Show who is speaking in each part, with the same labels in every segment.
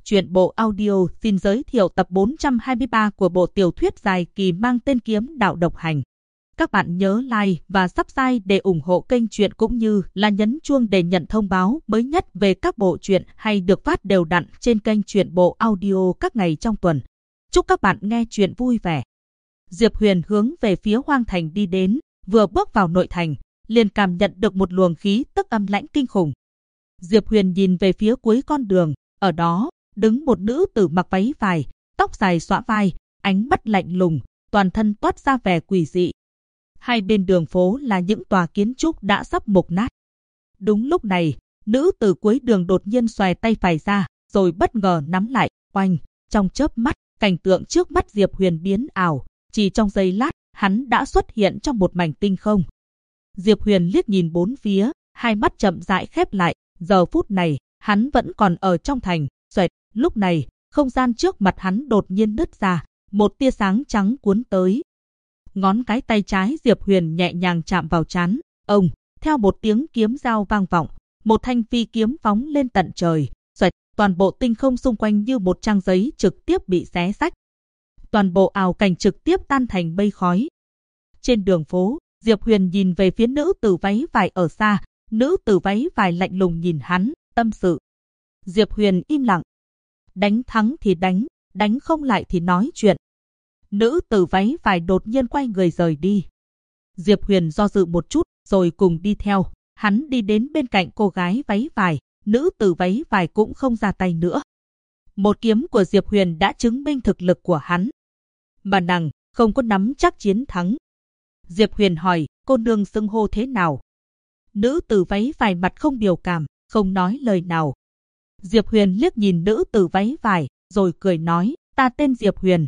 Speaker 1: Truyện bộ audio xin giới thiệu tập 423 của bộ tiểu thuyết dài kỳ mang tên Kiếm Đạo Độc Hành. Các bạn nhớ like và subscribe để ủng hộ kênh truyện cũng như là nhấn chuông để nhận thông báo mới nhất về các bộ truyện hay được phát đều đặn trên kênh truyện bộ audio các ngày trong tuần. Chúc các bạn nghe truyện vui vẻ. Diệp Huyền hướng về phía Hoang Thành đi đến, vừa bước vào nội thành, liền cảm nhận được một luồng khí tức âm lãnh kinh khủng. Diệp Huyền nhìn về phía cuối con đường, ở đó đứng một nữ tử mặc váy vải, tóc dài xõa vai, ánh mắt lạnh lùng, toàn thân toát ra vẻ quỷ dị. Hai bên đường phố là những tòa kiến trúc đã sắp mục nát. Đúng lúc này, nữ tử cuối đường đột nhiên xòe tay phải ra, rồi bất ngờ nắm lại, oanh, trong chớp mắt, cảnh tượng trước mắt Diệp Huyền biến ảo, chỉ trong giây lát, hắn đã xuất hiện trong một mảnh tinh không. Diệp Huyền liếc nhìn bốn phía, hai mắt chậm rãi khép lại, giờ phút này, hắn vẫn còn ở trong thành. Xoẹt, lúc này, không gian trước mặt hắn đột nhiên nứt ra, một tia sáng trắng cuốn tới. Ngón cái tay trái Diệp Huyền nhẹ nhàng chạm vào trán, ông, theo một tiếng kiếm dao vang vọng, một thanh phi kiếm phóng lên tận trời. Xoẹt, toàn bộ tinh không xung quanh như một trang giấy trực tiếp bị xé rách. Toàn bộ ảo cảnh trực tiếp tan thành mây khói. Trên đường phố, Diệp Huyền nhìn về phía nữ tử váy vải ở xa, nữ tử váy vải lạnh lùng nhìn hắn, tâm sự. Diệp Huyền im lặng. Đánh thắng thì đánh, đánh không lại thì nói chuyện. Nữ tử váy vải đột nhiên quay người rời đi. Diệp Huyền do dự một chút, rồi cùng đi theo. Hắn đi đến bên cạnh cô gái váy vải, nữ tử váy vải cũng không ra tay nữa. Một kiếm của Diệp Huyền đã chứng minh thực lực của hắn. Mà nàng không có nắm chắc chiến thắng. Diệp Huyền hỏi, cô nương xưng hô thế nào? Nữ tử váy vải mặt không biểu cảm, không nói lời nào. Diệp Huyền liếc nhìn nữ tử váy vải, rồi cười nói, ta tên Diệp Huyền.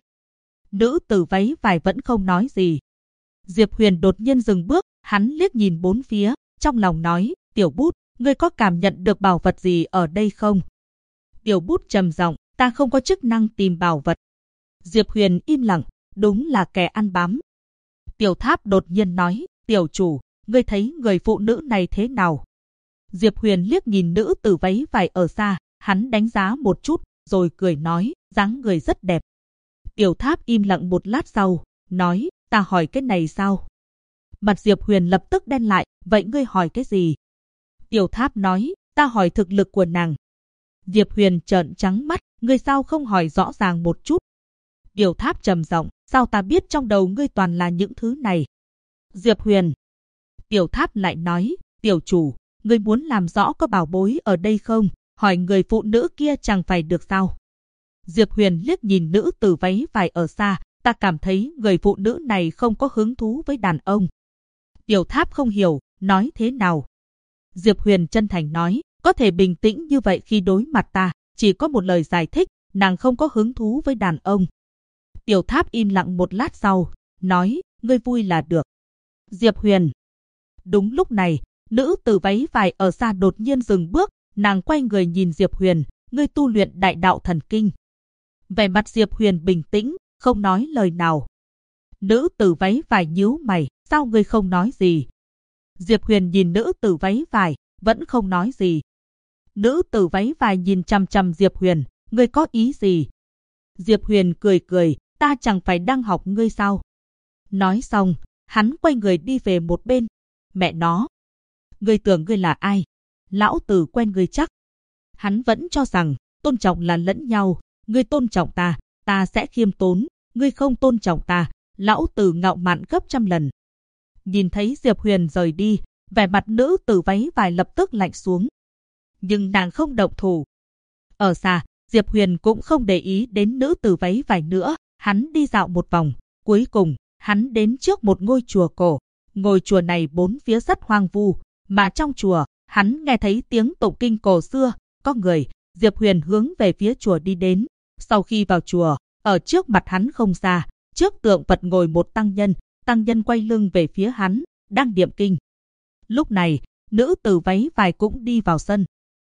Speaker 1: Nữ tử váy vải vẫn không nói gì. Diệp Huyền đột nhiên dừng bước, hắn liếc nhìn bốn phía, trong lòng nói, Tiểu Bút, ngươi có cảm nhận được bảo vật gì ở đây không? Tiểu Bút trầm giọng, ta không có chức năng tìm bảo vật. Diệp Huyền im lặng, đúng là kẻ ăn bám. Tiểu Tháp đột nhiên nói, tiểu chủ, ngươi thấy người phụ nữ này thế nào? Diệp Huyền liếc nhìn nữ tử váy vải ở xa, hắn đánh giá một chút, rồi cười nói, dáng người rất đẹp. Tiểu Tháp im lặng một lát sau, nói, ta hỏi cái này sao? Mặt Diệp Huyền lập tức đen lại, vậy ngươi hỏi cái gì? Tiểu Tháp nói, ta hỏi thực lực của nàng. Diệp Huyền trợn trắng mắt, ngươi sao không hỏi rõ ràng một chút? Tiểu Tháp trầm giọng, sao ta biết trong đầu ngươi toàn là những thứ này? Diệp Huyền. Tiểu Tháp lại nói, tiểu chủ, ngươi muốn làm rõ có bảo bối ở đây không? Hỏi người phụ nữ kia chẳng phải được sao? Diệp Huyền liếc nhìn nữ tử váy vải ở xa, ta cảm thấy người phụ nữ này không có hứng thú với đàn ông. Tiểu Tháp không hiểu, nói thế nào? Diệp Huyền chân thành nói, có thể bình tĩnh như vậy khi đối mặt ta, chỉ có một lời giải thích, nàng không có hứng thú với đàn ông. Tiểu Tháp im lặng một lát sau, nói, ngươi vui là được. Diệp Huyền. Đúng lúc này, nữ tử váy vải ở xa đột nhiên dừng bước, nàng quay người nhìn Diệp Huyền, ngươi tu luyện đại đạo thần kinh. Vẻ mặt Diệp Huyền bình tĩnh, không nói lời nào. Nữ tử váy vải nhíu mày, sao ngươi không nói gì? Diệp Huyền nhìn nữ tử váy vải, vẫn không nói gì. Nữ tử váy vải nhìn chằm chằm Diệp Huyền, ngươi có ý gì? Diệp Huyền cười cười, ta chẳng phải đang học ngươi sao? Nói xong, hắn quay người đi về một bên. Mẹ nó! Ngươi tưởng ngươi là ai? Lão tử quen ngươi chắc. Hắn vẫn cho rằng, tôn trọng là lẫn nhau. Ngươi tôn trọng ta, ta sẽ khiêm tốn. Ngươi không tôn trọng ta, lão tử ngạo mạn gấp trăm lần. Nhìn thấy Diệp Huyền rời đi, vẻ mặt nữ tử váy vải lập tức lạnh xuống. Nhưng nàng không động thủ. Ở xa, Diệp Huyền cũng không để ý đến nữ tử váy vải nữa. Hắn đi dạo một vòng. Cuối cùng, hắn đến trước một ngôi chùa cổ. Ngôi chùa này bốn phía rất hoang vu. Mà trong chùa, hắn nghe thấy tiếng tụng kinh cổ xưa. Có người, Diệp Huyền hướng về phía chùa đi đến. Sau khi vào chùa, ở trước mặt hắn không xa, trước tượng Phật ngồi một tăng nhân quay lưng về phía hắn, đang niệm kinh. Lúc này, nữ tử váy vải cũng đi vào sân.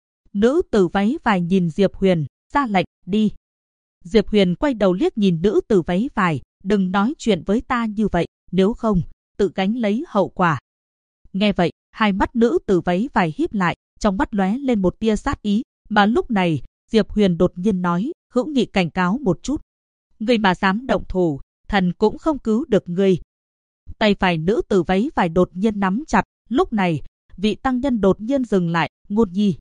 Speaker 1: Nữ tử váy vải nhìn Diệp Huyền, ra lệnh, đi. Diệp Huyền quay đầu liếc nhìn nữ tử váy vải, đừng nói chuyện với ta như vậy, nếu không, tự gánh lấy hậu quả. Nghe vậy, hai mắt nữ tử váy vải híp lại, trong mắt lóe lên một tia sát ý, mà lúc này, Diệp Huyền đột nhiên nói, hữu nghị cảnh cáo một chút. Ngươi mà dám động thủ, thần cũng không cứu được ngươi. Tay phải nữ tử váy vải đột nhiên nắm chặt, lúc này, vị tăng nhân đột nhiên dừng lại, Ngôn Nhi.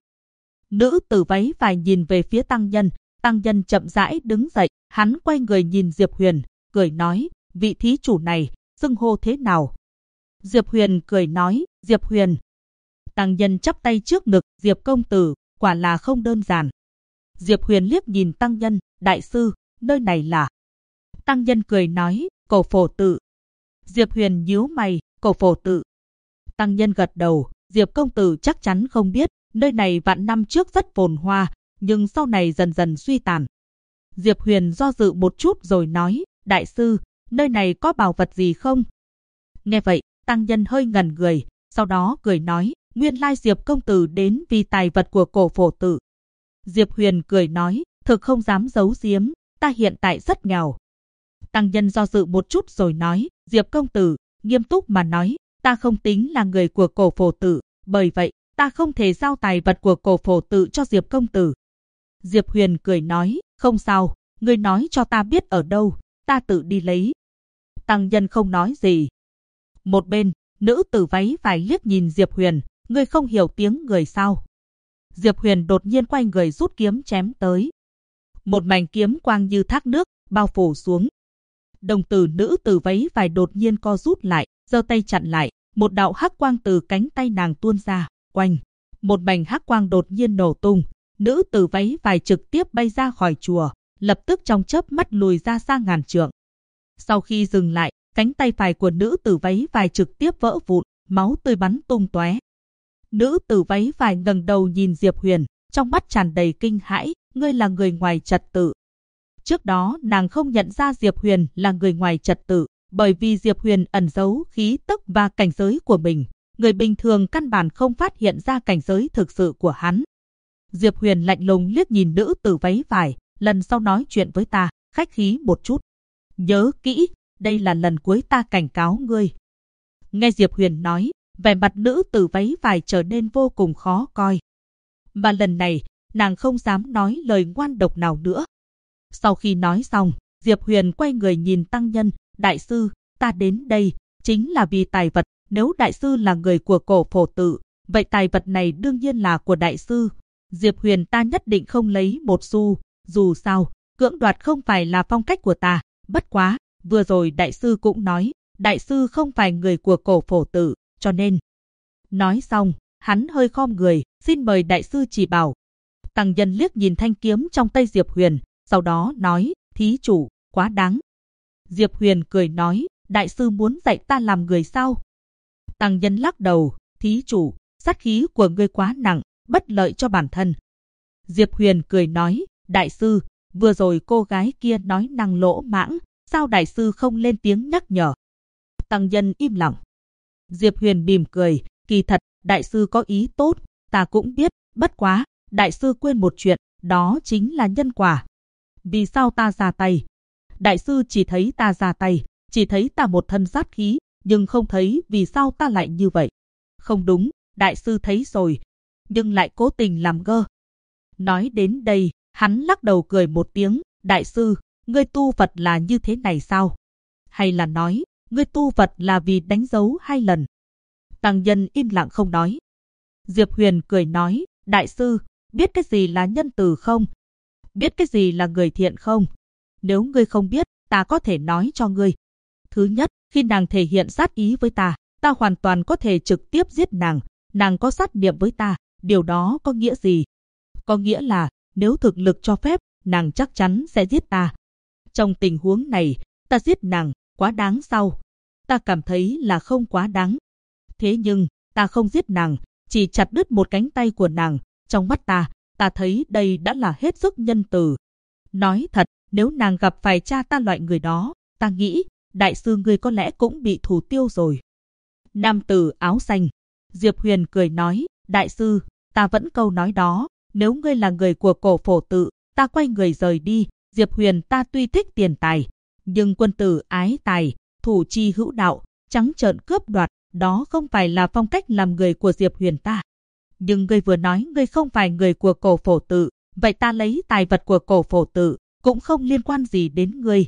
Speaker 1: Nữ tử váy vải nhìn về phía tăng nhân chậm rãi đứng dậy, hắn quay người nhìn Diệp Huyền, cười nói, vị thí chủ này, xưng hô thế nào? Diệp Huyền cười nói, Diệp Huyền. Tăng nhân chắp tay trước ngực, Diệp công tử, quả là không đơn giản. Diệp Huyền liếc nhìn tăng nhân, đại sư, nơi này là... Tăng nhân cười nói, Cổ Phổ tự. Diệp Huyền nhíu mày, Cổ Phổ tự. Tăng nhân gật đầu, Diệp công tử chắc chắn không biết, nơi này vạn năm trước rất phồn hoa, nhưng sau này dần dần suy tàn. Diệp Huyền do dự một chút rồi nói, đại sư, nơi này có bảo vật gì không? Nghe vậy, tăng nhân hơi ngẩn người, sau đó cười nói, nguyên lai Diệp công tử đến vì tài vật của Cổ Phổ tự. Diệp Huyền cười nói, thực không dám giấu giếm, ta hiện tại rất nghèo. Tăng nhân do dự một chút rồi nói, Diệp công tử, nghiêm túc mà nói, ta không tính là người của Cổ Phổ tự, bởi vậy, ta không thể giao tài vật của Cổ Phổ tự cho Diệp công tử. Diệp Huyền cười nói, không sao, ngươi nói cho ta biết ở đâu, ta tự đi lấy. Tăng nhân không nói gì. Một bên, nữ tử váy vải liếc nhìn Diệp Huyền, ngươi không hiểu tiếng người sao? Diệp Huyền đột nhiên quay người rút kiếm chém tới. Một mảnh kiếm quang như thác nước, bao phủ xuống. Đồng tử nữ tử váy vải đột nhiên co rút lại, giơ tay chặn lại, một đạo hắc quang từ cánh tay nàng tuôn ra, quanh. Một mảnh hắc quang đột nhiên nổ tung, nữ tử váy vải trực tiếp bay ra khỏi chùa, lập tức trong chớp mắt lùi ra xa ngàn trượng. Sau khi dừng lại, cánh tay phải của nữ tử váy vải trực tiếp vỡ vụn, máu tươi bắn tung tóe. Nữ tử váy vải ngẩng đầu nhìn Diệp Huyền, trong mắt tràn đầy kinh hãi, ngươi là người ngoài trật tự. Trước đó nàng không nhận ra Diệp Huyền là người ngoài trật tự, bởi vì Diệp Huyền ẩn giấu khí tức và cảnh giới của mình, người bình thường căn bản không phát hiện ra cảnh giới thực sự của hắn. Diệp Huyền lạnh lùng liếc nhìn nữ tử váy vải, lần sau nói chuyện với ta, khách khí một chút. Nhớ kỹ, đây là lần cuối ta cảnh cáo ngươi. Nghe Diệp Huyền nói, vẻ mặt nữ tử váy vải trở nên vô cùng khó coi. Mà lần này, nàng không dám nói lời ngoan độc nào nữa. Sau khi nói xong, Diệp Huyền quay người nhìn tăng nhân, đại sư, ta đến đây, chính là vì tài vật, nếu đại sư là người của Cổ Phổ tự, vậy tài vật này đương nhiên là của đại sư. Diệp Huyền ta nhất định không lấy một xu, dù sao, cưỡng đoạt không phải là phong cách của ta, bất quá, vừa rồi đại sư cũng nói, đại sư không phải người của Cổ Phổ tự, cho nên. Nói xong, hắn hơi khom người, xin mời đại sư chỉ bảo. Tăng nhân liếc nhìn thanh kiếm trong tay Diệp Huyền, sau đó nói, thí chủ, quá đáng. Diệp Huyền cười nói, đại sư muốn dạy ta làm người sao? Tăng nhân lắc đầu, thí chủ, sát khí của ngươi quá nặng, bất lợi cho bản thân. Diệp Huyền cười nói, đại sư, vừa rồi cô gái kia nói năng lỗ mãng, sao đại sư không lên tiếng nhắc nhở? Tăng nhân im lặng. Diệp Huyền mỉm cười, kỳ thật, đại sư có ý tốt, ta cũng biết, bất quá, đại sư quên một chuyện, đó chính là nhân quả. Vì sao ta ra tay? Đại sư chỉ thấy ta ra tay, chỉ thấy ta một thân sát khí, nhưng không thấy vì sao ta lại như vậy. Không đúng, đại sư thấy rồi, nhưng lại cố tình làm ngơ. Nói đến đây, hắn lắc đầu cười một tiếng, đại sư, ngươi tu Phật là như thế này sao? Hay là nói, ngươi tu Phật là vì đánh dấu 2 lần? Tăng nhân im lặng không nói. Diệp Huyền cười nói, đại sư, biết cái gì là nhân từ không? Biết cái gì là người thiện không? Nếu ngươi không biết, ta có thể nói cho ngươi. Thứ nhất, khi nàng thể hiện sát ý với ta, ta hoàn toàn có thể trực tiếp giết nàng. Nàng có sát niệm với ta, điều đó có nghĩa gì? Có nghĩa là, nếu thực lực cho phép, nàng chắc chắn sẽ giết ta. Trong tình huống này, ta giết nàng, quá đáng sao? Ta cảm thấy là không quá đáng. Thế nhưng, ta không giết nàng, chỉ chặt đứt một cánh tay của nàng. Trong mắt ta thấy đây đã là hết sức nhân từ. Nói thật, nếu nàng gặp phải cha ta loại người đó, ta nghĩ, đại sư ngươi có lẽ cũng bị thủ tiêu rồi. Nam tử áo xanh. Diệp Huyền cười nói, đại sư, ta vẫn câu nói đó, nếu ngươi là người của Cổ Phổ tự, ta quay người rời đi. Diệp Huyền ta tuy thích tiền tài, nhưng quân tử ái tài, thủ chi hữu đạo, trắng trợn cướp đoạt, đó không phải là phong cách làm người của Diệp Huyền ta. Nhưng ngươi vừa nói ngươi không phải người của Cổ Phổ tự, vậy ta lấy tài vật của Cổ Phổ Tự, cũng không liên quan gì đến ngươi.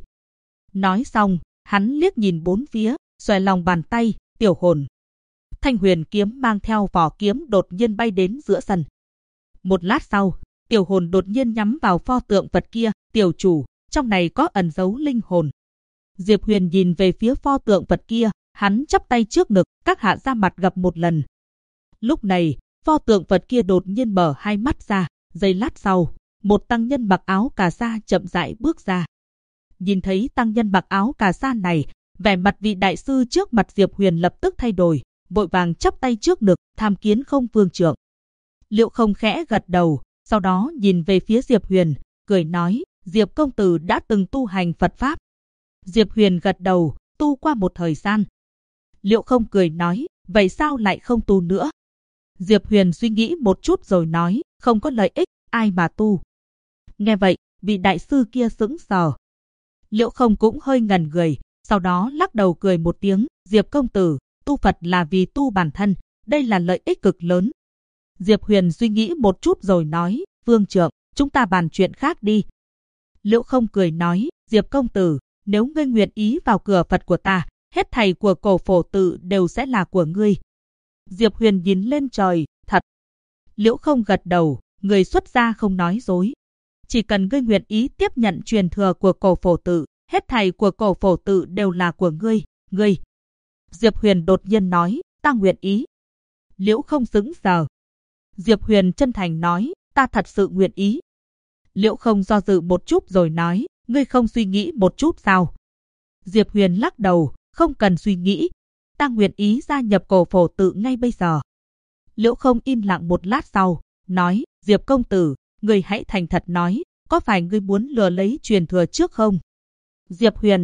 Speaker 1: Nói xong, hắn liếc nhìn bốn phía, xòe lòng bàn tay, tiểu hồn. Thanh huyền kiếm mang theo vỏ kiếm đột nhiên bay đến giữa sân. Một lát sau, tiểu hồn đột nhiên nhắm vào pho tượng vật kia, tiểu chủ, trong này có ẩn giấu linh hồn. Diệp Huyền nhìn về phía pho tượng vật kia, hắn chắp tay trước ngực, các hạ ra mặt gặp một lần. Lúc này, pho tượng vật kia đột nhiên mở hai mắt ra, giây lát sau, một tăng nhân mặc áo cà sa chậm rãi bước ra. Nhìn thấy tăng nhân mặc áo cà sa này, vẻ mặt vị đại sư trước mặt Diệp Huyền lập tức thay đổi, vội vàng chắp tay trước ngực, tham kiến không vương trưởng. Liệu Không khẽ gật đầu, sau đó nhìn về phía Diệp Huyền, cười nói, Diệp công tử đã từng tu hành Phật Pháp. Diệp Huyền gật đầu, tu qua một thời gian. Liệu Không cười nói, vậy sao lại không tu nữa? Diệp Huyền suy nghĩ một chút rồi nói, không có lợi ích, ai mà tu. Nghe vậy, vị đại sư kia sững sờ. Liệu Không cũng hơi ngần người, sau đó lắc đầu cười một tiếng, Diệp công tử, tu Phật là vì tu bản thân, đây là lợi ích cực lớn. Diệp Huyền suy nghĩ một chút rồi nói, vương trưởng, chúng ta bàn chuyện khác đi. Liệu Không cười nói, Diệp công tử, nếu ngươi nguyện ý vào cửa Phật của ta, hết thảy của Cổ Phổ Tự đều sẽ là của ngươi. Diệp Huyền nhìn lên trời, thật. Liễu Không gật đầu, người xuất gia không nói dối. Chỉ cần ngươi nguyện ý tiếp nhận truyền thừa của Cổ Phổ Tự, hết thảy của Cổ Phổ Tự đều là của ngươi, ngươi. Diệp Huyền đột nhiên nói, ta nguyện ý. Liễu Không sững sờ. Diệp Huyền chân thành nói, ta thật sự nguyện ý. Liễu Không do dự một chút rồi nói, ngươi không suy nghĩ một chút sao? Diệp Huyền lắc đầu, không cần suy nghĩ. Ta nguyện ý gia nhập Cổ Phổ Tự ngay bây giờ. Liễu Không im lặng một lát sau, nói, Diệp công tử, ngươi hãy thành thật nói, có phải ngươi muốn lừa lấy truyền thừa trước không? Diệp Huyền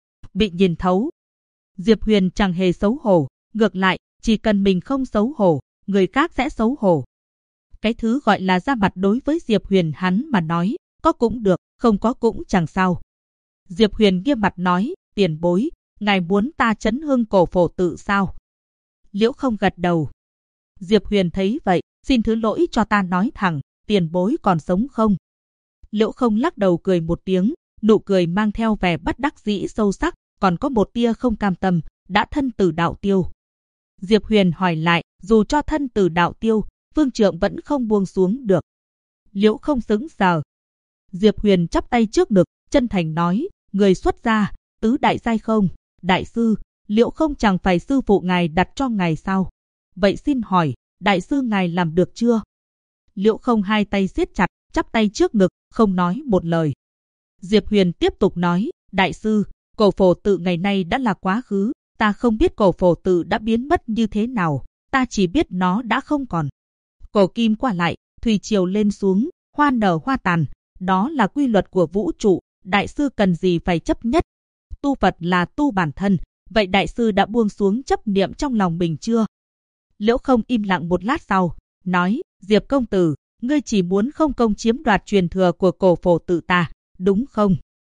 Speaker 1: bị nhìn thấu. Diệp Huyền chẳng hề xấu hổ, ngược lại, chỉ cần mình không xấu hổ, người khác sẽ xấu hổ. Cái thứ gọi là ra mặt đối với Diệp Huyền hắn mà nói, có cũng được, không có cũng chẳng sao. Diệp Huyền nghiêm mặt nói, tiền bối, ngài muốn ta chấn hưng Cổ Phổ Tự sao? Liễu Không gật đầu. Diệp Huyền thấy vậy, xin thứ lỗi cho ta nói thẳng, tiền bối còn sống không? Liễu Không lắc đầu cười một tiếng, nụ cười mang theo vẻ bất đắc dĩ sâu sắc, còn có một tia không cam tâm, đã thân tử đạo tiêu. Diệp Huyền hỏi lại, dù cho thân tử đạo tiêu, vương trượng vẫn không buông xuống được. Liễu Không sững sờ. Diệp Huyền chắp tay trước ngực, chân thành nói, người xuất gia, tứ đại giai không? Đại sư, Liễu Không chẳng phải sư phụ ngài đặt cho ngài sao? Vậy xin hỏi, đại sư ngài làm được chưa? Liễu Không hai tay siết chặt, chắp tay trước ngực, không nói một lời. Diệp Huyền tiếp tục nói, đại sư, Cổ Phổ Tự ngày nay đã là quá khứ, ta không biết Cổ Phổ Tự đã biến mất như thế nào, ta chỉ biết nó đã không còn. Cổ kim qua lại, thủy triều lên xuống, hoa nở hoa tàn, đó là quy luật của vũ trụ, đại sư cần gì phải chấp nhất? Tu Phật là tu bản thân, vậy đại sư đã buông xuống chấp niệm trong lòng mình chưa? Liễu Không im lặng một lát sau, nói, Diệp công tử, ngươi chỉ muốn không công chiếm đoạt truyền thừa của Cổ Phổ Tự ta, đúng không?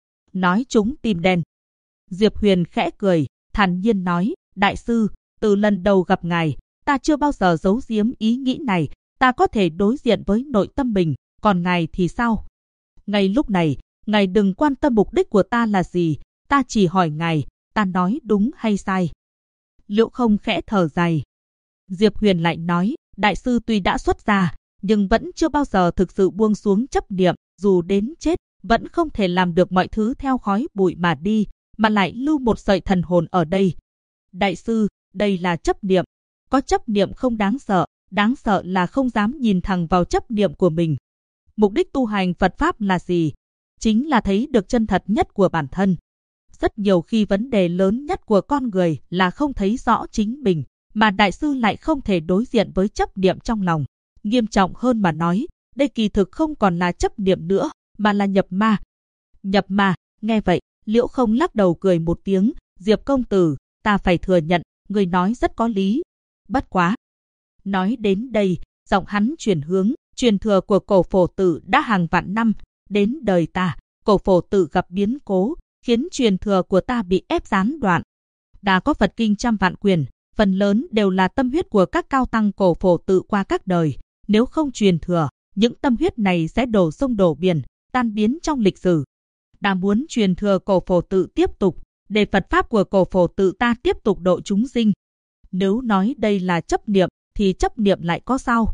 Speaker 1: Nói chúng tim đen. Diệp Huyền khẽ cười, thản nhiên nói, đại sư, từ lần đầu gặp ngài, ta chưa bao giờ giấu giếm ý nghĩ này, ta có thể đối diện với nội tâm mình, còn ngài thì sao? Ngay lúc này, ngài đừng quan tâm mục đích của ta là gì, ta chỉ hỏi ngài, ta nói đúng hay sai? Liễu Không khẽ thở dài. Diệp Huyền lại nói, đại sư tuy đã xuất gia, nhưng vẫn chưa bao giờ thực sự buông xuống chấp niệm, dù đến chết, vẫn không thể làm được mọi thứ theo khói bụi mà đi, mà lại lưu một sợi thần hồn ở đây. Đại sư, đây là chấp niệm. Có chấp niệm không đáng sợ là không dám nhìn thẳng vào chấp niệm của mình. Mục đích tu hành Phật Pháp là gì? Chính là thấy được chân thật nhất của bản thân. Rất nhiều khi vấn đề lớn nhất của con người là không thấy rõ chính mình, mà đại sư lại không thể đối diện với chấp niệm trong lòng. Nghiêm trọng hơn mà nói, đây kỳ thực không còn là chấp niệm nữa, mà là nhập ma. Nhập ma, nghe vậy, Liễu Không lắc đầu cười một tiếng, Diệp công tử, ta phải thừa nhận, người nói rất có lý. Bất quá. Nói đến đây, giọng hắn chuyển hướng, truyền thừa của Cổ Phổ Tự đã hàng vạn năm, đến đời ta, Cổ Phổ Tự gặp biến cố, khiến truyền thừa của ta bị ép gián đoạn. Đã có Phật kinh trăm vạn quyển, phần lớn đều là tâm huyết của các cao tăng Cổ Phổ Tự qua các đời, nếu không truyền thừa, những tâm huyết này sẽ đổ sông đổ biển, tan biến trong lịch sử. Ta muốn truyền thừa Cổ Phổ Tự tiếp tục, để Phật Pháp của Cổ Phổ Tự ta tiếp tục độ chúng sinh. Nếu nói đây là chấp niệm, thì chấp niệm lại có sao?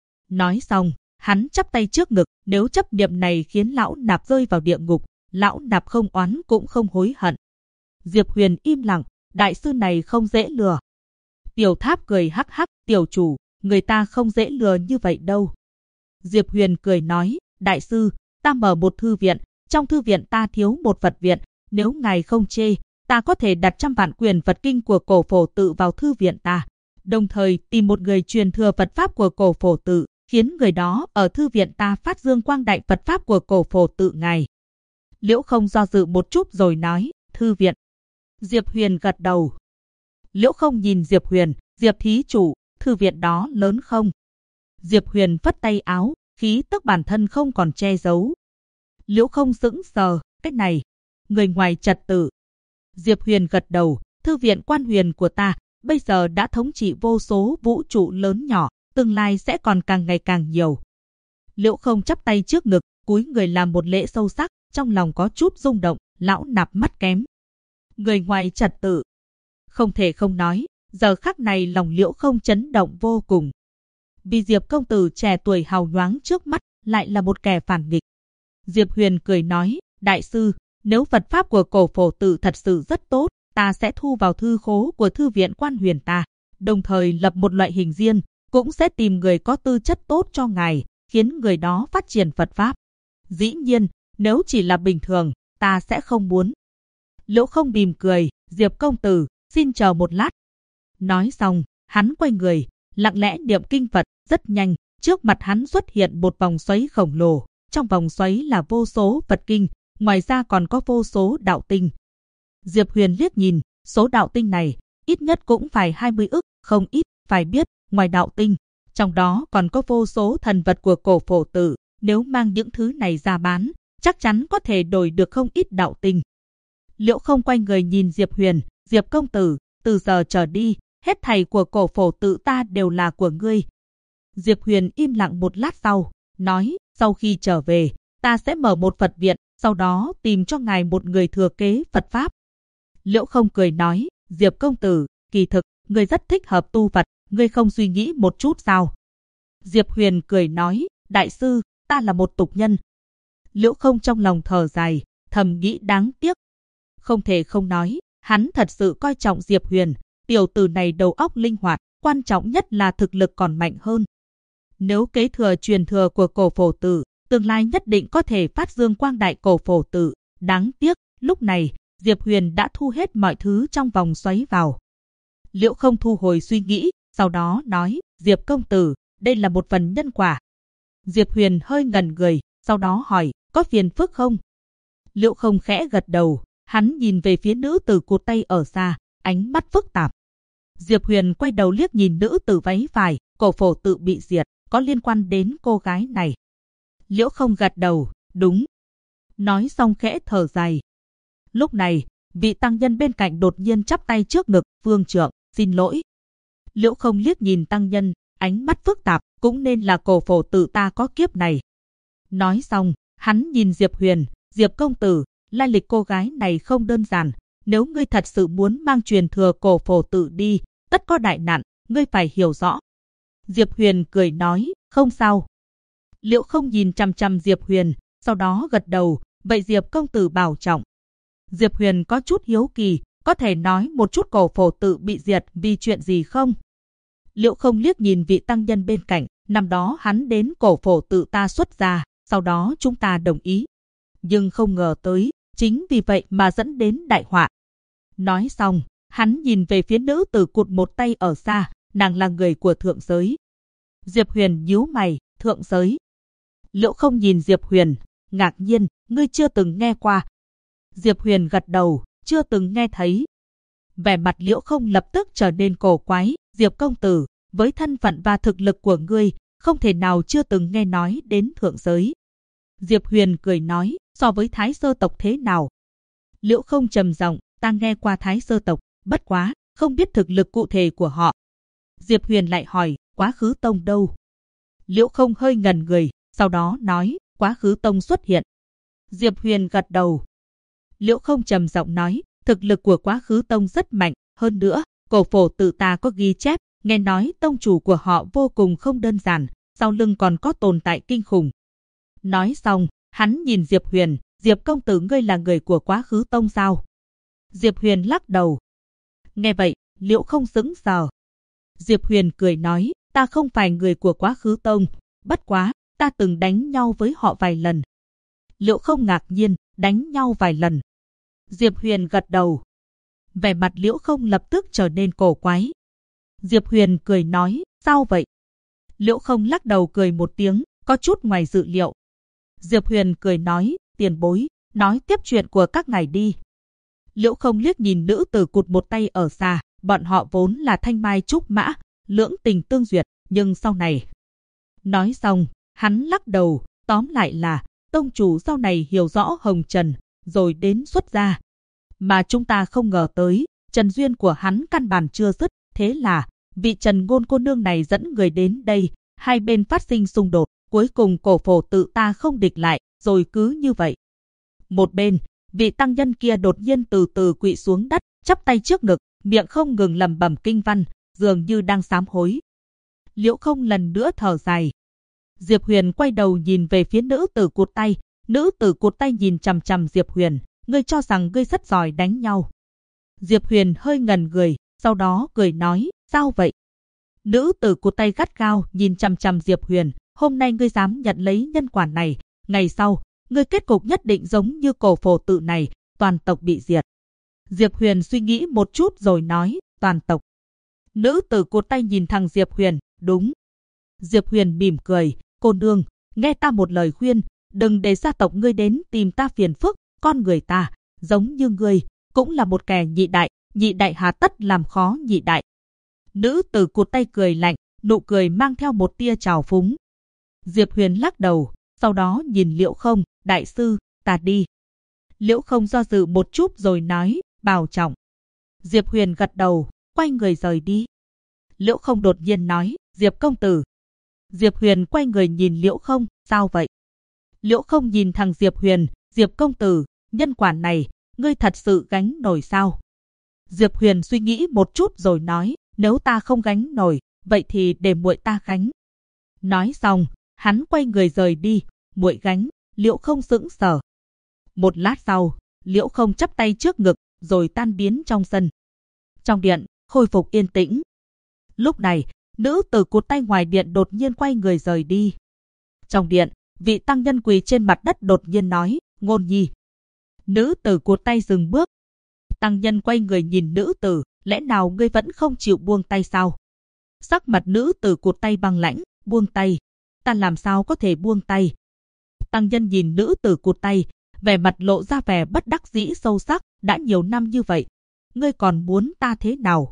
Speaker 1: Nói xong, hắn chắp tay trước ngực, nếu chấp niệm này khiến Lão Nạp rơi vào địa ngục, Lão Nạp không oán cũng không hối hận. Diệp Huyền im lặng, đại sư này không dễ lừa. Tiểu Tháp cười hắc hắc, tiểu chủ, người ta không dễ lừa như vậy đâu. Diệp Huyền cười nói, đại sư, ta mở một thư viện, trong thư viện ta thiếu một Phật viện, nếu ngài không chê, ta có thể đặt 100 vạn quyển Phật kinh của Cổ Phổ Tự vào thư viện ta, đồng thời tìm một người truyền thừa Phật Pháp của Cổ Phổ Tự, khiến người đó ở thư viện ta phát dương quang đại Phật Pháp của Cổ Phổ Tự ngài. Liễu Không do dự một chút rồi nói, thư viện. Diệp Huyền gật đầu. Liễu Không nhìn Diệp Huyền, Diệp thí chủ, thư viện đó lớn không? Diệp Huyền phất tay áo, khí tức bản thân không còn che giấu. Liễu Không sững sờ, cách này, người ngoài trật tự. Diệp Huyền gật đầu, thư viện Quan Huyền của ta, bây giờ đã thống trị vô số vũ trụ lớn nhỏ, tương lai sẽ còn càng ngày càng nhiều. Liễu Không chắp tay trước ngực, cúi người làm một lễ sâu sắc, trong lòng có chút rung động, Lão Nạp mắt kém. Người ngoài trật tự. Không thể không nói, giờ khắc này lòng Liễu Không chấn động vô cùng. Vì Diệp công tử trẻ tuổi hào nhoáng trước mắt, lại là một kẻ phản nghịch. Diệp Huyền cười nói, đại sư, nếu Phật Pháp của Cổ Phổ Tự thật sự rất tốt, ta sẽ thu vào thư khố của thư viện Quan Huyền ta, đồng thời lập một loại hình riêng, cũng sẽ tìm người có tư chất tốt cho ngài, khiến người đó phát triển Phật Pháp. Dĩ nhiên, nếu chỉ là bình thường, ta sẽ không muốn. Liễu Không mỉm cười, Diệp công tử, xin chờ một lát. Nói xong, hắn quay người, lặng lẽ niệm kinh Phật, rất nhanh, trước mặt hắn xuất hiện một vòng xoáy khổng lồ, trong vòng xoáy là vô số Phật kinh, ngoài ra còn có vô số đạo tinh. Diệp Huyền liếc nhìn, số đạo tinh này, ít nhất cũng phải 20 ức, không ít, phải biết, ngoài đạo tinh, trong đó còn có vô số thần vật của Cổ Phổ Tự, nếu mang những thứ này ra bán, chắc chắn có thể đổi được không ít đạo tinh. Liễu Không quay người nhìn Diệp Huyền, Diệp công tử, từ giờ trở đi, hết thảy của Cổ Phổ Tự ta đều là của ngươi. Diệp Huyền im lặng một lát sau, nói, sau khi trở về, ta sẽ mở một Phật viện, sau đó tìm cho ngài một người thừa kế Phật Pháp. Liễu Không cười nói, Diệp công tử, kỳ thực, ngươi rất thích hợp tu Phật, ngươi không suy nghĩ một chút sao? Diệp Huyền cười nói, đại sư, ta là một tục nhân. Liễu Không trong lòng thở dài, thầm nghĩ đáng tiếc. Không thể không nói, hắn thật sự coi trọng Diệp Huyền, tiểu tử này đầu óc linh hoạt, quan trọng nhất là thực lực còn mạnh hơn. Nếu kế thừa truyền thừa của Cổ Phổ Tự, tương lai nhất định có thể phát dương quang đại Cổ Phổ Tự. Đáng tiếc, lúc này, Diệp Huyền đã thu hết mọi thứ trong vòng xoáy vào. Liễu Không thu hồi suy nghĩ, sau đó nói, Diệp công tử, đây là một phần nhân quả. Diệp Huyền hơi ngẩn người, sau đó hỏi, có phiền phức không? Liễu Không khẽ gật đầu, hắn nhìn về phía nữ tử cụt tay ở xa, ánh mắt phức tạp. Diệp Huyền quay đầu liếc nhìn nữ tử váy vải, Cổ Phổ Tự bị diệt, có liên quan đến cô gái này. Liễu Không gật đầu, đúng. Nói xong khẽ thở dài. Lúc này, vị tăng nhân bên cạnh đột nhiên chắp tay trước ngực, Vương Trượng, xin lỗi. Liễu Không liếc nhìn tăng nhân, ánh mắt phức tạp, cũng nên là Cổ Phổ Tự ta có kiếp này. Nói xong, hắn nhìn Diệp Huyền, Diệp công tử, lai lịch cô gái này không đơn giản, nếu ngươi thật sự muốn mang truyền thừa Cổ Phổ Tự đi, tất có đại nạn, ngươi phải hiểu rõ. Diệp Huyền cười nói, không sao. Liễu Không nhìn chằm chằm Diệp Huyền, sau đó gật đầu, vậy Diệp công tử bảo trọng. Diệp Huyền có chút hiếu kỳ, có thể nói một chút Cổ Phổ Tự bị diệt vì chuyện gì không? Liễu Không liếc nhìn vị tăng nhân bên cạnh, năm đó hắn đến Cổ Phổ Tự ta xuất gia, sau đó chúng ta đồng ý. Nhưng không ngờ tới, chính vì vậy mà dẫn đến đại họa. Nói xong, hắn nhìn về phía nữ tử cụt một tay ở xa, nàng là người của thượng giới. Diệp Huyền nhíu mày, thượng giới. Liễu Không nhìn Diệp Huyền, ngạc nhiên, ngươi chưa từng nghe qua. Diệp Huyền gật đầu, chưa từng nghe thấy. Vẻ mặt Liễu Không lập tức trở nên cổ quái, Diệp công tử, với thân phận và thực lực của ngươi, không thể nào chưa từng nghe nói đến thượng giới. Diệp Huyền cười nói, so với Thái Sơ tộc thế nào? Liễu Không trầm giọng, ta nghe qua Thái Sơ tộc, bất quá, không biết thực lực cụ thể của họ. Diệp Huyền lại hỏi, Quá Khứ Tông đâu? Liễu Không hơi ngẩn người, sau đó nói, Quá Khứ Tông xuất hiện. Diệp Huyền gật đầu. Liễu Không trầm giọng nói, thực lực của Quá Khứ Tông rất mạnh, hơn nữa, cổ phổ tự ta có ghi chép, nghe nói tông chủ của họ vô cùng không đơn giản, sau lưng còn có tồn tại kinh khủng. Nói xong, hắn nhìn Diệp Huyền, Diệp công tử ngươi là người của Quá Khứ Tông sao? Diệp Huyền lắc đầu. Nghe vậy, Liễu Không sững sờ. Diệp Huyền cười nói, ta không phải người của Quá Khứ Tông, bất quá, ta từng đánh nhau với họ vài lần. Liễu Không ngạc nhiên, đánh nhau vài lần. Diệp Huyền gật đầu. Vẻ mặt Liễu Không lập tức trở nên cổ quái. Diệp Huyền cười nói, sao vậy? Liễu Không lắc đầu cười một tiếng, có chút ngoài dự liệu. Diệp Huyền cười nói, tiền bối, nói tiếp chuyện của các ngài đi. Liễu Không liếc nhìn nữ tử cụt một tay ở xa, bọn họ vốn là thanh mai trúc mã, lưỡng tình tương duyệt, nhưng sau này. Nói xong, hắn lắc đầu, tóm lại là, tông chủ sau này hiểu rõ hồng trần, rồi đến xuất gia. Mà chúng ta không ngờ tới, trần duyên của hắn căn bản chưa dứt, thế là, vị Trần Ngôn cô nương này dẫn người đến đây, hai bên phát sinh xung đột, cuối cùng cổ phổ tự ta không địch lại, rồi cứ như vậy. Một bên, vị tăng nhân kia đột nhiên từ từ quỵ xuống đất, chắp tay trước ngực, miệng không ngừng lẩm bẩm kinh văn, dường như đang sám hối. Liễu Không lần nữa thở dài. Diệp Huyền quay đầu nhìn về phía nữ tử cụt tay, nữ tử cụt tay nhìn chằm chằm Diệp Huyền, ngươi cho rằng ngươi rất giỏi đánh nhau. Diệp Huyền hơi ngẩn người, sau đó cười nói, sao vậy? Nữ tử cụt tay gắt gao nhìn chằm chằm Diệp Huyền, hôm nay ngươi dám nhận lấy nhân quả này, ngày sau, ngươi kết cục nhất định giống như cổ phổ tự này, toàn tộc bị diệt. Diệp Huyền suy nghĩ một chút rồi nói, toàn tộc. Nữ tử cụt tay nhìn thằng Diệp Huyền, đúng. Diệp Huyền mỉm cười, cô nương, nghe ta một lời khuyên, đừng để gia tộc ngươi đến tìm ta phiền phức, con người ta, giống như ngươi, cũng là một kẻ nhị đại hà tất làm khó nhị đại. Nữ tử cụt tay cười lạnh, nụ cười mang theo một tia trào phúng. Diệp Huyền lắc đầu, sau đó nhìn Liễu Không, đại sư, ta đi. Liễu Không do dự một chút rồi nói, bảo trọng. Diệp Huyền gật đầu, quay người rời đi. Liễu Không đột nhiên nói, Diệp công tử. Diệp Huyền quay người nhìn Liễu Không, sao vậy? Liễu Không nhìn thằng Diệp Huyền, Diệp công tử, nhân quả này, ngươi thật sự gánh nổi sao? Diệp Huyền suy nghĩ một chút rồi nói, nếu ta không gánh nổi, vậy thì để muội ta gánh. Nói xong, hắn quay người rời đi, muội gánh, Liễu Không sững sờ. Một lát sau, Liễu Không chắp tay trước ngực, rồi tan biến trong sân. Trong điện, khôi phục yên tĩnh. Lúc này, nữ tử cụt tay ngoài điện đột nhiên quay người rời đi. Trong điện, vị tăng nhân quỳ trên mặt đất đột nhiên nói, Ngôn nhi. Nữ tử cụt tay dừng bước. Tăng nhân quay người nhìn nữ tử, lẽ nào ngươi vẫn không chịu buông tay sao? Sắc mặt nữ tử cụt tay băng lãnh, buông tay. Ta làm sao có thể buông tay? Tăng nhân nhìn nữ tử cụt tay, vẻ mặt lộ ra vẻ bất đắc dĩ sâu sắc, đã nhiều năm như vậy. Ngươi còn muốn ta thế nào?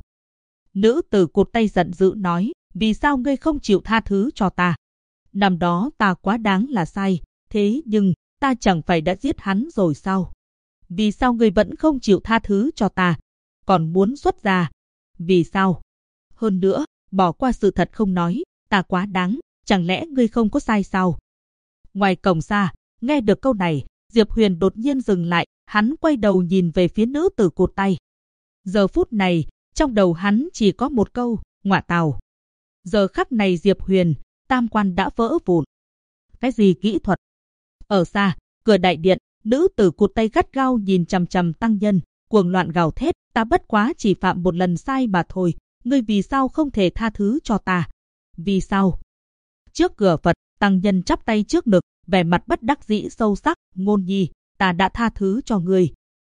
Speaker 1: Nữ tử cụt tay giận dữ nói, vì sao ngươi không chịu tha thứ cho ta? Năm đó ta quá đáng là sai, thế nhưng ta chẳng phải đã giết hắn rồi sao? Vì sao ngươi vẫn không chịu tha thứ cho ta? Còn muốn xuất gia? Vì sao? Hơn nữa, bỏ qua sự thật không nói, ta quá đáng, chẳng lẽ ngươi không có sai sao? Ngoài cổng xa, nghe được câu này, Diệp Huyền đột nhiên dừng lại, hắn quay đầu nhìn về phía nữ tử cụt tay. Giờ phút này, trong đầu hắn chỉ có một câu, ngọa tào. Giờ khắc này Diệp Huyền, tam quan đã vỡ vụn. Cái gì kỹ thuật? Ở xa, cửa đại điện, nữ tử cụt tay gắt gao nhìn chằm chằm tăng nhân, cuồng loạn gào thét, ta bất quá chỉ phạm một lần sai mà thôi, ngươi vì sao không thể tha thứ cho ta? Vì sao? Trước cửa Phật, tăng nhân chắp tay trước ngực, vẻ mặt bất đắc dĩ sâu sắc, Ngôn nhi, ta đã tha thứ cho ngươi.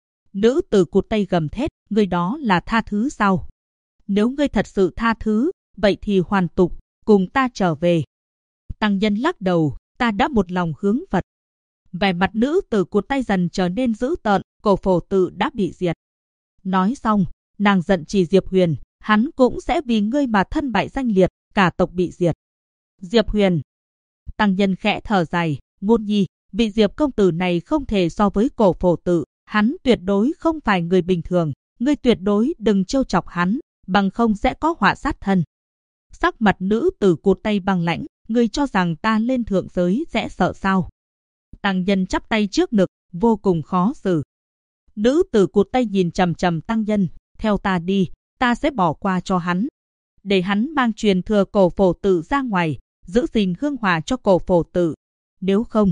Speaker 1: Nữ tử cụt tay gầm thét, ngươi đó là tha thứ sao? Nếu ngươi thật sự tha thứ, vậy thì hoàn tục, cùng ta trở về. Tăng nhân lắc đầu, ta đã một lòng hướng Phật. Vẻ mặt nữ tử cụt tay dần trở nên dữ tợn, cổ phổ tự đã bị diệt. Nói xong, nàng giận chỉ Diệp Huyền, hắn cũng sẽ vì ngươi mà thân bại danh liệt, cả tộc bị diệt. Diệp Huyền. Tăng nhân khẽ thở dài, Ngôn nhi, vị Diệp công tử này không thể so với cổ phổ tự, hắn tuyệt đối không phải người bình thường, ngươi tuyệt đối đừng trêu chọc hắn, bằng không sẽ có họa sát thân. Sắc mặt nữ tử cụt tay băng lãnh, ngươi cho rằng ta lên thượng giới sẽ sợ sao? Tăng nhân chắp tay trước ngực, vô cùng khó xử. Nữ tử cụt tay nhìn chằm chằm tăng nhân, theo ta đi, ta sẽ bỏ qua cho hắn. Để hắn mang truyền thừa Cổ Phổ Tự ra ngoài, giữ gìn hương hỏa cho Cổ Phổ Tự. Nếu không.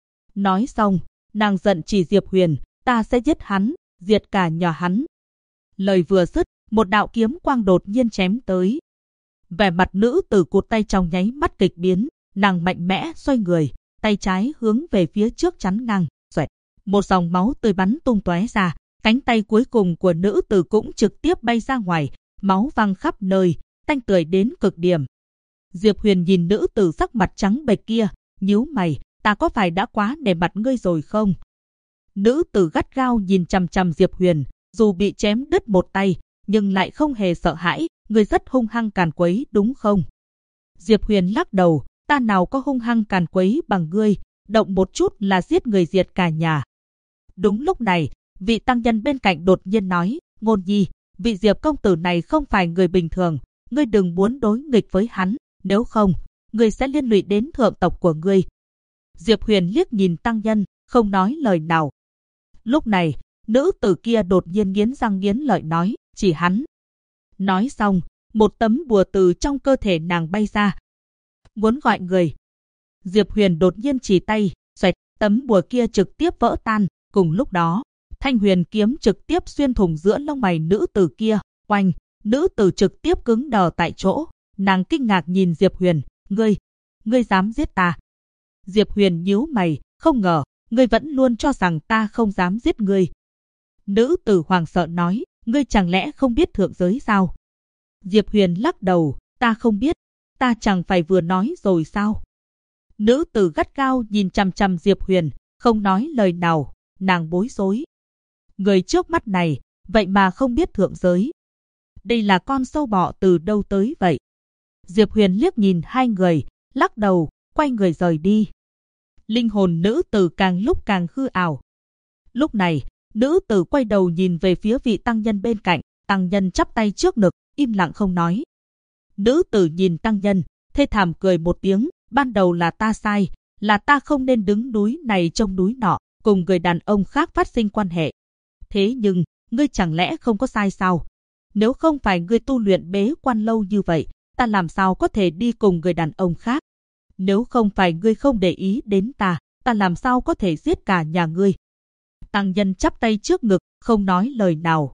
Speaker 1: Nói xong, nàng giận chỉ Diệp Huyền, ta sẽ giết hắn, diệt cả nhà hắn. Lời vừa dứt, một đạo kiếm quang đột nhiên chém tới. Vẻ mặt nữ tử cụt tay trong nháy mắt kịch biến, nàng mạnh mẽ xoay người, tay trái hướng về phía trước chắn ngang, xoẹt. Một dòng máu tươi bắn tung tóe ra, cánh tay cuối cùng của nữ tử cũng trực tiếp bay ra ngoài, máu văng khắp nơi, tanh tưởi đến cực điểm. Diệp Huyền nhìn nữ tử sắc mặt trắng bệch kia, nhíu mày, ta có phải đã quá nể mặt ngươi rồi không? Nữ tử gắt gao nhìn chằm chằm Diệp Huyền, dù bị chém đứt một tay, nhưng lại không hề sợ hãi, ngươi rất hung hăng càn quấy đúng không? Diệp Huyền lắc đầu, ta nào có hung hăng càn quấy bằng ngươi, động một chút là giết người diệt cả nhà. Đúng lúc này, vị tăng nhân bên cạnh đột nhiên nói, Ngôn Nhi, vị Diệp công tử này không phải người bình thường, ngươi đừng muốn đối nghịch với hắn, nếu không, ngươi sẽ liên lụy đến thượng tộc của ngươi. Diệp Huyền liếc nhìn tăng nhân, không nói lời nào. Lúc này, nữ tử kia đột nhiên nghiến răng nghiến lợi nói, chỉ hắn. Nói xong, một tấm bùa từ trong cơ thể nàng bay ra. Muốn gọi người. Diệp Huyền đột nhiên chỉ tay, xoẹt, tấm bùa kia trực tiếp vỡ tan. Cùng lúc đó, thanh huyền kiếm trực tiếp xuyên thủng giữa lông mày nữ tử kia. Oanh, nữ tử trực tiếp cứng đờ tại chỗ. Nàng kinh ngạc nhìn Diệp Huyền, ngươi dám giết ta? Diệp Huyền nhíu mày, không ngờ, ngươi vẫn luôn cho rằng ta không dám giết ngươi. Nữ tử hoảng sợ nói, ngươi chẳng lẽ không biết thượng giới sao? Diệp Huyền lắc đầu, ta không biết, ta chẳng phải vừa nói rồi sao? Nữ tử gắt gao nhìn chằm chằm Diệp Huyền, không nói lời nào, nàng bối rối. Người trước mắt này, vậy mà không biết thượng giới. Đây là con sâu bọ từ đâu tới vậy? Diệp Huyền liếc nhìn hai người, lắc đầu, quay người rời đi. Linh hồn nữ tử càng lúc càng hư ảo. Lúc này, nữ tử quay đầu nhìn về phía vị tăng nhân bên cạnh, tăng nhân chắp tay trước ngực, im lặng không nói. Nữ tử nhìn tăng nhân, thê thảm cười một tiếng, ban đầu là ta sai, là ta không nên đứng núi này trông núi nọ, cùng người đàn ông khác phát sinh quan hệ. Thế nhưng, ngươi chẳng lẽ không có sai sao? Nếu không phải ngươi tu luyện bế quan lâu như vậy, ta làm sao có thể đi cùng người đàn ông khác? Nếu không phải ngươi không để ý đến ta, ta làm sao có thể giết cả nhà ngươi? Tăng nhân chắp tay trước ngực, không nói lời nào.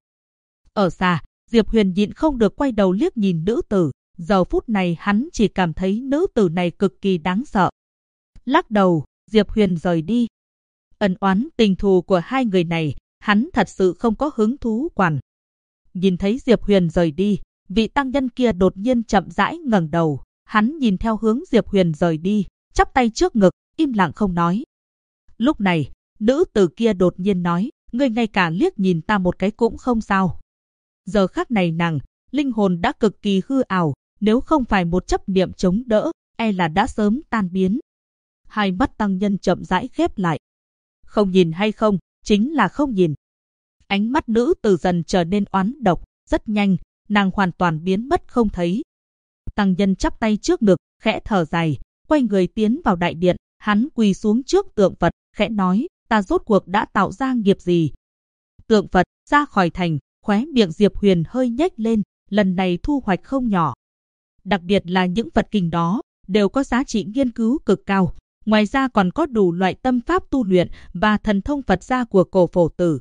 Speaker 1: Ở xa, Diệp Huyền nhịn không được quay đầu liếc nhìn nữ tử. Giờ phút này hắn chỉ cảm thấy nữ tử này cực kỳ đáng sợ. Lắc đầu, Diệp Huyền rời đi. Ân oán tình thù của hai người này, hắn thật sự không có hứng thú quản. Nhìn thấy Diệp Huyền rời đi, vị tăng nhân kia đột nhiên chậm rãi ngẩng đầu. Hắn nhìn theo hướng Diệp Huyền rời đi, chắp tay trước ngực, im lặng không nói. Lúc này, nữ tử kia đột nhiên nói, ngươi ngay cả liếc nhìn ta một cái cũng không sao. Giờ khắc này nàng, linh hồn đã cực kỳ hư ảo, nếu không phải một chấp niệm chống đỡ, e là đã sớm tan biến. Hai mắt tăng nhân chậm rãi khép lại. Không nhìn hay không, chính là không nhìn. Ánh mắt nữ tử dần trở nên oán độc, rất nhanh, nàng hoàn toàn biến mất không thấy. Tăng nhân chắp tay trước ngực, khẽ thở dài, quay người tiến vào đại điện, hắn quỳ xuống trước tượng Phật, khẽ nói, ta rốt cuộc đã tạo ra nghiệp gì? Tượng Phật ra khỏi thành, khóe miệng Diệp Huyền hơi nhếch lên, lần này thu hoạch không nhỏ. Đặc biệt là những Phật kinh đó, đều có giá trị nghiên cứu cực cao. Ngoài ra còn có đủ loại tâm pháp tu luyện và thần thông Phật gia của Cổ Phổ Tử.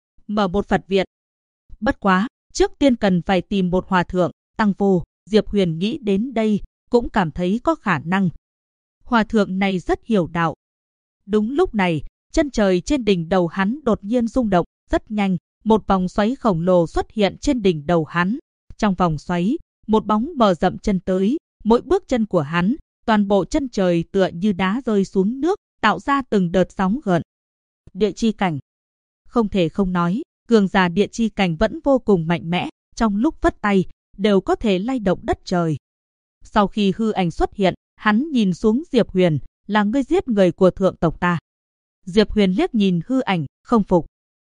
Speaker 1: Mở một Phật viện. Bất quá, trước tiên cần phải tìm một hòa thượng, tăng vô. Diệp Huyền nghĩ đến đây, cũng cảm thấy có khả năng. Hòa thượng này rất hiểu đạo. Đúng lúc này, chân trời trên đỉnh đầu hắn đột nhiên rung động, rất nhanh, một vòng xoáy khổng lồ xuất hiện trên đỉnh đầu hắn. Trong vòng xoáy, một bóng mờ dậm chân tới, mỗi bước chân của hắn, toàn bộ chân trời tựa như đá rơi xuống nước, tạo ra từng đợt sóng gợn. Địa chi cảnh. Không thể không nói, cường giả địa chi cảnh vẫn vô cùng mạnh mẽ, trong lúc vất tay, đều có thể lay động đất trời. Sau khi hư ảnh xuất hiện, hắn nhìn xuống Diệp Huyền, là ngươi giết người của thượng tộc ta. Diệp Huyền liếc nhìn hư ảnh, không phục.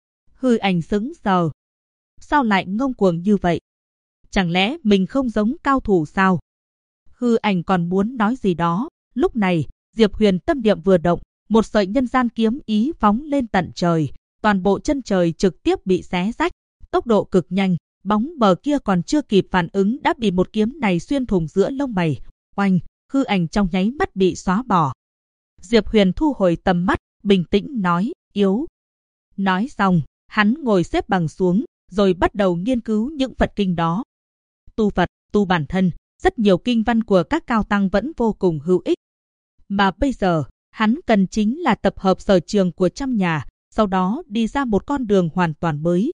Speaker 1: Hư ảnh sững sờ. Sao lại ngông cuồng như vậy? Chẳng lẽ mình không giống cao thủ sao? Hư ảnh còn muốn nói gì đó, Lúc này, Diệp Huyền tâm niệm vừa động, một sợi nhân gian kiếm ý phóng lên tận trời, toàn bộ chân trời trực tiếp bị xé rách, tốc độ cực nhanh, bóng mờ kia còn chưa kịp phản ứng đã bị một kiếm này xuyên thủng giữa lông mày. Oanh, hư ảnh trong nháy mắt bị xóa bỏ. Diệp Huyền thu hồi tầm mắt, bình tĩnh nói, yếu. Nói xong, hắn ngồi xếp bằng xuống, rồi bắt đầu nghiên cứu những Phật kinh đó. Tu Phật, tu bản thân, rất nhiều kinh văn của các cao tăng vẫn vô cùng hữu ích. Mà bây giờ, hắn cần chính là tập hợp sở trường của trăm nhà, sau đó đi ra một con đường hoàn toàn mới.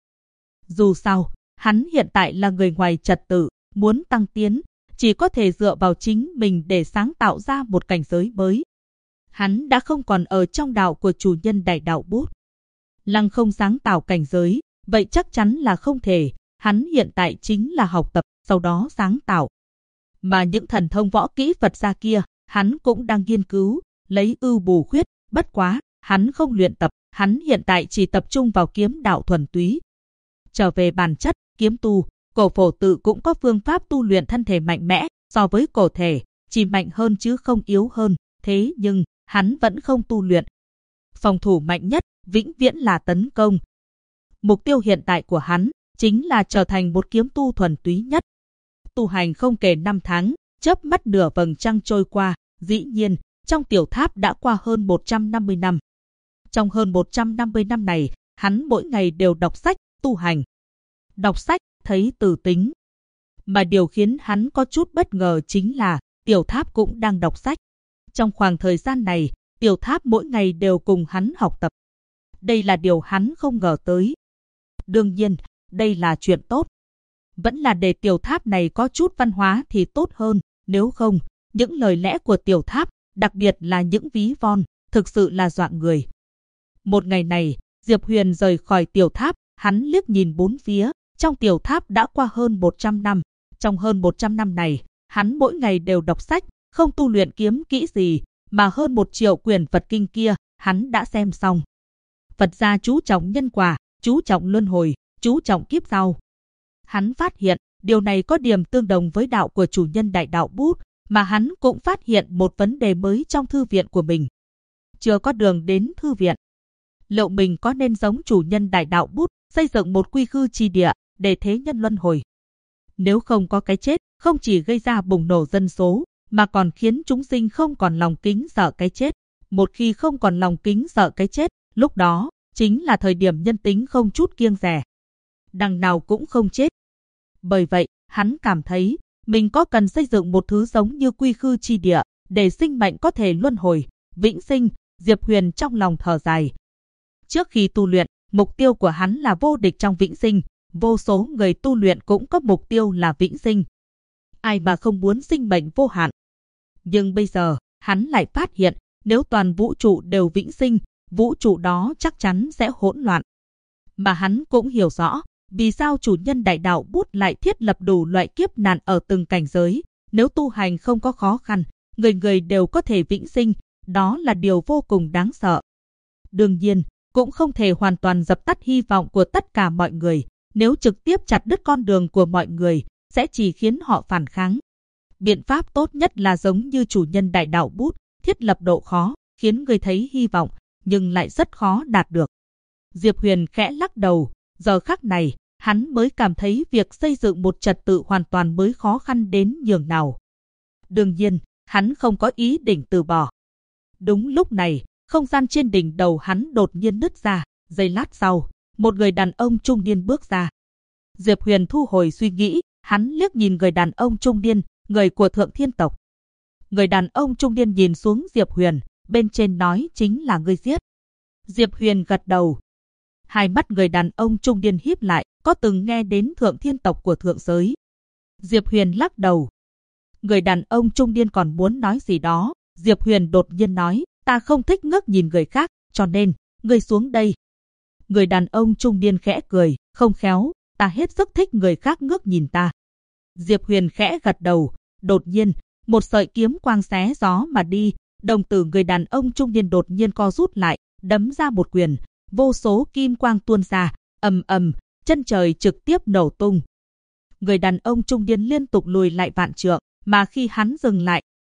Speaker 1: Dù sao, hắn hiện tại là người ngoài trật tự, muốn tăng tiến, chỉ có thể dựa vào chính mình để sáng tạo ra một cảnh giới mới. Hắn đã không còn ở trong đạo của chủ nhân Đại Đạo Bút. Lăng không sáng tạo cảnh giới, vậy chắc chắn là không thể. Hắn hiện tại chính là học tập, sau đó sáng tạo. Mà những thần thông võ kỹ Phật gia kia, hắn cũng đang nghiên cứu, lấy ưu bù khuyết. Bất quá, hắn không luyện tập, hắn hiện tại chỉ tập trung vào kiếm đạo thuần túy. Trở về bản chất, kiếm tu, Cổ Phổ Tự cũng có phương pháp tu luyện thân thể mạnh mẽ, so với cổ thể, chỉ mạnh hơn chứ không yếu hơn. Thế nhưng, hắn vẫn không tu luyện. Phòng thủ mạnh nhất, vĩnh viễn là tấn công. Mục tiêu hiện tại của hắn, chính là trở thành một kiếm tu thuần túy nhất. Tu hành không kể 5 tháng, chớp mắt nửa vầng trăng trôi qua, dĩ nhiên, trong tiểu tháp đã qua hơn 150 năm. Trong hơn 150 năm này, hắn mỗi ngày đều đọc sách, tu hành. Đọc sách, thấy từ tính. Mà điều khiến hắn có chút bất ngờ chính là, tiểu tháp cũng đang đọc sách. Trong khoảng thời gian này, tiểu tháp mỗi ngày đều cùng hắn học tập. Đây là điều hắn không ngờ tới. Đương nhiên, đây là chuyện tốt. Vẫn là để tiểu tháp này có chút văn hóa thì tốt hơn, nếu không, những lời lẽ của tiểu tháp, đặc biệt là những ví von, thực sự là dọa người. Một ngày này, Diệp Huyền rời khỏi tiểu tháp, hắn liếc nhìn bốn phía, trong tiểu tháp đã qua hơn 100 năm. Trong hơn 100 năm này, hắn mỗi ngày đều đọc sách, không tu luyện kiếm kỹ gì, mà hơn 1 triệu quyển Phật kinh kia, hắn đã xem xong. Phật gia chú trọng nhân quả, chú trọng luân hồi, chú trọng kiếp sau. Hắn phát hiện, điều này có điểm tương đồng với đạo của chủ nhân Đại Đạo Bút, mà hắn cũng phát hiện một vấn đề mới trong thư viện của mình. Chưa có đường đến thư viện. Liệu mình có nên giống chủ nhân Đại Đạo Bút, xây dựng một quy khư chi địa, để thế nhân luân hồi? Nếu không có cái chết, không chỉ gây ra bùng nổ dân số, mà còn khiến chúng sinh không còn lòng kính sợ cái chết. Một khi không còn lòng kính sợ cái chết, lúc đó, chính là thời điểm nhân tính không chút kiêng dè. Đằng nào cũng không chết. Bởi vậy, hắn cảm thấy, mình có cần xây dựng một thứ giống như quy khư chi địa, để sinh mệnh có thể luân hồi, vĩnh sinh. Diệp Huyền trong lòng thở dài. Trước khi tu luyện, mục tiêu của hắn là vô địch trong vĩnh sinh. Vô số người tu luyện cũng có mục tiêu là vĩnh sinh. Ai mà không muốn sinh mệnh vô hạn. Nhưng bây giờ, hắn lại phát hiện, nếu toàn vũ trụ đều vĩnh sinh, vũ trụ đó chắc chắn sẽ hỗn loạn. Mà hắn cũng hiểu rõ, vì sao chủ nhân Đại Đạo Bút lại thiết lập đủ loại kiếp nạn ở từng cảnh giới. Nếu tu hành không có khó khăn, người người đều có thể vĩnh sinh, đó là điều vô cùng đáng sợ. Đương nhiên, cũng không thể hoàn toàn dập tắt hy vọng của tất cả mọi người. Nếu trực tiếp chặt đứt con đường của mọi người, sẽ chỉ khiến họ phản kháng. Biện pháp tốt nhất là giống như chủ nhân Đại Đạo Bút, thiết lập độ khó, khiến người thấy hy vọng, nhưng lại rất khó đạt được. Diệp Huyền khẽ lắc đầu, giờ khắc này, hắn mới cảm thấy việc xây dựng một trật tự hoàn toàn mới khó khăn đến nhường nào. Đương nhiên, hắn không có ý định từ bỏ. Đúng lúc này, không gian trên đỉnh đầu hắn đột nhiên nứt ra, giây lát sau, một người đàn ông trung niên bước ra. Diệp Huyền thu hồi suy nghĩ, hắn liếc nhìn người đàn ông trung niên, người của Thượng Thiên tộc. Người đàn ông trung niên nhìn xuống Diệp Huyền, bên trên nói chính là ngươi giết. Diệp Huyền gật đầu. Hai mắt người đàn ông trung niên híp lại, có từng nghe đến Thượng Thiên tộc của thượng giới? Diệp Huyền lắc đầu. Người đàn ông trung niên còn muốn nói gì đó, Diệp Huyền đột nhiên nói, ta không thích ngước nhìn người khác, cho nên, ngươi xuống đây. Người đàn ông trung niên khẽ cười, không khéo, ta hết sức thích người khác ngước nhìn ta. Diệp Huyền khẽ gật đầu, đột nhiên, một sợi kiếm quang xé gió mà đi, đồng tử người đàn ông trung niên đột nhiên co rút lại, đấm ra một quyền, vô số kim quang tuôn ra, ầm ầm, chân trời trực tiếp nổ tung. Người đàn ông trung niên liên tục lùi lại vạn trượng, mà khi hắn dừng lại,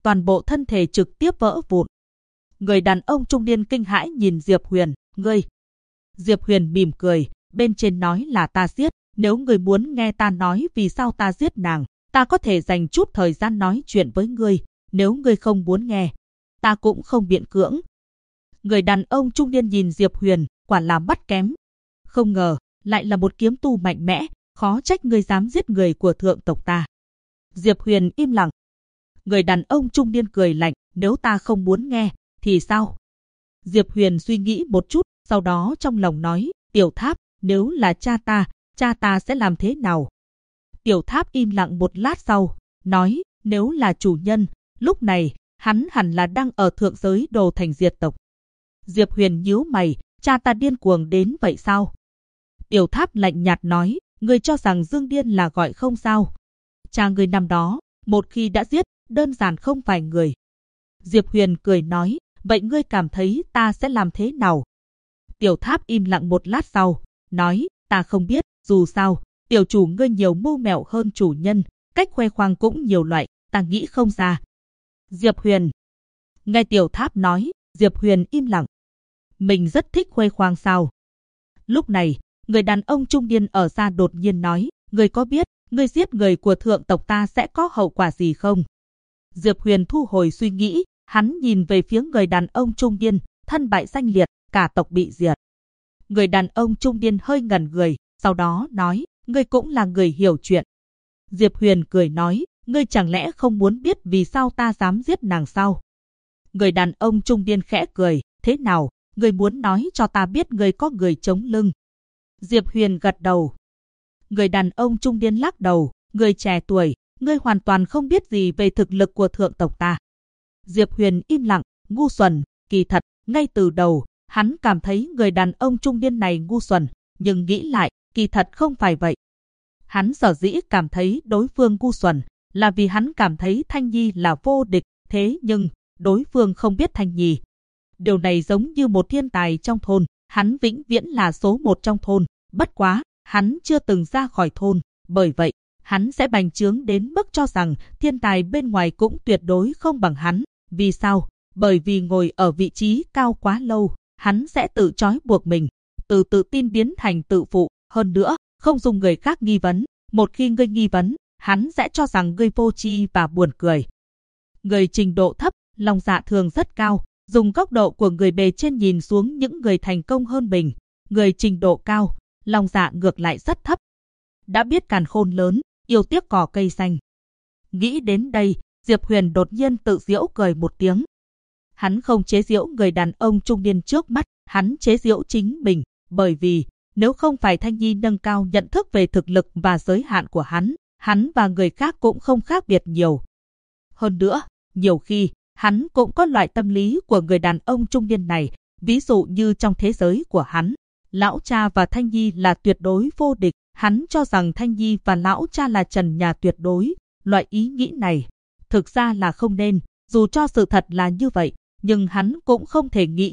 Speaker 1: toàn bộ thân thể trực tiếp vỡ vụn. Người đàn ông trung niên kinh hãi nhìn Diệp Huyền, ngươi. Diệp Huyền mỉm cười, bên trên nói là ta giết, nếu ngươi muốn nghe ta nói vì sao ta giết nàng, ta có thể dành chút thời gian nói chuyện với ngươi, nếu ngươi không muốn nghe, ta cũng không biện cưỡng. Người đàn ông trung niên nhìn Diệp Huyền, quả là mắt kém. Không ngờ, lại là một kiếm tu mạnh mẽ, khó trách ngươi dám giết người của thượng tộc ta. Diệp Huyền im lặng. Người đàn ông trung niên cười lạnh, nếu ta không muốn nghe, thì sao? Diệp Huyền suy nghĩ một chút, sau đó trong lòng nói, Tiểu Tháp, nếu là cha ta sẽ làm thế nào? Tiểu Tháp im lặng một lát sau, nói, nếu là chủ nhân, lúc này, hắn hẳn là đang ở thượng giới Đồ Thành diệt tộc. Diệp Huyền nhíu mày, cha ta điên cuồng đến vậy sao? Tiểu Tháp lạnh nhạt nói, ngươi cho rằng Dương Điên là gọi không sao? Cha ngươi năm đó, một khi đã giết, đơn giản không phải người. Diệp Huyền cười nói, vậy ngươi cảm thấy ta sẽ làm thế nào? Tiểu Tháp im lặng một lát sau, nói, ta không biết, dù sao, tiểu chủ ngươi nhiều mưu mẹo hơn chủ nhân, cách khoe khoang cũng nhiều loại, ta nghĩ không ra. Diệp Huyền. Nghe Tiểu Tháp nói, Diệp Huyền im lặng. Mình rất thích khoe khoang sao? Lúc này, người đàn ông trung niên ở xa đột nhiên nói, ngươi có biết, ngươi giết người của thượng tộc ta sẽ có hậu quả gì không? Diệp Huyền thu hồi suy nghĩ, hắn nhìn về phía người đàn ông trung niên, thân bại danh liệt, cả tộc bị diệt. Người đàn ông trung niên hơi ngẩn người, sau đó nói, ngươi cũng là người hiểu chuyện. Diệp Huyền cười nói, ngươi chẳng lẽ không muốn biết vì sao ta dám giết nàng sao? Người đàn ông trung niên khẽ cười, thế nào, ngươi muốn nói cho ta biết ngươi có người chống lưng? Diệp Huyền gật đầu. Người đàn ông trung niên lắc đầu, người trẻ tuổi, ngươi hoàn toàn không biết gì về thực lực của thượng tộc ta. Diệp Huyền im lặng, ngu xuẩn, kỳ thật, ngay từ đầu, hắn cảm thấy người đàn ông trung niên này ngu xuẩn, nhưng nghĩ lại, kỳ thật không phải vậy. Hắn sở dĩ cảm thấy đối phương ngu xuẩn, là vì hắn cảm thấy Thanh Nhi là vô địch, thế nhưng, đối phương không biết Thanh Nhi. Điều này giống như một thiên tài trong thôn, hắn vĩnh viễn là số một trong thôn, bất quá, hắn chưa từng ra khỏi thôn, bởi vậy, hắn sẽ bành trướng đến mức cho rằng thiên tài bên ngoài cũng tuyệt đối không bằng hắn. Vì sao? Bởi vì ngồi ở vị trí cao quá lâu, hắn sẽ tự trói buộc mình, từ tự tin biến thành tự phụ, hơn nữa, không dùng người khác nghi vấn, một khi ngươi nghi vấn, hắn sẽ cho rằng ngươi vô tri và buồn cười. Người trình độ thấp, lòng dạ thường rất cao, dùng góc độ của người bề trên nhìn xuống những người thành công hơn mình, người trình độ cao, lòng dạ ngược lại rất thấp. Đã biết càn khôn lớn, yêu tiếc cỏ cây xanh. Nghĩ đến đây, Diệp Huyền đột nhiên tự giễu cười một tiếng. Hắn không chế giễu người đàn ông trung niên trước mắt, hắn chế giễu chính mình, bởi vì nếu không phải Thanh Nhi nâng cao nhận thức về thực lực và giới hạn của hắn và người khác cũng không khác biệt nhiều. Hơn nữa, nhiều khi, hắn cũng có loại tâm lý của người đàn ông trung niên này, ví dụ như trong thế giới của hắn, lão cha và Thanh Nhi là tuyệt đối vô địch, hắn cho rằng Thanh Nhi và lão cha là trần nhà tuyệt đối, loại ý nghĩ này. Thực ra là không nên, dù cho sự thật là như vậy, nhưng hắn cũng không thể nghĩ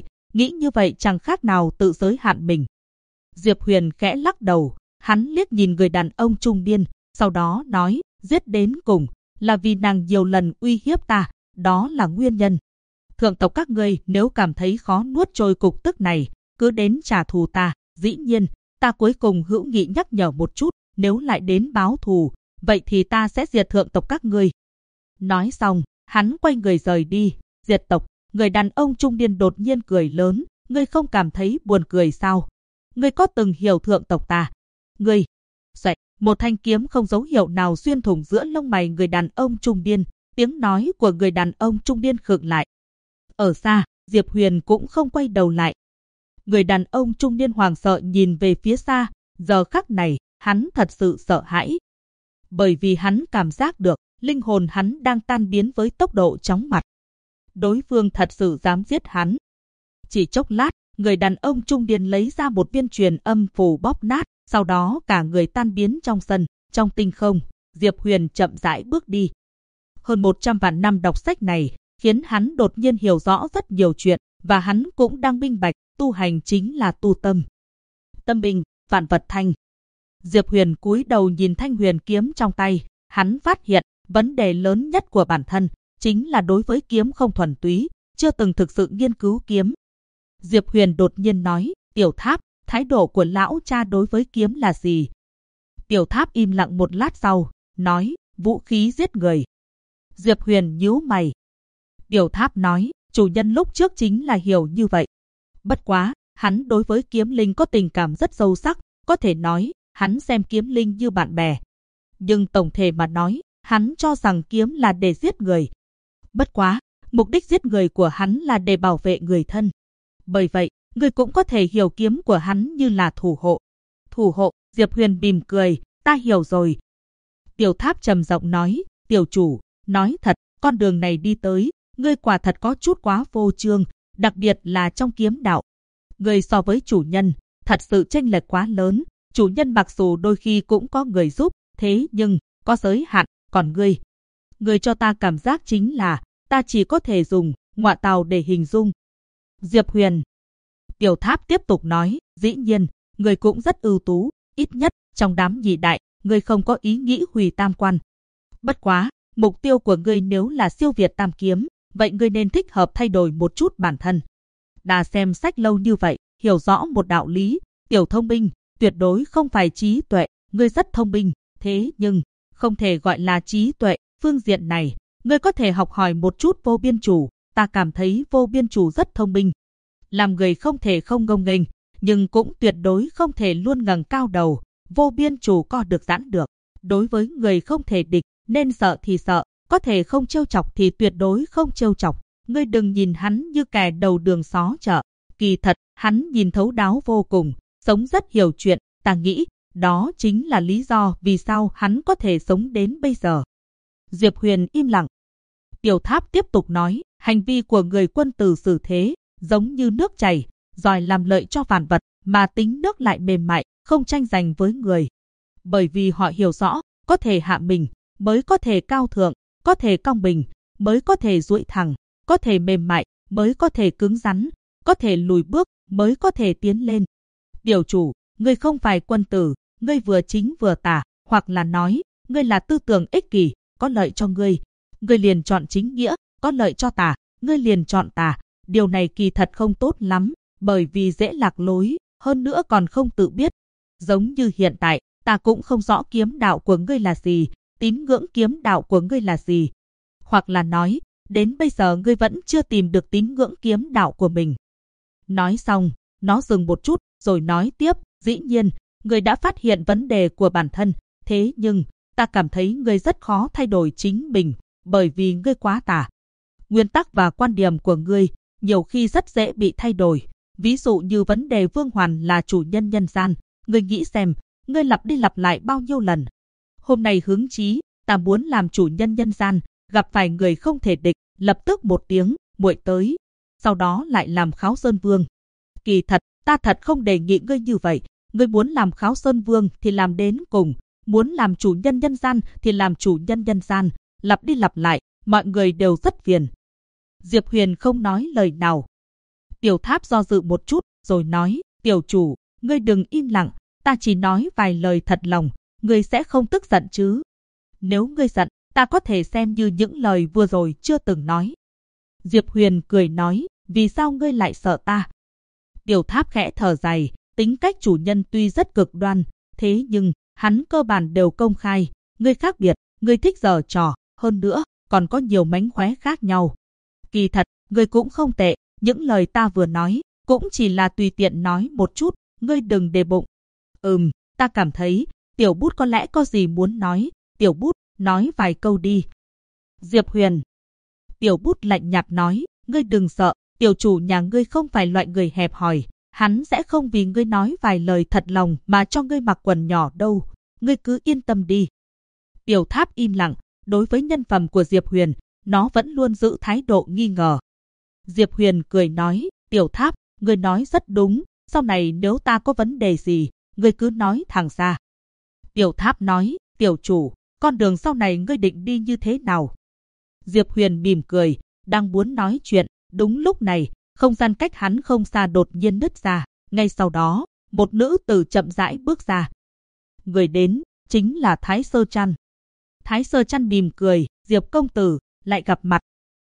Speaker 1: như vậy chẳng khác nào tự giới hạn mình. Diệp Huyền khẽ lắc đầu, hắn liếc nhìn người đàn ông trung niên, sau đó nói, giết đến cùng, là vì nàng nhiều lần uy hiếp ta, đó là nguyên nhân. Thượng tộc các ngươi nếu cảm thấy khó nuốt trôi cục tức này, cứ đến trả thù ta, dĩ nhiên, ta cuối cùng hữu nghị nhắc nhở một chút, nếu lại đến báo thù, vậy thì ta sẽ diệt thượng tộc các ngươi. Nói xong, hắn quay người rời đi, diệt tộc, người đàn ông trung niên đột nhiên cười lớn, ngươi không cảm thấy buồn cười sao? Ngươi có từng hiểu thượng tộc ta? Ngươi, xoẹt, một thanh kiếm không dấu hiệu nào xuyên thủng giữa lông mày người đàn ông trung niên, tiếng nói của người đàn ông trung niên khựng lại. Ở xa, Diệp Huyền cũng không quay đầu lại. Người đàn ông trung niên hoảng sợ nhìn về phía xa, giờ khắc này, hắn thật sự sợ hãi. Bởi vì hắn cảm giác được, linh hồn hắn đang tan biến với tốc độ chóng mặt. Đối phương thật sự dám giết hắn. Chỉ chốc lát, người đàn ông trung niên lấy ra một viên truyền âm phù bóp nát, sau đó cả người tan biến trong sân, trong tinh không. Diệp Huyền chậm rãi bước đi. Hơn 100 vạn năm đọc sách này, khiến hắn đột nhiên hiểu rõ rất nhiều chuyện, và hắn cũng đang minh bạch, tu hành chính là tu tâm. Tâm bình, vạn vật thanh. Diệp Huyền cúi đầu nhìn thanh huyền kiếm trong tay, hắn phát hiện, vấn đề lớn nhất của bản thân, chính là đối với kiếm không thuần túy, chưa từng thực sự nghiên cứu kiếm. Diệp Huyền đột nhiên nói, Tiểu Tháp, thái độ của lão cha đối với kiếm là gì? Tiểu Tháp im lặng một lát sau, nói, vũ khí giết người. Diệp Huyền nhíu mày. Tiểu Tháp nói, chủ nhân lúc trước chính là hiểu như vậy. Bất quá, hắn đối với kiếm linh có tình cảm rất sâu sắc, có thể nói, hắn xem kiếm linh như bạn bè. Nhưng tổng thể mà nói, hắn cho rằng kiếm là để giết người. Bất quá, mục đích giết người của hắn là để bảo vệ người thân. Bởi vậy, người cũng có thể hiểu kiếm của hắn như là thủ hộ. Thủ hộ, Diệp Huyền mỉm cười, ta hiểu rồi. Tiểu Tháp trầm giọng nói, tiểu chủ, nói thật, con đường này đi tới, ngươi quả thật có chút quá vô trương, đặc biệt là trong kiếm đạo. Ngươi so với chủ nhân, thật sự chênh lệch quá lớn, chủ nhân mặc dù đôi khi cũng có người giúp, thế nhưng, có giới hạn, còn ngươi cho ta cảm giác chính là, ta chỉ có thể dùng, ngọa tào để hình dung. Diệp Huyền. Tiểu Tháp tiếp tục nói, dĩ nhiên, ngươi cũng rất ưu tú, ít nhất, trong đám nhị đại, ngươi không có ý nghĩ hủy tam quan. Bất quá, mục tiêu của ngươi nếu là siêu việt tam kiếm, vậy ngươi nên thích hợp thay đổi một chút bản thân. Đã xem sách lâu như vậy, hiểu rõ một đạo lý, tiểu thông minh, tuyệt đối không phải trí tuệ, ngươi rất thông minh, thế nhưng, không thể gọi là trí tuệ, phương diện này, ngươi có thể học hỏi một chút Vô Biên Chủ, ta cảm thấy Vô Biên Chủ rất thông minh. Làm người không thể không ngông nghênh, nhưng cũng tuyệt đối không thể luôn ngẩng cao đầu, Vô Biên Chủ co được giãn được. Đối với người không thể địch, nên sợ thì sợ, có thể không trêu chọc thì tuyệt đối không trêu chọc. Ngươi đừng nhìn hắn như kẻ đầu đường xó chợ, kỳ thật, hắn nhìn thấu đáo vô cùng, sống rất hiểu chuyện, ta nghĩ, đó chính là lý do vì sao hắn có thể sống đến bây giờ. Diệp Huyền im lặng. Tiểu Tháp tiếp tục nói, hành vi của người quân tử xử thế, giống như nước chảy, giỏi làm lợi cho vạn vật, mà tính nước lại mềm mại, không tranh giành với người. Bởi vì họ hiểu rõ, có thể hạ mình, mới có thể cao thượng, có thể cong bình, mới có thể duỗi thẳng, có thể mềm mại, mới có thể cứng rắn, có thể lùi bước, mới có thể tiến lên. Tiểu chủ, ngươi không phải quân tử, ngươi vừa chính vừa tà, hoặc là nói, ngươi là tư tưởng ích kỷ, có lợi cho ngươi liền chọn chính nghĩa, có lợi cho tà, ngươi liền chọn tà. Điều này kỳ thật không tốt lắm, bởi vì dễ lạc lối, hơn nữa còn không tự biết. Giống như hiện tại, ta cũng không rõ kiếm đạo của ngươi là gì, tín ngưỡng kiếm đạo của ngươi là gì. Hoặc là nói, đến bây giờ ngươi vẫn chưa tìm được tín ngưỡng kiếm đạo của mình. Nói xong, nó dừng một chút, rồi nói tiếp, dĩ nhiên, ngươi đã phát hiện vấn đề của bản thân, thế nhưng, ta cảm thấy ngươi rất khó thay đổi chính mình, bởi vì ngươi quá tà. Nguyên tắc và quan điểm của ngươi, nhiều khi rất dễ bị thay đổi. Ví dụ như vấn đề Vương Hoàn là chủ nhân nhân gian, ngươi nghĩ xem, ngươi lặp đi lặp lại bao nhiêu lần. Hôm nay hứng chí, ta muốn làm chủ nhân nhân gian, gặp phải người không thể địch, lập tức một tiếng, muội tới. Sau đó lại làm Kháo Sơn Vương. Kỳ thật, ta thật không đề nghị ngươi như vậy. Ngươi muốn làm Kháo Sơn Vương thì làm đến cùng. Muốn làm chủ nhân nhân gian thì làm chủ nhân nhân gian. Lặp đi lặp lại, mọi người đều rất phiền. Diệp Huyền không nói lời nào. Tiểu Tháp do dự một chút, rồi nói, tiểu chủ, ngươi đừng im lặng, ta chỉ nói vài lời thật lòng, ngươi sẽ không tức giận chứ. Nếu ngươi giận, ta có thể xem như những lời vừa rồi chưa từng nói. Diệp Huyền cười nói, vì sao ngươi lại sợ ta? Tiểu Tháp khẽ thở dài, tính cách chủ nhân tuy rất cực đoan, thế nhưng, hắn cơ bản đều công khai, ngươi khác biệt, ngươi thích giở trò, hơn nữa, còn có nhiều mánh khóe khác nhau. Kỳ thật, ngươi cũng không tệ, những lời ta vừa nói, cũng chỉ là tùy tiện nói một chút, ngươi đừng để bụng. Ta cảm thấy, Tiểu Bút có lẽ có gì muốn nói, Tiểu Bút, nói vài câu đi. Diệp Huyền. Tiểu Bút lạnh nhạt nói, ngươi đừng sợ, tiểu chủ nhà ngươi không phải loại người hẹp hòi, hắn sẽ không vì ngươi nói vài lời thật lòng mà cho ngươi mặc quần nhỏ đâu, ngươi cứ yên tâm đi. Tiểu Tháp im lặng, đối với nhân phẩm của Diệp Huyền, nó vẫn luôn giữ thái độ nghi ngờ. Diệp Huyền cười nói, Tiểu Tháp, ngươi nói rất đúng, sau này nếu ta có vấn đề gì, ngươi cứ nói thẳng ra. Tiểu Tháp nói, tiểu chủ, con đường sau này ngươi định đi như thế nào? Diệp Huyền mỉm cười, đang muốn nói chuyện, đúng lúc này, không gian cách hắn không xa đột nhiên nứt ra, ngay sau đó, một nữ tử chậm rãi bước ra. Người đến, chính là Thái Sơ Trăn. Thái Sơ Trăn mỉm cười, Diệp công tử, lại gặp mặt,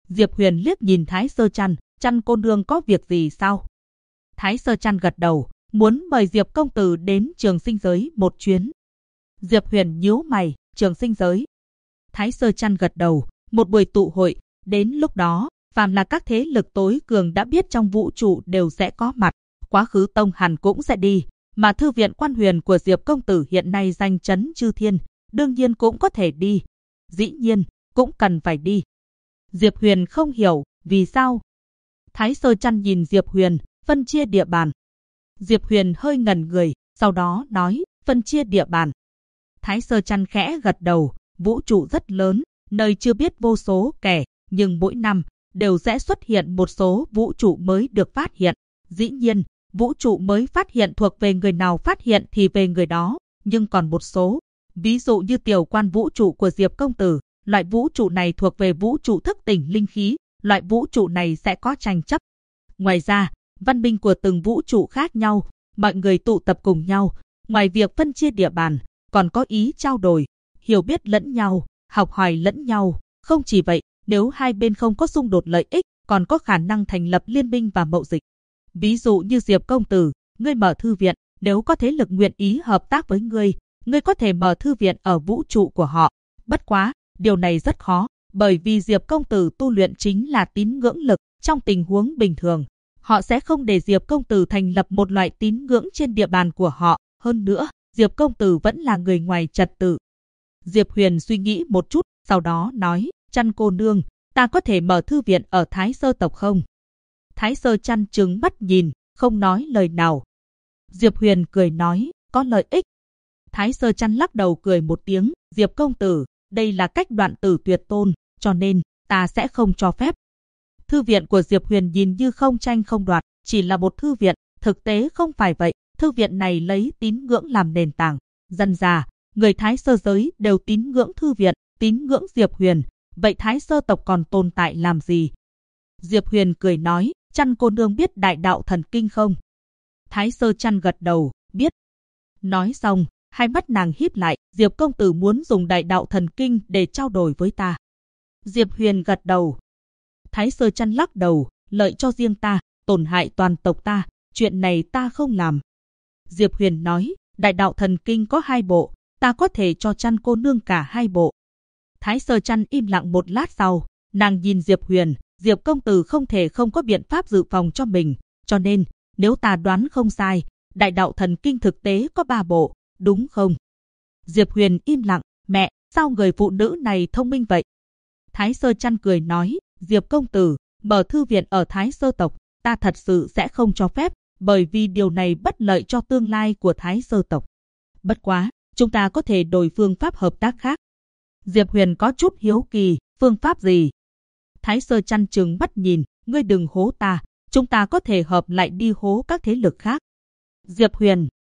Speaker 1: Diệp Huyền liếc nhìn Thái Sơ Trăn, Trăn cô nương có việc gì sao? Thái Sơ Trăn gật đầu, muốn mời Diệp công tử đến Trường Sinh giới một chuyến. Diệp Huyền nhíu mày, Trường Sinh giới. Thái Sơ Trăn gật đầu, một buổi tụ hội, đến lúc đó, phàm là các thế lực tối cường đã biết trong vũ trụ đều sẽ có mặt, Quá Khứ Tông hẳn cũng sẽ đi, mà thư viện Quan Huyền của Diệp công tử hiện nay danh chấn chư thiên, đương nhiên cũng có thể đi. Dĩ nhiên, cũng cần phải đi. Diệp Huyền không hiểu, vì sao? Thái Sơ Trăn nhìn Diệp Huyền, phân chia địa bàn. Diệp Huyền hơi ngẩn người, sau đó nói, phân chia địa bàn. Thái Sơ Trăn khẽ gật đầu, vũ trụ rất lớn, nơi chưa biết vô số kẻ, nhưng mỗi năm đều sẽ xuất hiện một số vũ trụ mới được phát hiện. Dĩ nhiên, vũ trụ mới phát hiện thuộc về người nào phát hiện thì về người đó, nhưng còn một số, ví dụ như tiểu quan vũ trụ của Diệp công tử, loại vũ trụ này thuộc về vũ trụ thức tỉnh linh khí, loại vũ trụ này sẽ có tranh chấp. Ngoài ra, văn minh của từng vũ trụ khác nhau, mọi người tụ tập cùng nhau, ngoài việc phân chia địa bàn, còn có ý trao đổi, hiểu biết lẫn nhau, học hỏi lẫn nhau. Không chỉ vậy, nếu hai bên không có xung đột lợi ích, còn có khả năng thành lập liên minh và mậu dịch. Ví dụ như Diệp công tử, ngươi mở thư viện, nếu có thế lực nguyện ý hợp tác với ngươi có thể mở thư viện ở vũ trụ của họ. Bất quá, điều này rất khó, bởi vì Diệp công tử tu luyện chính là tín ngưỡng lực, trong tình huống bình thường, họ sẽ không để Diệp công tử thành lập một loại tín ngưỡng trên địa bàn của họ. Hơn nữa, Diệp công tử vẫn là người ngoài trật tự. Diệp Huyền suy nghĩ một chút, sau đó nói, Trăn cô nương, ta có thể mở thư viện ở Thái Sơ tộc không? Thái Sơ Trăn trừng mắt nhìn, không nói lời nào. Diệp Huyền cười nói, có lợi ích. Thái Sơ Trăn lắc đầu cười một tiếng, Diệp công tử, đây là cách đoạn tử tuyệt tôn, cho nên ta sẽ không cho phép. Thư viện của Diệp Huyền nhìn như không tranh không đoạt, chỉ là một thư viện, thực tế không phải vậy. Thư viện này lấy tín ngưỡng làm nền tảng. Dân già, người Thái Sơ giới đều tín ngưỡng thư viện, tín ngưỡng Diệp Huyền. Vậy Thái Sơ tộc còn tồn tại làm gì? Diệp Huyền cười nói, Trăn cô nương biết đại đạo thần kinh không? Thái Sơ Trăn gật đầu, biết. Nói xong, hai mắt nàng híp lại, Diệp công tử muốn dùng đại đạo thần kinh để trao đổi với ta. Diệp Huyền gật đầu. Thái Sơ Trăn lắc đầu, lợi cho riêng ta, tổn hại toàn tộc ta, chuyện này ta không làm. Diệp Huyền nói, đại đạo thần kinh có 2 bộ, ta có thể cho Trăn cô nương cả 2 bộ. Thái Sơ Trăn im lặng một lát sau, nàng nhìn Diệp Huyền, Diệp công tử không thể không có biện pháp dự phòng cho mình, cho nên, nếu ta đoán không sai, đại đạo thần kinh thực tế có 3 bộ, đúng không? Diệp Huyền im lặng, mẹ, sao người phụ nữ này thông minh vậy? Thái Sơ Trăn cười nói, Diệp công tử, mở thư viện ở Thái Sơ tộc, ta thật sự sẽ không cho phép, bởi vì điều này bất lợi cho tương lai của Thái Sơ tộc. Bất quá, chúng ta có thể đổi phương pháp hợp tác khác. Diệp Huyền có chút hiếu kỳ, phương pháp gì? Thái Sơ Trăn trừng mắt nhìn, ngươi đừng hố ta, chúng ta có thể hợp lại đi hố các thế lực khác. Diệp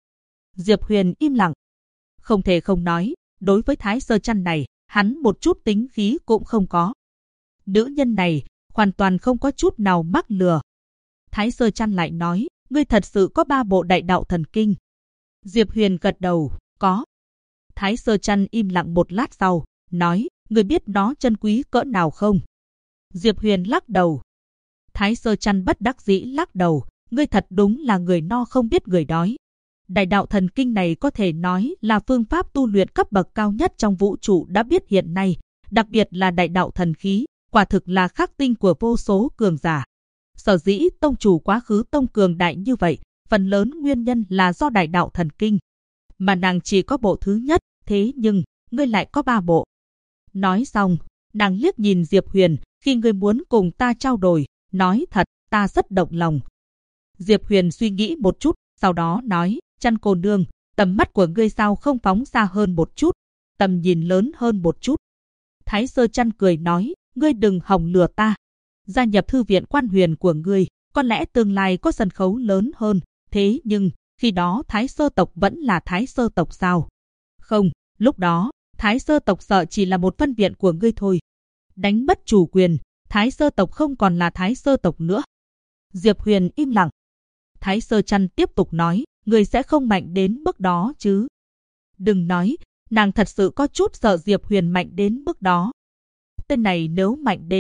Speaker 1: Huyền im lặng. Không thể không nói, đối với Thái Sơ Trăn này, hắn một chút tính khí cũng không có. Nữ nhân này, hoàn toàn không có chút nào mắc lừa. Thái Sơ Trăn lại nói, ngươi thật sự có 3 bộ đại đạo thần kinh. Diệp Huyền gật đầu, có. Thái Sơ Trăn im lặng một lát sau, nói, ngươi biết nó chân quý cỡ nào không? Diệp Huyền lắc đầu. Thái Sơ Trăn bất đắc dĩ lắc đầu, ngươi thật đúng là người no không biết người đói. Đại đạo thần kinh này có thể nói là phương pháp tu luyện cấp bậc cao nhất trong vũ trụ đã biết hiện nay, đặc biệt là đại đạo thần khí, quả thực là khắc tinh của vô số cường giả. Sở dĩ tông chủ Quá Khứ Tông cường đại như vậy, phần lớn nguyên nhân là do đại đạo thần kinh. Mà nàng chỉ có bộ thứ nhất, thế nhưng, ngươi lại có 3 bộ. Nói xong, nàng liếc nhìn Diệp Huyền, khi ngươi muốn cùng ta trao đổi, nói thật, ta rất động lòng. Diệp Huyền suy nghĩ một chút, sau đó nói, Trăn cô nương, tầm mắt của ngươi sao không phóng xa hơn một chút, tầm nhìn lớn hơn một chút. Thái Sơ Trăn cười nói, ngươi đừng hòng lừa ta. Gia nhập thư viện Quan Huyền của ngươi, có lẽ tương lai có sân khấu lớn hơn, thế nhưng, khi đó Thái Sơ tộc vẫn là Thái Sơ tộc sao? Không, lúc đó, Thái Sơ tộc sợ chỉ là một phân viện của ngươi thôi. Đánh mất chủ quyền, Thái Sơ tộc không còn là Thái Sơ tộc nữa. Diệp Huyền im lặng. Thái Sơ Trăn tiếp tục nói, ngươi sẽ không mạnh đến mức đó chứ? Đừng nói, nàng thật sự có chút sợ Diệp Huyền mạnh đến mức đó. Tên này nếu mạnh đến,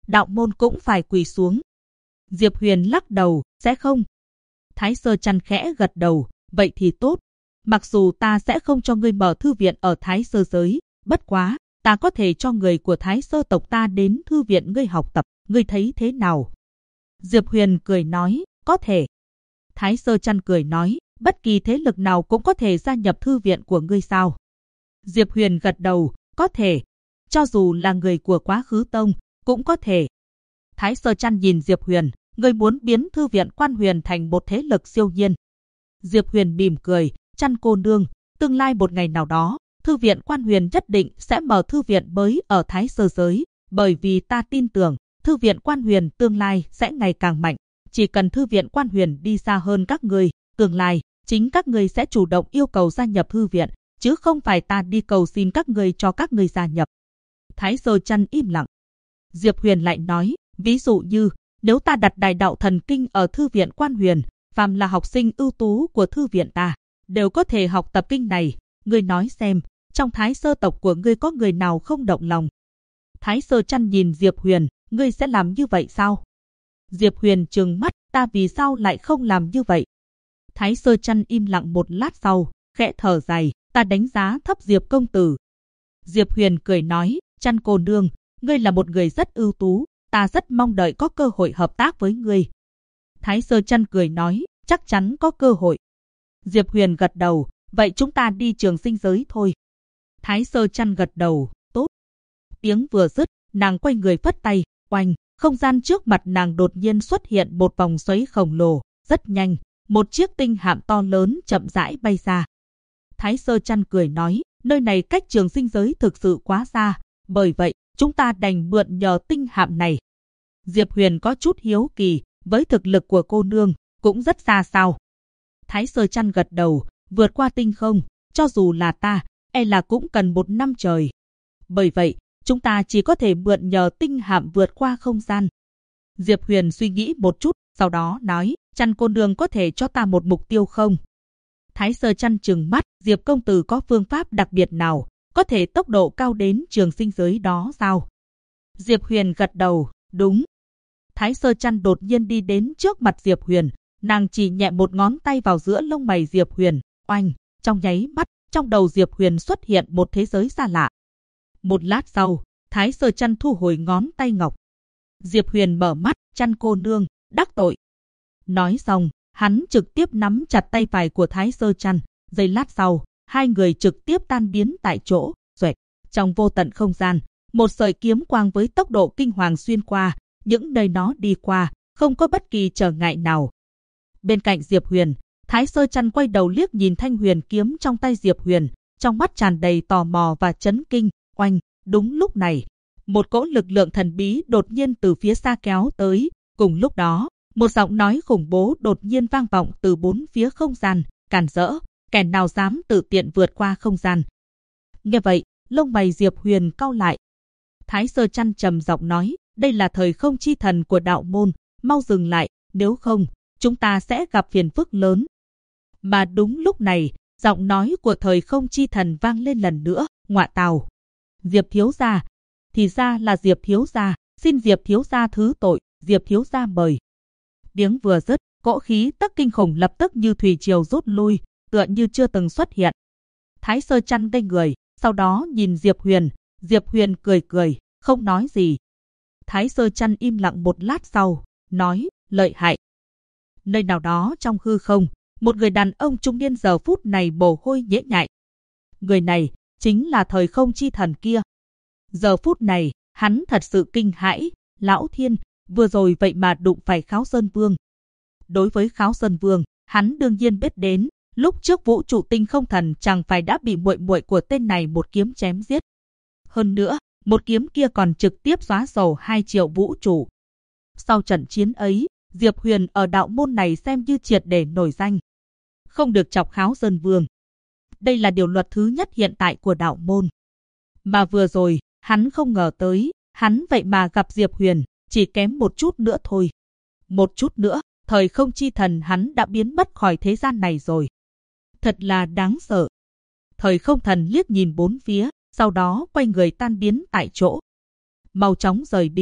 Speaker 1: đạo môn cũng phải quỳ xuống. Diệp Huyền lắc đầu, sẽ không. Thái Sơ Chân khẽ gật đầu, vậy thì tốt. Mặc dù ta sẽ không cho ngươi mở thư viện ở Thái Sơ giới, bất quá, ta có thể cho người của Thái Sơ tộc ta đến thư viện ngươi học tập, ngươi thấy thế nào? Diệp Huyền cười nói, có thể. Thái Sơ Chân cười nói, bất kỳ thế lực nào cũng có thể gia nhập thư viện của ngươi sao? Diệp Huyền gật đầu, có thể. Cho dù là người của Quá Khứ Tông, cũng có thể. Thái Sơ Chân nhìn Diệp Huyền, ngươi muốn biến thư viện Quan Huyền thành một thế lực siêu nhiên. Diệp Huyền mỉm cười, Chân cô nương, tương lai một ngày nào đó, thư viện Quan Huyền nhất định sẽ mở thư viện mới ở Thái Sơ giới, bởi vì ta tin tưởng, thư viện Quan Huyền tương lai sẽ ngày càng mạnh. Chỉ cần thư viện Quan Huyền đi xa hơn các ngươi, tương lai, chính các ngươi sẽ chủ động yêu cầu gia nhập thư viện, chứ không phải ta đi cầu xin các ngươi cho các ngươi gia nhập. Thái Sơ Chân im lặng. Diệp Huyền lại nói, ví dụ như, nếu ta đặt Đại Đạo Thần Kinh ở thư viện Quan Huyền, phàm là học sinh ưu tú của thư viện ta, đều có thể học tập kinh này. Ngươi nói xem, trong Thái Sơ tộc của ngươi có người nào không động lòng? Thái Sơ Chân nhìn Diệp Huyền, ngươi sẽ làm như vậy sao? Diệp Huyền trừng mắt, ta vì sao lại không làm như vậy? Thái Sơ Chân im lặng một lát sau, khẽ thở dài, ta đánh giá thấp Diệp công tử. Diệp Huyền cười nói, Chân cô nương, ngươi là một người rất ưu tú, ta rất mong đợi có cơ hội hợp tác với ngươi. Thái Sơ Chân cười nói, chắc chắn có cơ hội. Diệp Huyền gật đầu, vậy chúng ta đi Trường Sinh giới thôi. Thái Sơ Chân gật đầu, tốt. Tiếng vừa dứt, nàng quay người phất tay, oanh, không gian trước mặt nàng đột nhiên xuất hiện một vòng xoáy khổng lồ, rất nhanh, một chiếc tinh hạm to lớn chậm rãi bay ra. Thái Sơ Chân cười nói, nơi này cách Trường Sinh giới thực sự quá xa, bởi vậy, chúng ta đành mượn nhờ tinh hạm này. Diệp Huyền có chút hiếu kỳ, với thực lực của cô nương, cũng rất xa sao. Thái Sơ Chân gật đầu, vượt qua tinh không, cho dù là ta, e là cũng cần 1 năm trời. Bởi vậy, chúng ta chỉ có thể mượn nhờ tinh hạm vượt qua không gian. Diệp Huyền suy nghĩ một chút, sau đó nói, Chân cô nương có thể cho ta một mục tiêu không? Thái Sơ Chân trừng mắt, Diệp công tử có phương pháp đặc biệt nào, có thể tốc độ cao đến Trường Sinh giới đó sao? Diệp Huyền gật đầu, đúng. Thái Sơ Chân đột nhiên đi đến trước mặt Diệp Huyền, nàng chỉ nhẹ một ngón tay vào giữa lông mày Diệp Huyền, oanh, trong nháy mắt, trong đầu Diệp Huyền xuất hiện một thế giới xa lạ. Một lát sau, Thái Sơ Chân thu hồi ngón tay ngọc. Diệp Huyền mở mắt, Chân cô nương, đắc tội. Nói xong, hắn trực tiếp nắm chặt tay phải của Thái Sơ Chân. Giây lát sau, hai người trực tiếp tan biến tại chỗ. Xoẹt, trong vô tận không gian, một sợi kiếm quang với tốc độ kinh hoàng xuyên qua, những nơi nó đi qua, không có bất kỳ trở ngại nào. Bên cạnh Diệp Huyền, Thái Sơ Chân quay đầu liếc nhìn thanh huyền kiếm trong tay Diệp Huyền, trong mắt tràn đầy tò mò và chấn kinh. Oanh, đúng lúc này, một cỗ lực lượng thần bí đột nhiên từ phía xa kéo tới. Cùng lúc đó, một giọng nói khủng bố đột nhiên vang vọng từ bốn phía không gian, càn rỡ, kẻ nào dám tự tiện vượt qua không gian. Nghe vậy, lông mày Diệp Huyền cau lại. Thái Sơ Chân trầm giọng nói, đây là thời không chi thần của đạo môn, mau dừng lại, nếu không, chúng ta sẽ gặp phiền phức lớn. Mà đúng lúc này, giọng nói của thời không chi thần vang lên lần nữa, ngọa tào. Diệp thiếu gia, thì ra là Diệp thiếu gia, xin Diệp thiếu gia thứ tội, Diệp thiếu gia mời. Tiếng vừa dứt, cỗ khí tức kinh khủng lập tức như thủy triều rút lui, tựa như chưa từng xuất hiện. Thái Sơ Chân ngây người, sau đó nhìn Diệp Huyền cười cười, không nói gì. Thái Sơ Chân im lặng một lát sau, nói, lợi hại. Nơi nào đó trong hư không, một người đàn ông trung niên giờ phút này mồ hôi nhễ nhại. Người này chính là thời không chi thần kia. Giờ phút này, hắn thật sự kinh hãi, Lão Thiên, vừa rồi vậy mà đụng phải Kháo Sơn Vương. Đối với Kháo Sơn Vương, hắn đương nhiên biết đến, lúc trước Vũ Trụ Tinh Không Thần chẳng phải đã bị muội muội của tên này một kiếm chém giết. Hơn nữa, một kiếm kia còn trực tiếp xóa sổ 2 triệu vũ trụ. Sau trận chiến ấy, Diệp Huyền ở đạo môn này xem như triệt để nổi danh. Không được chọc Kháo Sơn Vương. Đây là điều luật thứ nhất hiện tại của đạo môn. Mà vừa rồi, hắn không ngờ tới, hắn vậy mà gặp Diệp Huyền, chỉ kém một chút nữa thôi. Một chút nữa, thời không chi thần hắn đã biến mất khỏi thế gian này rồi. Thật là đáng sợ. Thời không thần liếc nhìn bốn phía, sau đó quay người tan biến tại chỗ. Mau chóng rời đi,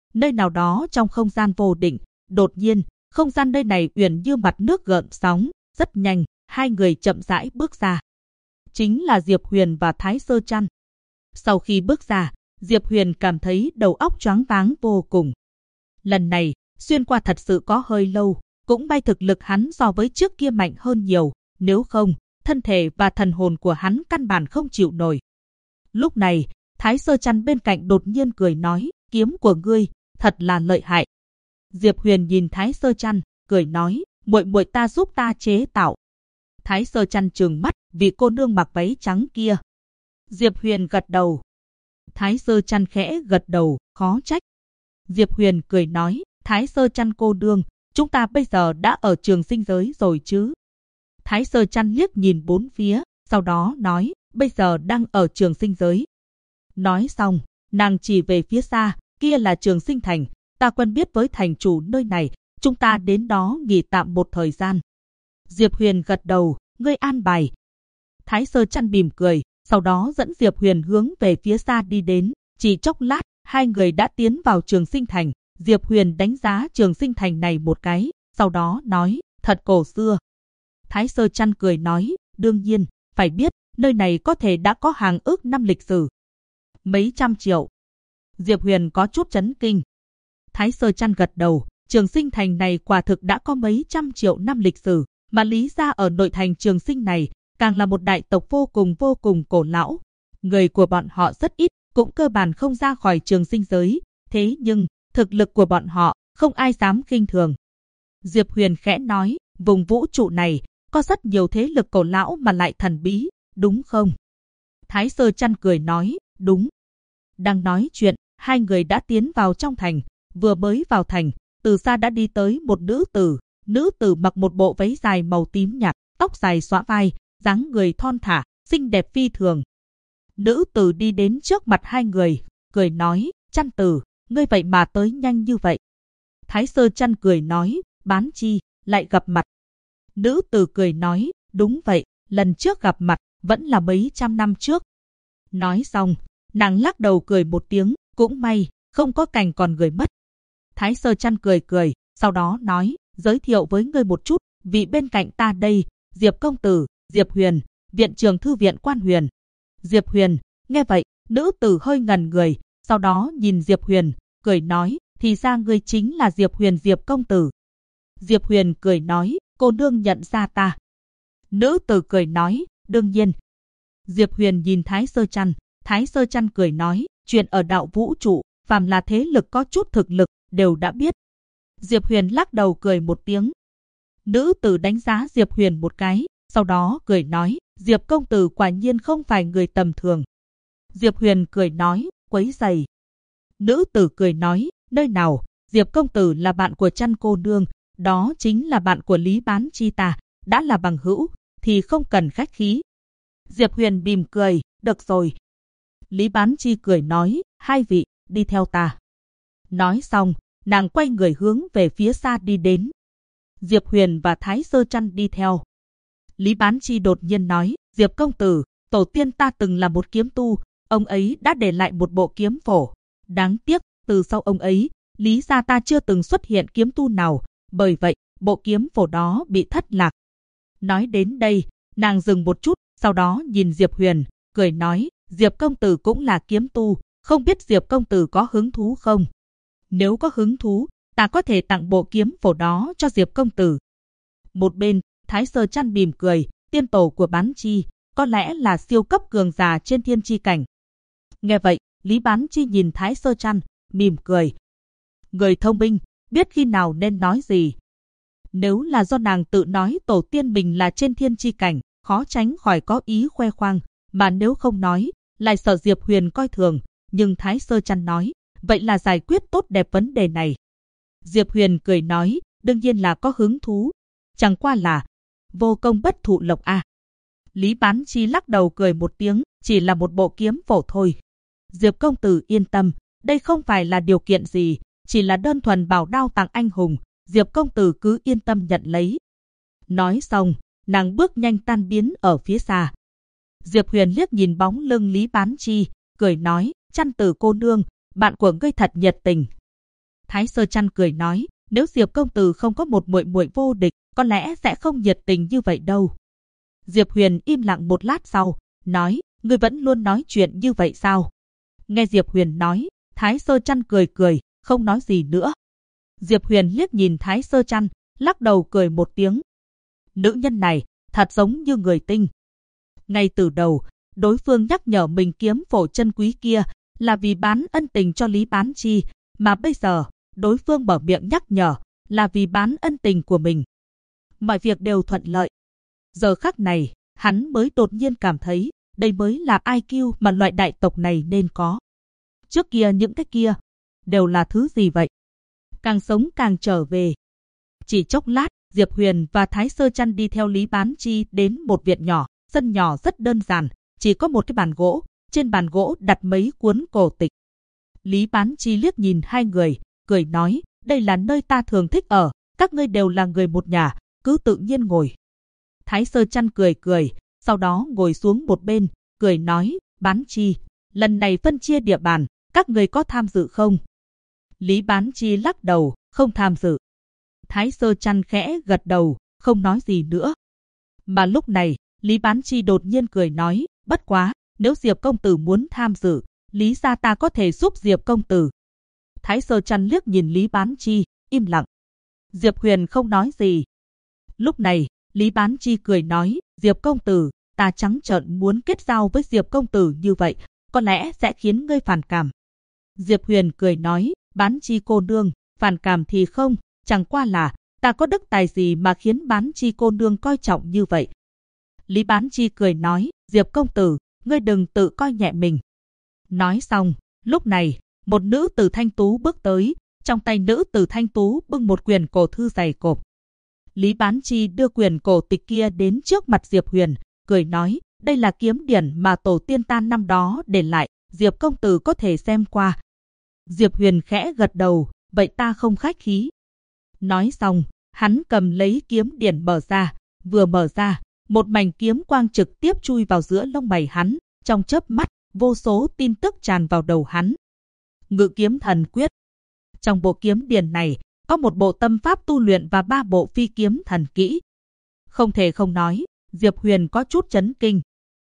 Speaker 1: Nơi nào đó trong không gian vô định, đột nhiên, không gian nơi này uyển như mặt nước gợn sóng, rất nhanh, hai người chậm rãi bước ra. Chính là Diệp Huyền và Thái Sơ Trăn. Sau khi bước ra, Diệp Huyền cảm thấy đầu óc choáng váng vô cùng. Lần này, xuyên qua thật sự có hơi lâu, cũng may thực lực hắn so với trước kia mạnh hơn nhiều, nếu không, thân thể và thần hồn của hắn căn bản không chịu nổi. Lúc này, Thái Sơ Trăn bên cạnh đột nhiên cười nói, kiếm của ngươi, thật là lợi hại. Diệp Huyền nhìn Thái Sơ Trăn, cười nói, muội muội ta giúp ta chế tạo. Thái Sơ Trăn trừng mắt, vì cô nương mặc váy trắng kia. Diệp Huyền gật đầu. Thái Sơ Trăn khẽ gật đầu, khó trách. Diệp Huyền cười nói, Thái Sơ Trăn cô nương, chúng ta bây giờ đã ở trường sinh giới rồi chứ? Thái Sơ Trăn liếc nhìn bốn phía, sau đó nói, bây giờ đang ở trường sinh giới. Nói xong, nàng chỉ về phía xa, kia là trường sinh thành, ta quen biết với thành chủ nơi này, chúng ta đến đó nghỉ tạm một thời gian. Diệp Huyền gật đầu, ngươi an bài. Thái Sơ Trăn mỉm cười, sau đó dẫn Diệp Huyền hướng về phía xa đi đến, chỉ chốc lát, hai người đã tiến vào trường sinh thành. Diệp Huyền đánh giá trường sinh thành này một cái, sau đó nói, thật cổ xưa. Thái Sơ Trăn cười nói, đương nhiên, phải biết, nơi này có thể đã có hàng ước năm lịch sử. Mấy trăm triệu. Diệp Huyền có chút chấn kinh. Thái Sơ Trăn gật đầu, trường sinh thành này quả thực đã có mấy trăm triệu năm lịch sử, mà Lý gia ở nội thành trường sinh này, càng là một đại tộc vô cùng cổ lão. Người của bọn họ rất ít, cũng cơ bản không ra khỏi trường sinh giới, thế nhưng, thực lực của bọn họ, không ai dám khinh thường. Diệp Huyền khẽ nói, vùng vũ trụ này, có rất nhiều thế lực cổ lão mà lại thần bí, đúng không? Thái Sơ Trăn cười nói, đúng. Đang nói chuyện, hai người đã tiến vào trong thành, vừa mới vào thành, từ xa đã đi tới một nữ tử mặc một bộ váy dài màu tím nhạt, tóc dài xõa vai, dáng người thon thả, xinh đẹp phi thường. Nữ tử đi đến trước mặt hai người, cười nói, Trăn tử, ngươi vậy mà tới nhanh như vậy. Thái Sơ Trăn cười nói, Bán Chi, lại gặp mặt. Nữ tử cười nói, đúng vậy, lần trước gặp mặt, vẫn là mấy trăm năm trước. Nói xong, nàng lắc đầu cười một tiếng, cũng may, không có cành còn người mất. Thái Sơ Trăn cười, sau đó nói, giới thiệu với ngươi một chút, vị bên cạnh ta đây, Diệp công tử, Diệp Huyền, viện trưởng thư viện Quan Huyền. Diệp Huyền, nghe vậy, nữ tử hơi ngẩn người, sau đó nhìn Diệp Huyền, cười nói, thì ra ngươi chính là Diệp Huyền Diệp công tử. Diệp Huyền cười nói, cô nương nhận ra ta. Nữ tử cười nói, đương nhiên. Diệp Huyền nhìn Thái Sơ Trăn cười nói, chuyện ở đạo vũ trụ, phàm là thế lực có chút thực lực, đều đã biết. Diệp Huyền lắc đầu cười một tiếng. Nữ tử đánh giá Diệp Huyền một cái, sau đó cười nói, Diệp công tử quả nhiên không phải người tầm thường. Diệp Huyền cười nói, quấy rầy. Nữ tử cười nói, nơi nào, Diệp công tử là bạn của Trăn cô nương, đó chính là bạn của Lý Bán Chi ta, đã là bằng hữu, thì không cần khách khí. Diệp Huyền mỉm cười, được rồi. Lý Bán Chi cười nói, hai vị, đi theo ta. Nói xong, nàng quay người hướng về phía xa đi đến. Diệp Huyền và Thái Sơ Trăn đi theo. Lý Bán Chi đột nhiên nói, Diệp công tử, tổ tiên ta từng là một kiếm tu, ông ấy đã để lại một bộ kiếm phổ. Đáng tiếc, từ sau ông ấy, Lý gia ta chưa từng xuất hiện kiếm tu nào, bởi vậy, bộ kiếm phổ đó bị thất lạc. Nói đến đây, nàng dừng một chút, sau đó nhìn Diệp Huyền, cười nói, Diệp công tử cũng là kiếm tu, không biết Diệp công tử có hứng thú không? Nếu có hứng thú, ta có thể tặng bộ kiếm phổ đó cho Diệp công tử. Một bên, Thái Sơ Trăn mỉm cười, tiên tổ của Bán Chi, có lẽ là siêu cấp cường giả trên thiên chi cảnh. Nghe vậy, Lý Bán Chi nhìn Thái Sơ Trăn, mỉm cười. Người thông minh, biết khi nào nên nói gì. Nếu là do nàng tự nói tổ tiên mình là trên thiên chi cảnh, khó tránh khỏi có ý khoe khoang, mà nếu không nói, lại sợ Diệp Huyền coi thường, nhưng Thái Sơ Trăn nói, vậy là giải quyết tốt đẹp vấn đề này. Diệp Huyền cười nói, đương nhiên là có hứng thú, chẳng qua là vô công bất thụ lộc a. Lý Bán Chi lắc đầu cười một tiếng, chỉ là một bộ kiếm phổ thôi. Diệp công tử yên tâm, đây không phải là điều kiện gì, chỉ là đơn thuần bảo đao tặng anh hùng, Diệp công tử cứ yên tâm nhận lấy. Nói xong, nàng bước nhanh tan biến ở phía xa. Diệp Huyền liếc nhìn bóng lưng Lý Bán Chi, cười nói, Trăn tử cô nương, bạn của ngươi thật nhiệt tình. Thái Sơ Trăn cười nói, nếu Diệp công tử không có một muội muội vô địch, có lẽ sẽ không nhiệt tình như vậy đâu. Diệp Huyền im lặng một lát sau, nói, ngươi vẫn luôn nói chuyện như vậy sao? Nghe Diệp Huyền nói, Thái Sơ Trăn cười cười, không nói gì nữa. Diệp Huyền liếc nhìn Thái Sơ Trăn, lắc đầu cười một tiếng. Nữ nhân này, thật giống như người tinh. Ngay từ đầu, đối phương nhắc nhở mình kiếm phổ chân quý kia là vì bán ân tình cho Lý Bán Chi, mà bây giờ, đối phương mở miệng nhắc nhở là vì bán ân tình của mình. Mọi việc đều thuận lợi. Giờ khắc này, hắn mới đột nhiên cảm thấy đây mới là IQ mà loại đại tộc này nên có. Trước kia những cái kia đều là thứ gì vậy? Càng sống càng trở về. Chỉ chốc lát, Diệp Huyền và Thái Sơ Trăn đi theo Lý Bán Chi đến một viện nhỏ. Sân nhỏ rất đơn giản, chỉ có một cái bàn gỗ, trên bàn gỗ đặt mấy cuốn cổ tịch. Lý Bán Chi liếc nhìn hai người, cười nói, đây là nơi ta thường thích ở, các ngươi đều là người một nhà, cứ tự nhiên ngồi. Thái Sơ Trăn cười cười, sau đó ngồi xuống một bên, cười nói, Bán Chi, lần này phân chia địa bàn, các người có tham dự không? Lý Bán Chi lắc đầu, không tham dự. Thái Sơ Trăn khẽ gật đầu, không nói gì nữa. Mà lúc này, Lý Bán Chi đột nhiên cười nói, bất quá, nếu Diệp công tử muốn tham dự, Lý gia ta có thể giúp Diệp công tử. Thái Sơ Trăn liếc nhìn Lý Bán Chi, im lặng. Diệp Huyền không nói gì. Lúc này, Lý Bán Chi cười nói, Diệp công tử, ta trắng trợn muốn kết giao với Diệp công tử như vậy, có lẽ sẽ khiến ngươi phản cảm. Diệp Huyền cười nói, Bán Chi cô nương, phản cảm thì không, chẳng qua là, ta có đức tài gì mà khiến Bán Chi cô nương coi trọng như vậy. Lý Bán Chi cười nói, Diệp công tử, ngươi đừng tự coi nhẹ mình. Nói xong, lúc này, một nữ tử thanh tú bước tới, trong tay nữ tử thanh tú bưng một quyển cổ thư dày cộp. Lý Bán Chi đưa quyển cổ tịch kia đến trước mặt Diệp Huyền, cười nói, đây là kiếm điển mà tổ tiên ta năm đó để lại, Diệp công tử có thể xem qua. Diệp Huyền khẽ gật đầu, vậy ta không khách khí. Nói xong, hắn cầm lấy kiếm điển mở ra, vừa mở ra, một mảnh kiếm quang trực tiếp chui vào giữa lông mày hắn, trong chớp mắt, vô số tin tức tràn vào đầu hắn. Ngự kiếm thần quyết. Trong bộ kiếm điển này, có một bộ tâm pháp tu luyện và 3 bộ phi kiếm thần kỹ. Không thể không nói, Diệp Huyền có chút chấn kinh.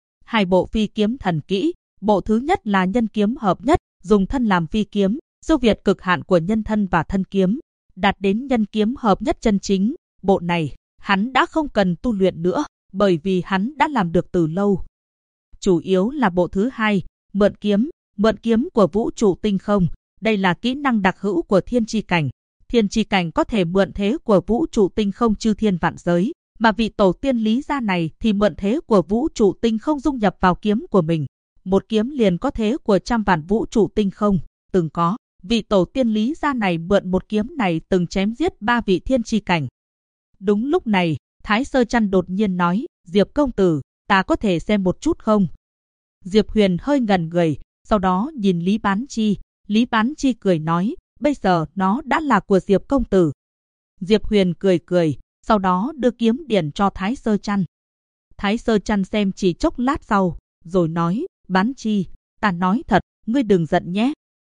Speaker 1: 2 bộ phi kiếm thần kỹ, bộ thứ nhất là nhân kiếm hợp nhất, dùng thân làm phi kiếm, siêu việt cực hạn của nhân thân và thân kiếm, đạt đến nhân kiếm hợp nhất chân chính. Bộ này, hắn đã không cần tu luyện nữa, bởi vì hắn đã làm được từ lâu. Chủ yếu là bộ thứ hai, mượn kiếm của vũ trụ tinh không. Đây là kỹ năng đặc hữu của thiên chi cảnh. Thiên chi cảnh có thể mượn thế của vũ trụ tinh không chư thiên vạn giới, mà vị tổ tiên Lý gia này thì mượn thế của vũ trụ tinh không dung nhập vào kiếm của mình. Một kiếm liền có thế của trăm vạn vũ trụ tinh không. Từng có, vị tổ tiên Lý gia này mượn một kiếm này từng chém giết 3 vị thiên chi cảnh. Đúng lúc này, Thái Sơ Trăn đột nhiên nói, Diệp công tử, ta có thể xem một chút không? Diệp Huyền hơi ngẩn người, sau đó nhìn Lý Bán Chi. Lý Bán Chi cười nói, bây giờ nó đã là của Diệp công tử. Diệp Huyền cười cười, sau đó đưa kiếm điển cho Thái Sơ Trăn. Thái Sơ Trăn xem chỉ chốc lát sau, rồi nói, Bán Chi, ta nói thật, ngươi đừng giận nhé.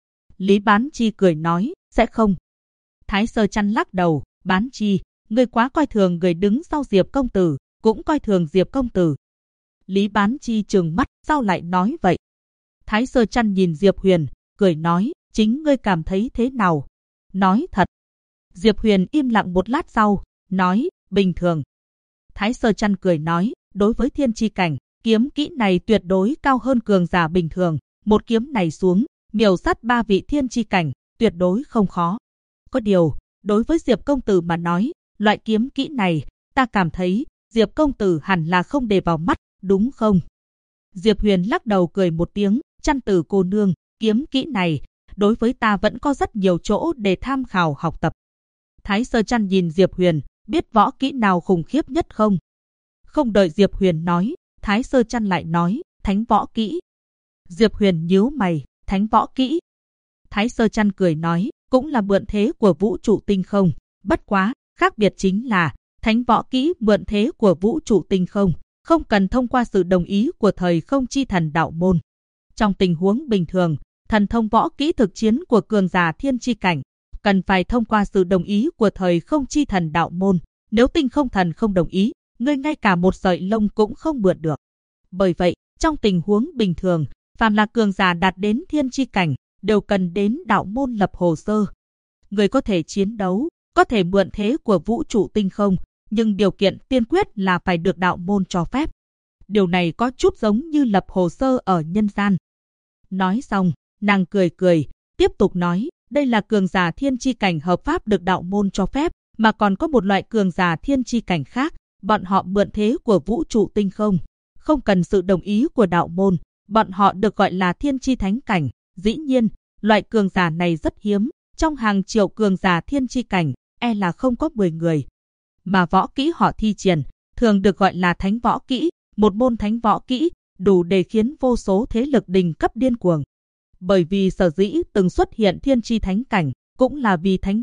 Speaker 1: Lý Bán Chi cười nói, sẽ không. Thái Sơ Trăn lắc đầu, Bán Chi, ngươi quá coi thường người đứng sau Diệp công tử, cũng coi thường Diệp công tử. Lý Bán Chi trừng mắt, sao lại nói vậy? Thái Sơ Trăn nhìn Diệp Huyền, cười nói, chính ngươi cảm thấy thế nào? Nói thật. Diệp Huyền im lặng một lát sau, nói, bình thường. Thái Sơ Trăn cười nói, đối với thiên chi cảnh, kiếm kỹ này tuyệt đối cao hơn cường giả bình thường. Một kiếm này xuống, miểu sát 3 vị thiên chi cảnh, tuyệt đối không khó. Có điều, đối với Diệp công tử mà nói, loại kiếm kỹ này, ta cảm thấy, Diệp công tử hẳn là không để vào mắt, đúng không? Diệp Huyền lắc đầu cười một tiếng, Trăn tử cô nương, kiếm kỹ này, đối với ta vẫn có rất nhiều chỗ để tham khảo học tập. Thái Sơ Trăn nhìn Diệp Huyền, biết võ kỹ nào khủng khiếp nhất không? Không đợi Diệp Huyền nói, Thái Sơ Trăn lại nói, thánh võ kỹ. Diệp Huyền nhíu mày, thánh võ kỹ. Thái Sơ Trăn cười nói, cũng là mượn thế của vũ trụ tinh không. Bất quá, khác biệt chính là, thánh võ kỹ mượn thế của vũ trụ tinh không, không cần thông qua sự đồng ý của thời không chi thần đạo môn. Trong tình huống bình thường, thần thông võ kỹ thực chiến của cường giả thiên chi cảnh, cần phải thông qua sự đồng ý của thời không chi thần đạo môn. Nếu tinh không thần không đồng ý, ngươi ngay cả một sợi lông cũng không mượn được. Bởi vậy, trong tình huống bình thường, phàm là cường giả đạt đến thiên chi cảnh, đều cần đến đạo môn lập hồ sơ. Người có thể chiến đấu, có thể mượn thế của vũ trụ tinh không, nhưng điều kiện tiên quyết là phải được đạo môn cho phép. Điều này có chút giống như lập hồ sơ ở nhân gian. Nói xong, nàng cười cười, tiếp tục nói, đây là cường giả thiên chi cảnh hợp pháp được đạo môn cho phép, mà còn có một loại cường giả thiên chi cảnh khác, bọn họ mượn thế của vũ trụ tinh không. Không cần sự đồng ý của đạo môn, bọn họ được gọi là thiên chi thánh cảnh. Dĩ nhiên, loại cường giả này rất hiếm, trong hàng triệu cường giả thiên chi cảnh, là không có 10 người. Mà võ kỹ họ thi triển, thường được gọi là thánh võ kỹ, một môn thánh võ kỹ, đủ để khiến vô số thế lực đỉnh cấp điên cuồng. Bởi vì sở dĩ từng xuất hiện thiên chi thánh cảnh, cũng là vì thánh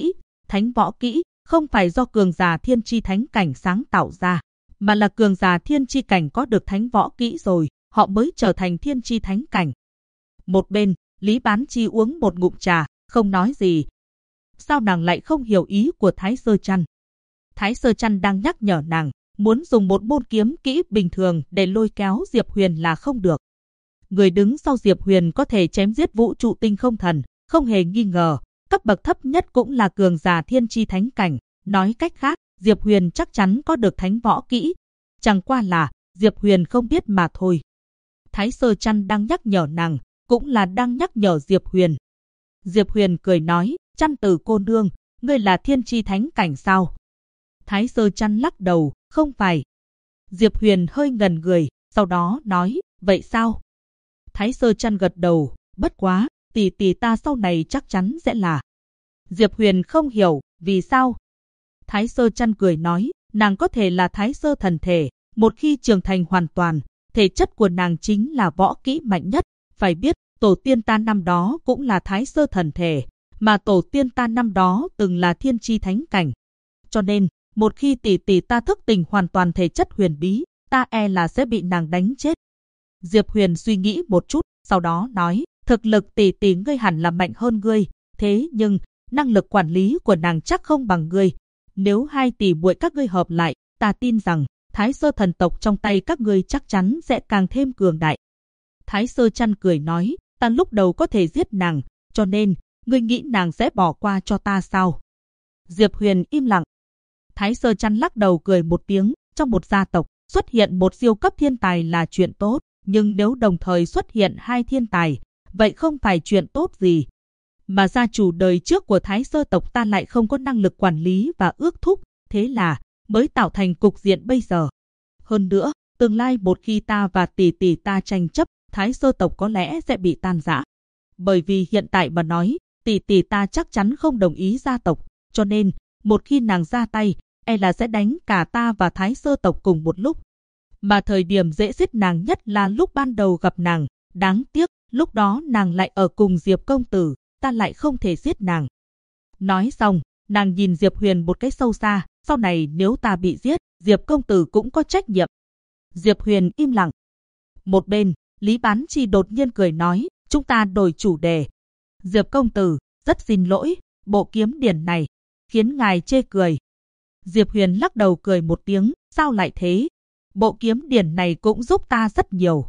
Speaker 1: võ kỹ không phải do cường giả thiên chi thánh cảnh sáng tạo ra, mà là cường giả thiên chi cảnh có được thánh võ kỹ rồi, họ mới trở thành thiên chi thánh cảnh. Một bên, Lý Bán Chi uống một ngụm trà, không nói gì. Sao nàng lại không hiểu ý của Thái Sơ Chăn? Thái Sơ Chăn đang nhắc nhở nàng, muốn dùng một môn kiếm kỹ bình thường để lôi kéo Diệp Huyền là không được. Người đứng sau Diệp Huyền có thể chém giết vũ trụ tinh không thần, không hề nghi ngờ, cấp bậc thấp nhất cũng là cường giả thiên chi thánh cảnh. Nói cách khác, Diệp Huyền chắc chắn có được thánh võ kỹ. Chẳng qua là, Diệp Huyền không biết mà thôi. Thái Sơ Chăn đang nhắc nhở nàng, cũng là đang nhắc nhở Diệp Huyền. Diệp Huyền cười nói, Chăn tử cô nương, ngươi là thiên chi thánh cảnh sao? Thái Sơ Chăn lắc đầu, không phải. Diệp Huyền hơi ngần người, sau đó nói, vậy sao? Thái Sơ Chăn gật đầu, bất quá, tỷ tỷ ta sau này chắc chắn sẽ là. Diệp Huyền không hiểu, vì sao? Thái Sơ Chăn cười nói, nàng có thể là Thái Sơ thần thể, một khi trưởng thành hoàn toàn, thể chất của nàng chính là võ kỹ mạnh nhất. Phải biết, tổ tiên ta năm đó cũng là Thái Sơ thần thể, mà tổ tiên ta năm đó từng là thiên chi thánh cảnh. Cho nên, một khi tỷ tỷ ta thức tỉnh hoàn toàn thể chất huyền bí, ta là sẽ bị nàng đánh chết. Diệp Huyền suy nghĩ một chút, sau đó nói, thực lực tỷ tỷ ngươi hẳn là mạnh hơn ngươi, thế nhưng, năng lực quản lý của nàng chắc không bằng ngươi. Nếu hai tỷ muội các ngươi hợp lại, ta tin rằng, Thái Sơ thần tộc trong tay các ngươi chắc chắn sẽ càng thêm cường đại. Thái Sơ Chăn cười nói, ta lúc đầu có thể giết nàng, cho nên, ngươi nghĩ nàng sẽ bỏ qua cho ta sao? Diệp Huyền im lặng. Thái Sơ Chăn lắc đầu cười một tiếng, trong một gia tộc, xuất hiện một siêu cấp thiên tài là chuyện tốt, nhưng nếu đồng thời xuất hiện hai thiên tài, vậy không phải chuyện tốt gì. Mà gia chủ đời trước của Thái Sơ tộc ta lại không có năng lực quản lý và ước thúc, thế là mới tạo thành cục diện bây giờ. Hơn nữa, tương lai một khi ta và tỷ tỷ ta tranh chấp, Thái Sơ tộc có lẽ sẽ bị tan rã. Bởi vì hiện tại mà nói, tỷ tỷ ta chắc chắn không đồng ý gia tộc, cho nên, một khi nàng ra tay, là sẽ đánh cả ta và Thái Sơ tộc cùng một lúc. Mà thời điểm dễ giết nàng nhất là lúc ban đầu gặp nàng, đáng tiếc, lúc đó nàng lại ở cùng Diệp công tử, ta lại không thể giết nàng. Nói xong, nàng nhìn Diệp Huyền một cái sâu xa, sau này nếu ta bị giết, Diệp công tử cũng có trách nhiệm. Diệp Huyền im lặng. Một bên, Lý Bán Chi đột nhiên cười nói, chúng ta đổi chủ đề. Diệp công tử, rất xin lỗi, bộ kiếm điển này, khiến ngài chê cười. Diệp Huyền lắc đầu cười một tiếng, sao lại thế? Bộ kiếm điển này cũng giúp ta rất nhiều.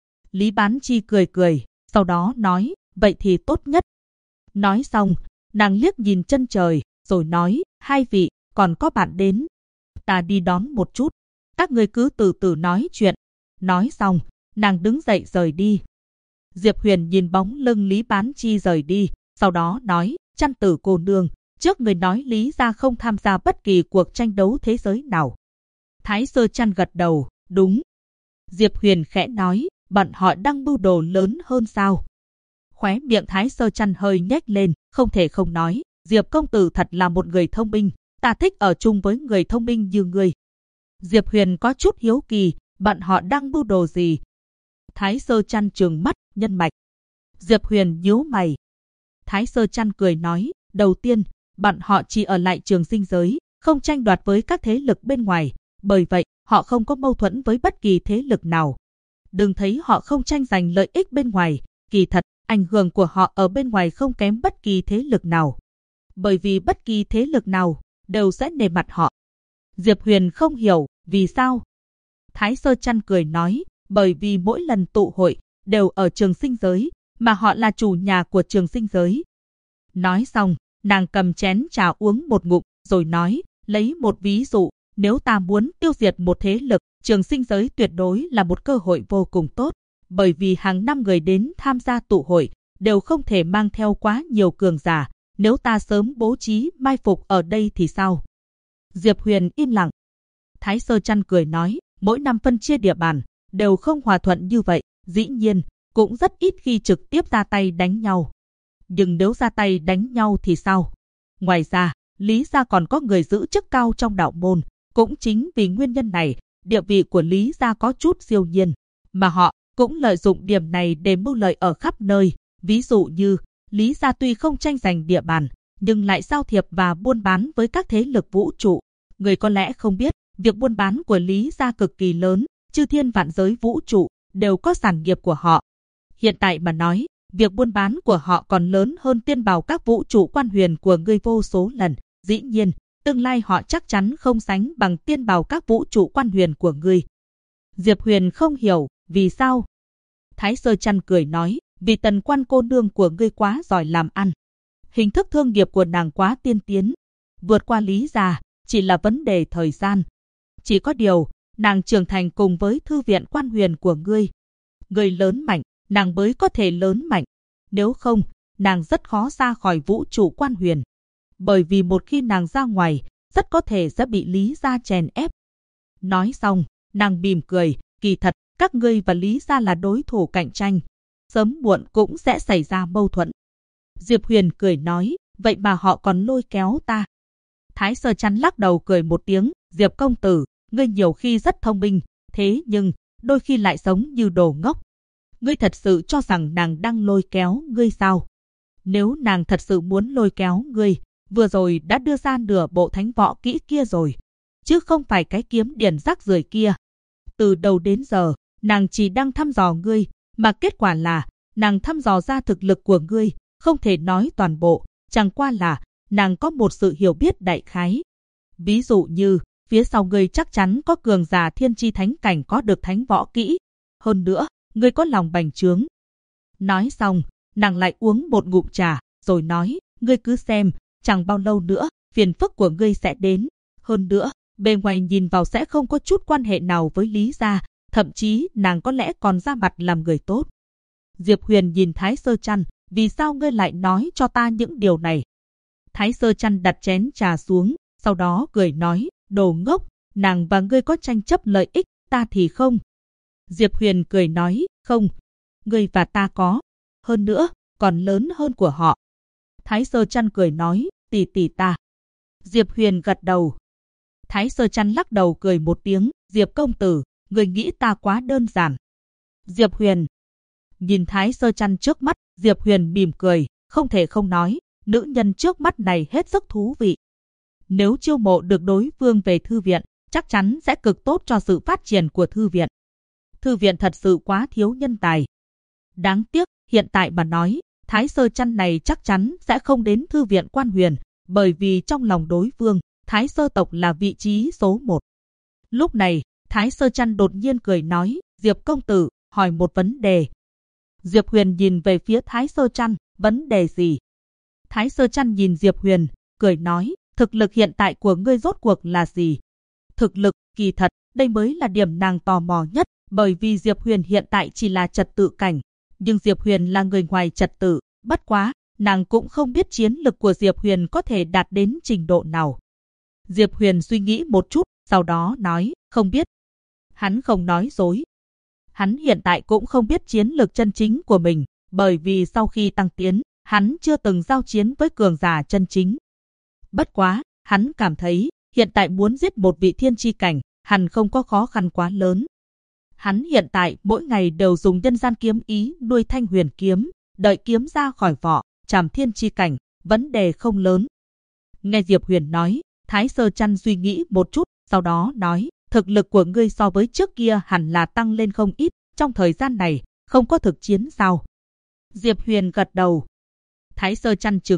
Speaker 1: Lý Bán Chi cười cười, sau đó nói, vậy thì tốt nhất. Nói xong, nàng liếc nhìn chân trời, rồi nói, hai vị, còn có bạn đến. Ta đi đón một chút, các người cứ từ từ nói chuyện. Nói xong, nàng đứng dậy rời đi. Diệp Huyền nhìn bóng lưng Lý Bán Chi rời đi, sau đó nói, Chăn tử cô nương, trước người nói Lý gia không tham gia bất kỳ cuộc tranh đấu thế giới nào. Thái Sơ Chăn gật đầu, đúng. Diệp Huyền khẽ nói, bọn họ đang mưu đồ lớn hơn sao? Khóe miệng Thái Sơ Chăn hơi nhếch lên, không thể không nói, Diệp công tử thật là một người thông minh, ta thích ở chung với người thông minh như ngươi. Diệp Huyền có chút hiếu kỳ, bọn họ đang mưu đồ gì? Thái Sơ Chăn trừng mắt, nhân mạch. Diệp Huyền nhíu mày. Thái Sơ Chăn cười nói, đầu tiên, bọn họ chỉ ở lại Trường Sinh giới, không tranh đoạt với các thế lực bên ngoài, bởi vậy, họ không có mâu thuẫn với bất kỳ thế lực nào. Đừng thấy họ không tranh giành lợi ích bên ngoài, kỳ thật, ảnh hưởng của họ ở bên ngoài không kém bất kỳ thế lực nào. bởi vì bất kỳ thế lực nào đều sẽ nể mặt họ. Diệp Huyền không hiểu vì sao. Thái Sơ Chân cười nói, bởi vì mỗi lần tụ hội đều ở Trường Sinh giới, mà họ là chủ nhà của Trường Sinh giới. Nói xong, nàng cầm chén trà uống một ngụm, rồi nói, lấy một ví dụ, nếu ta muốn tiêu diệt một thế lực, Trường Sinh giới tuyệt đối là một cơ hội vô cùng tốt, bởi vì hàng năm người đến tham gia tụ hội đều không thể mang theo quá nhiều cường giả, nếu ta sớm bố trí mai phục ở đây thì sao? Diệp Huyền im lặng. Thái Sơ Chân cười nói, mỗi năm phân chia địa bàn đều không hòa thuận như vậy, dĩ nhiên cũng rất ít khi trực tiếp ra tay đánh nhau. Nhưng nếu ra tay đánh nhau thì sao? Ngoài ra, Lý gia còn có người giữ chức cao trong đạo môn, cũng chính vì nguyên nhân này, địa vị của Lý gia có chút siêu nhiên, mà họ cũng lợi dụng điểm này để mưu lợi ở khắp nơi. Ví dụ như, Lý gia tuy không tranh giành địa bàn, nhưng lại giao thiệp và buôn bán với các thế lực vũ trụ. Người có lẽ không biết, việc buôn bán của Lý gia cực kỳ lớn, chư thiên vạn giới vũ trụ đều có sản nghiệp của họ. Hiện tại mà nói, việc buôn bán của họ còn lớn hơn tiên bào các vũ trụ quan huyền của ngươi vô số lần. Dĩ nhiên, tương lai họ chắc chắn không sánh bằng tiên bào các vũ trụ quan huyền của ngươi. Diệp Huyền không hiểu, vì sao? Thái Sơ Chân cười nói, vì Tần Quan cô nương của ngươi quá giỏi làm ăn. Hình thức thương nghiệp của nàng quá tiên tiến, vượt qua Lý gia, chỉ là vấn đề thời gian. Chỉ có điều, nàng trưởng thành cùng với thư viện quan huyền của ngươi. Ngươi lớn mạnh, nàng mới có thể lớn mạnh. Nếu không, nàng rất khó ra khỏi vũ trụ quan huyền. Bởi vì một khi nàng ra ngoài, rất có thể sẽ bị Lý gia chèn ép. Nói xong, nàng mỉm cười, kỳ thật, các ngươi và Lý gia là đối thủ cạnh tranh. Sớm muộn cũng sẽ xảy ra mâu thuẫn. Diệp Huyền cười nói, vậy mà họ còn lôi kéo ta. Thái Sơ Chân lắc đầu cười một tiếng, Diệp công tử, ngươi nhiều khi rất thông minh, thế nhưng, đôi khi lại giống như đồ ngốc. Ngươi thật sự cho rằng nàng đang lôi kéo ngươi sao? Nếu nàng thật sự muốn lôi kéo ngươi, vừa rồi đã đưa ra nửa bộ thánh võ kỹ kia rồi, chứ không phải cái kiếm điển rác rưởi kia. Từ đầu đến giờ, nàng chỉ đang thăm dò ngươi, mà kết quả là, nàng thăm dò ra thực lực của ngươi, không thể nói toàn bộ, chẳng qua là, nàng có một sự hiểu biết đại khái. Ví dụ như, phía sau ngươi chắc chắn có cường giả thiên chi thánh cảnh có được thánh võ kỹ. Hơn nữa, ngươi có lòng bành trướng. Nói xong, nàng lại uống một ngụm trà, rồi nói, ngươi cứ xem, chẳng bao lâu nữa, phiền phức của ngươi sẽ đến. Hơn nữa, bề ngoài nhìn vào sẽ không có chút quan hệ nào với Lý gia, thậm chí nàng có lẽ còn ra mặt làm người tốt. Diệp Huyền nhìn Thái Sơ Chân, vì sao ngươi lại nói cho ta những điều này? Thái Sơ Chân đặt chén trà xuống, sau đó cười nói, đồ ngốc, nàng và ngươi có tranh chấp lợi ích, ta thì không. Diệp Huyền cười nói, không, ngươi và ta có, hơn nữa, còn lớn hơn của họ. Thái Sơ Chân cười nói, tỷ ta. Diệp Huyền gật đầu. Thái Sơ Chân lắc đầu cười một tiếng, Diệp công tử, ngươi nghĩ ta quá đơn giản. Diệp Huyền nhìn Thái Sơ Chân trước mắt, Diệp Huyền mỉm cười, không thể không nói, nữ nhân trước mắt này hết sức thú vị. Nếu chiêu mộ được đối phương về thư viện, chắc chắn sẽ cực tốt cho sự phát triển của thư viện. Thư viện thật sự quá thiếu nhân tài. Đáng tiếc, hiện tại mà nói, Thái Sơ Chân này chắc chắn sẽ không đến thư viện quan huyền, bởi vì trong lòng đối phương, Thái Sơ tộc là vị trí số 1. Lúc này, Thái Sơ Chân đột nhiên cười nói, Diệp công tử, hỏi một vấn đề. Diệp Huyền nhìn về phía Thái Sơ Chân, vấn đề gì? Thái Sơ Chân nhìn Diệp Huyền, cười nói, thực lực hiện tại của ngươi rốt cuộc là gì? Thực lực, kỳ thật, đây mới là điểm nàng tò mò nhất, bởi vì Diệp Huyền hiện tại chỉ là trật tự cảnh, nhưng Diệp Huyền là người ngoài trật tự, bất quá, nàng cũng không biết chiến lực của Diệp Huyền có thể đạt đến trình độ nào. Diệp Huyền suy nghĩ một chút, sau đó nói, không biết. Hắn không nói dối. Hắn hiện tại cũng không biết chiến lực chân chính của mình, bởi vì sau khi tăng tiến, hắn chưa từng giao chiến với cường giả chân chính. Bất quá, hắn cảm thấy, hiện tại muốn giết một vị thiên chi cảnh, hẳn không có khó khăn quá lớn. Hắn hiện tại mỗi ngày đều dùng nhân gian kiếm ý nuôi thanh huyền kiếm, đợi kiếm ra khỏi vỏ, chạm thiên chi cảnh, vấn đề không lớn. Nghe Diệp Huyền nói, Thái Sơ Chân suy nghĩ một chút, sau đó nói, thực lực của ngươi so với trước kia hẳn là tăng lên không ít, trong thời gian này, không có thực chiến sao? Diệp Huyền gật đầu. Thái Sơ Chân trừng mắt,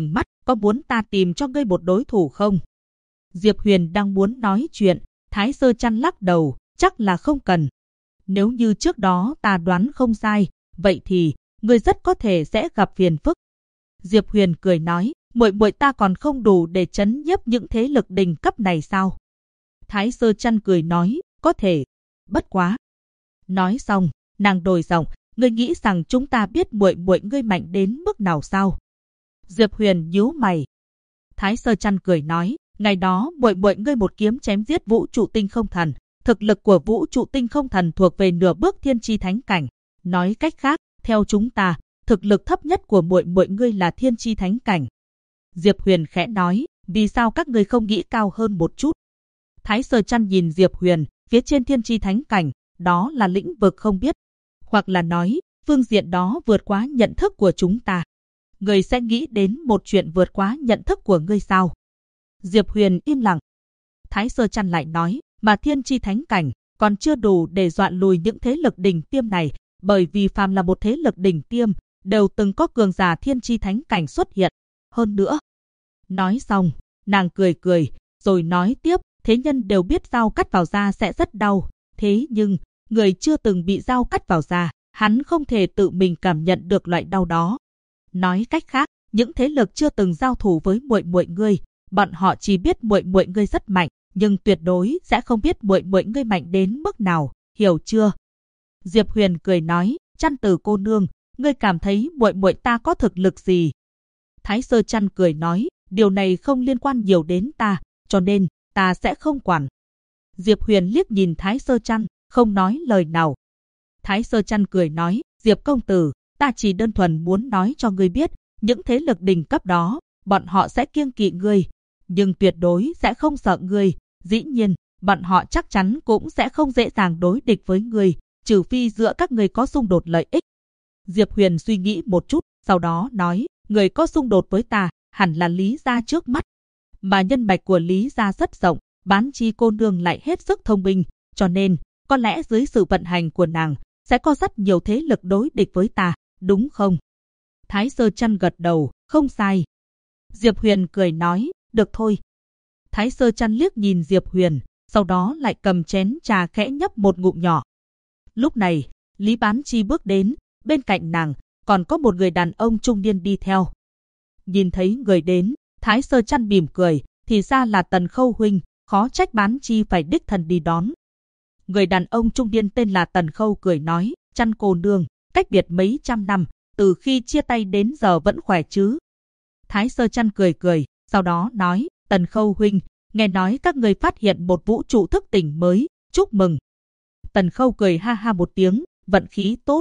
Speaker 1: có muốn ta tìm cho ngươi một đối thủ không? Diệp Huyền đang muốn nói chuyện, Thái Sơ Chăn lắc đầu, chắc là không cần. Nếu như trước đó ta đoán không sai, vậy thì ngươi rất có thể sẽ gặp phiền phức. Diệp Huyền cười nói, muội muội ta còn không đủ để trấn nhiếp những thế lực đỉnh cấp này sao? Thái Sơ Chăn cười nói, có thể, bất quá. Nói xong, nàng đổi giọng, ngươi nghĩ rằng chúng ta biết muội muội ngươi mạnh đến mức nào sao? Diệp Huyền nhíu mày. Thái Sơ Chăn cười nói, ngày đó muội muội ngươi một kiếm chém giết Vũ Trụ Tinh Không Thần, thực lực của Vũ Trụ Tinh Không Thần thuộc về nửa bước thiên chi thánh cảnh. Nói cách khác, theo chúng ta, thực lực thấp nhất của muội muội ngươi là thiên chi thánh cảnh. Diệp Huyền khẽ nói, vì sao các ngươi không nghĩ cao hơn một chút? Thái Sơ Chăn nhìn Diệp Huyền, phía trên thiên chi thánh cảnh, đó là lĩnh vực không biết. Hoặc là nói, phương diện đó vượt quá nhận thức của chúng ta. Ngươi sẽ nghĩ đến một chuyện vượt quá nhận thức của ngươi sao? Diệp Huyền im lặng. Thái Sơ Chăn lại nói, mà thiên chi thánh cảnh còn chưa đủ để dọa lùi những thế lực đỉnh tiêm này, bởi vì phàm là một thế lực đỉnh tiêm, đều từng có cường giả thiên chi thánh cảnh xuất hiện. Hơn nữa, nói xong, nàng cười cười, rồi nói tiếp, thế nhân đều biết dao cắt vào da sẽ rất đau, thế nhưng, người chưa từng bị dao cắt vào da, hắn không thể tự mình cảm nhận được loại đau đó. Nói cách khác, những thế lực chưa từng giao thủ với muội muội ngươi, bọn họ chỉ biết muội muội ngươi rất mạnh, nhưng tuyệt đối sẽ không biết muội muội ngươi mạnh đến mức nào, hiểu chưa? Diệp Huyền cười nói, Chăn Tử cô nương, ngươi cảm thấy muội muội ta có thực lực gì? Thái Sơ Chăn cười nói, điều này không liên quan nhiều đến ta, cho nên ta sẽ không quản. Diệp Huyền liếc nhìn Thái Sơ Chăn, không nói lời nào. Thái Sơ Chăn cười nói, Diệp công tử, ta chỉ đơn thuần muốn nói cho ngươi biết, những thế lực đỉnh cấp đó, bọn họ sẽ kiêng kỵ ngươi, nhưng tuyệt đối sẽ không sợ ngươi. Dĩ nhiên, bọn họ chắc chắn cũng sẽ không dễ dàng đối địch với ngươi, trừ phi giữa các ngươi có xung đột lợi ích. Diệp Huyền suy nghĩ một chút, sau đó nói, người có xung đột với ta, hẳn là Lý gia trước mắt. Mà nhân mạch của Lý gia rất rộng, Bán Chi cô nương lại hết sức thông minh, cho nên, có lẽ dưới sự vận hành của nàng, sẽ có rất nhiều thế lực đối địch với ta, đúng không? Thái Sơ Chăn gật đầu, không sai. Diệp Huyền cười nói, được thôi. Thái Sơ Chăn liếc nhìn Diệp Huyền, sau đó lại cầm chén trà khẽ nhấp một ngụm nhỏ. Lúc này, Lý Bán Chi bước đến, bên cạnh nàng, còn có một người đàn ông trung niên đi theo. Nhìn thấy người đến, Thái Sơ Chăn mỉm cười, thì ra là Tần Khâu huynh, khó trách Bán Chi phải đích thân đi đón. Người đàn ông trung niên tên là Tần Khâu cười nói, Chăn cô nương, cách biệt mấy trăm năm, từ khi chia tay đến giờ vẫn khỏe chứ? Thái Sơ Chăn cười cười, sau đó nói, Tần Khâu huynh, nghe nói các người phát hiện một vũ trụ thức tỉnh mới, chúc mừng. Tần Khâu cười ha ha một tiếng, vận khí tốt.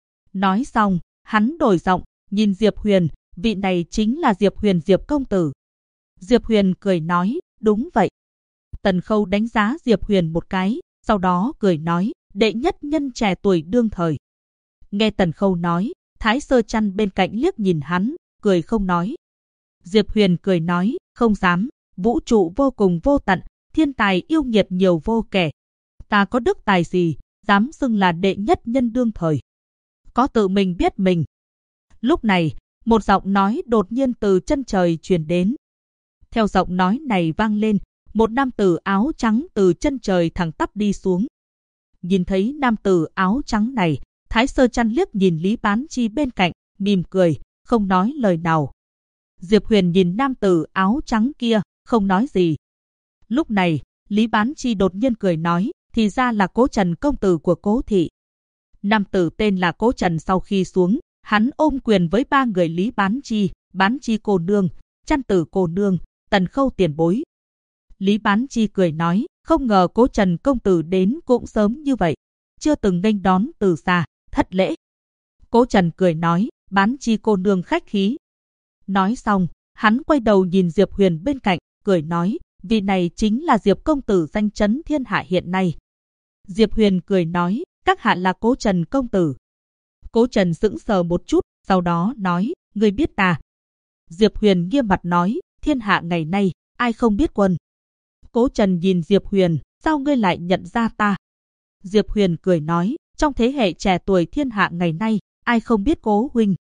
Speaker 1: Nói xong, hắn đổi giọng, nhìn Diệp Huyền, vị này chính là Diệp Huyền Diệp công tử. Diệp Huyền cười nói, đúng vậy. Tần Khâu đánh giá Diệp Huyền một cái, sau đó cười nói, đệ nhất nhân trẻ tuổi đương thời. Nghe Tần Khâu nói, Thái Sơ Chăn bên cạnh liếc nhìn hắn, cười không nói. Diệp Huyền cười nói, không dám, vũ trụ vô cùng vô tận, thiên tài yêu nghiệt nhiều vô kể. Ta có đức tài gì, dám xưng là đệ nhất nhân đương thời. Có tự mình biết mình. Lúc này, một giọng nói đột nhiên từ chân trời truyền đến. Theo giọng nói này vang lên, một nam tử áo trắng từ chân trời thẳng tắp đi xuống. Nhìn thấy nam tử áo trắng này, Thái Sơ Chăn liếc nhìn Lý Bán Chi bên cạnh, mỉm cười, không nói lời nào. Diệp Huyền nhìn nam tử áo trắng kia, không nói gì. Lúc này, Lý Bán Chi đột nhiên cười nói, thì ra là Cố Trần công tử của Cố thị. Nam tử tên là Cố Trần sau khi xuống, hắn ôm quyền với ba người Lý Bán Chi cô nương, Chăn Tử cô nương, Tần Khâu tiền bối. Lý Bán Chi cười nói, không ngờ Cố Trần công tử đến cũng sớm như vậy, chưa từng nghênh đón từ xa, thất lễ. Cố Trần cười nói, Bán Chi cô nương khách khí. Nói xong, hắn quay đầu nhìn Diệp Huyền bên cạnh, cười nói, vị này chính là Diệp công tử danh chấn thiên hạ hiện nay. Diệp Huyền cười nói, các hạ là Cố Trần công tử. Cố Trần sững sờ một chút, sau đó nói, ngươi biết ta. Diệp Huyền nghiêm mặt nói, thiên hạ ngày nay, ai không biết quân. Cố Trần nhìn Diệp Huyền, sao ngươi lại nhận ra ta? Diệp Huyền cười nói, trong thế hệ trẻ tuổi thiên hạ ngày nay, ai không biết Cố huynh.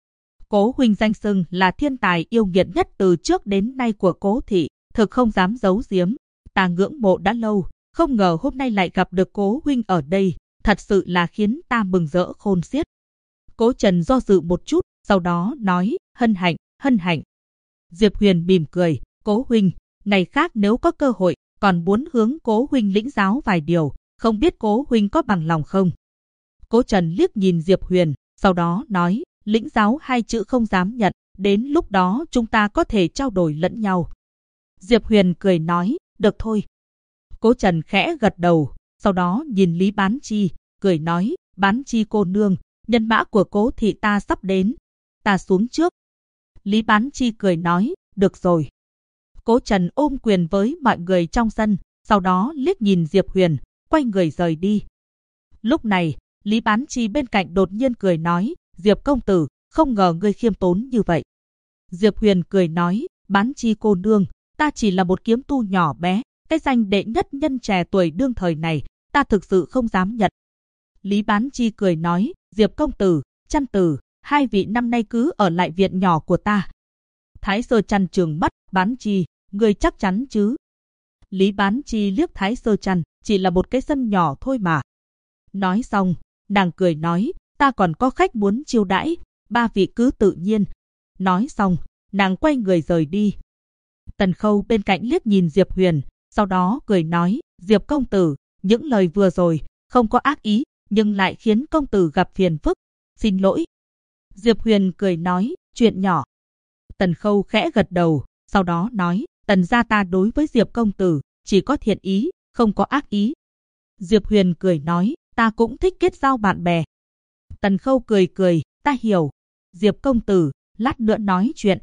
Speaker 1: Cố huynh danh xưng là thiên tài yêu nghiệt nhất từ trước đến nay của Cố thị, thực không dám giấu giếm. Ta ngưỡng mộ đã lâu, không ngờ hôm nay lại gặp được Cố huynh ở đây, thật sự là khiến ta mừng rỡ khôn xiết. Cố Trần do dự một chút, sau đó nói, hân hạnh, hân hạnh. Diệp Huyền mỉm cười, Cố huynh, ngày khác nếu có cơ hội, còn muốn hướng Cố huynh lĩnh giáo vài điều, không biết Cố huynh có bằng lòng không? Cố Trần liếc nhìn Diệp Huyền, sau đó nói, lĩnh giáo hai chữ không dám nhận, đến lúc đó chúng ta có thể trao đổi lẫn nhau. Diệp Huyền cười nói, được thôi. Cố Trần khẽ gật đầu, sau đó nhìn Lý Bán Chi, cười nói, Bán Chi cô nương, nhân mã của Cố thị ta sắp đến, ta xuống trước. Lý Bán Chi cười nói, được rồi. Cố Trần ôm quyền với mọi người trong sân, sau đó liếc nhìn Diệp Huyền, quay người rời đi. Lúc này, Lý Bán Chi bên cạnh đột nhiên cười nói, Diệp công tử, không ngờ ngươi khiêm tốn như vậy. Diệp Huyền cười nói, Bán Chi cô nương, ta chỉ là một kiếm tu nhỏ bé, cái danh đệ nhất nhân trẻ tuổi đương thời này, ta thực sự không dám nhận. Lý Bán Chi cười nói, Diệp công tử, Chăn tử, hai vị năm nay cứ ở lại viện nhỏ của ta. Thái Sơ Chăn trừng mắt, Bán Chi, ngươi chắc chắn chứ? Lý Bán Chi liếc Thái Sơ Chăn, chỉ là một cái sân nhỏ thôi mà. Nói xong, nàng cười nói, ta còn có khách muốn chiêu đãi, ba vị cứ tự nhiên. Nói xong, nàng quay người rời đi. Tần Khâu bên cạnh liếc nhìn Diệp Huyền, sau đó cười nói, Diệp công tử, những lời vừa rồi, không có ác ý, nhưng lại khiến công tử gặp phiền phức. Xin lỗi. Diệp Huyền cười nói, chuyện nhỏ. Tần Khâu khẽ gật đầu, sau đó nói, Tần gia ta đối với Diệp công tử, chỉ có thiện ý, không có ác ý. Diệp Huyền cười nói, ta cũng thích kết giao bạn bè. Tần Khâu cười cười, ta hiểu. Diệp công tử, lát nữa nói chuyện.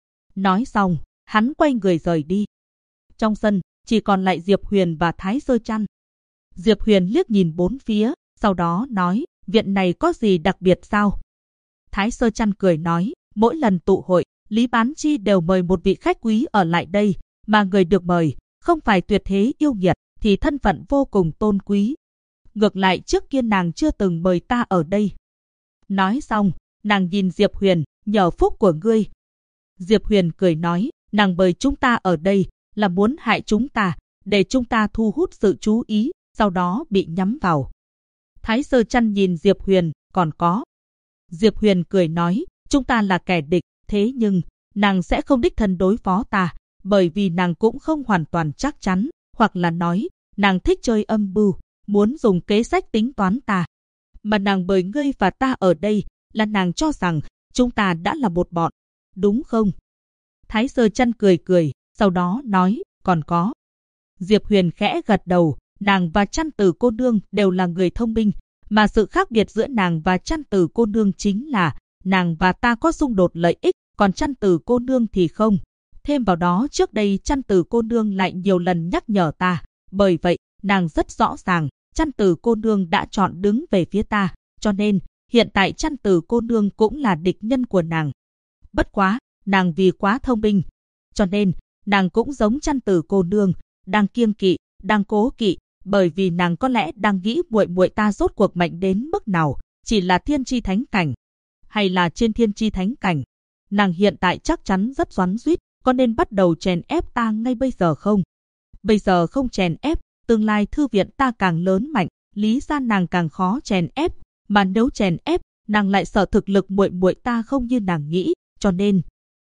Speaker 1: Nói xong, hắn quay người rời đi. Trong sân, chỉ còn lại Diệp Huyền và Thái Sơ Chăn. Diệp Huyền liếc nhìn bốn phía, sau đó nói, viện này có gì đặc biệt sao? Thái Sơ Chăn cười nói, mỗi lần tụ hội, Lý Bán Chi đều mời một vị khách quý ở lại đây, mà người được mời, không phải tuyệt thế yêu nghiệt, thì thân phận vô cùng tôn quý. Ngược lại trước kia nàng chưa từng mời ta ở đây. Nói xong, nàng nhìn Diệp Huyền, nhờ phúc của ngươi. Diệp Huyền cười nói, nàng mời chúng ta ở đây, là muốn hại chúng ta, để chúng ta thu hút sự chú ý, sau đó bị nhắm vào. Thái Sơ Chăn nhìn Diệp Huyền, còn có. Diệp Huyền cười nói, chúng ta là kẻ địch, thế nhưng, nàng sẽ không đích thân đối phó ta, bởi vì nàng cũng không hoàn toàn chắc chắn, hoặc là nói, nàng thích chơi âm mưu, muốn dùng kế sách tính toán ta. Mà nàng mời ngươi và ta ở đây, là nàng cho rằng, chúng ta đã là một bọn, đúng không? Thái Sơ Chăn cười cười, sau đó nói, còn có. Diệp Huyền khẽ gật đầu, nàng và Chăn tử cô nương đều là người thông minh, mà sự khác biệt giữa nàng và Chăn tử cô nương chính là, nàng và ta có xung đột lợi ích, còn Chăn tử cô nương thì không. Thêm vào đó trước đây Chăn tử cô nương lại nhiều lần nhắc nhở ta, bởi vậy, nàng rất rõ ràng, Chăn tử cô nương đã chọn đứng về phía ta, cho nên, hiện tại Chăn tử cô nương cũng là địch nhân của nàng. Bất quá, nàng vì quá thông minh, cho nên, nàng cũng giống Chăn tử cô nương, đang kiêng kỵ, đang cố kỵ, bởi vì nàng có lẽ đang nghĩ muội muội ta rốt cuộc mạnh đến mức nào, chỉ là thiên chi thánh cảnh, hay là trên thiên chi thánh cảnh. Nàng hiện tại chắc chắn rất xoắn xuýt, có nên bắt đầu chèn ép ta ngay bây giờ không? Bây giờ không chèn ép, tương lai thư viện ta càng lớn mạnh, lý ra nàng càng khó chèn ép, mà nếu chèn ép, nàng lại sợ thực lực muội muội ta không như nàng nghĩ, cho nên.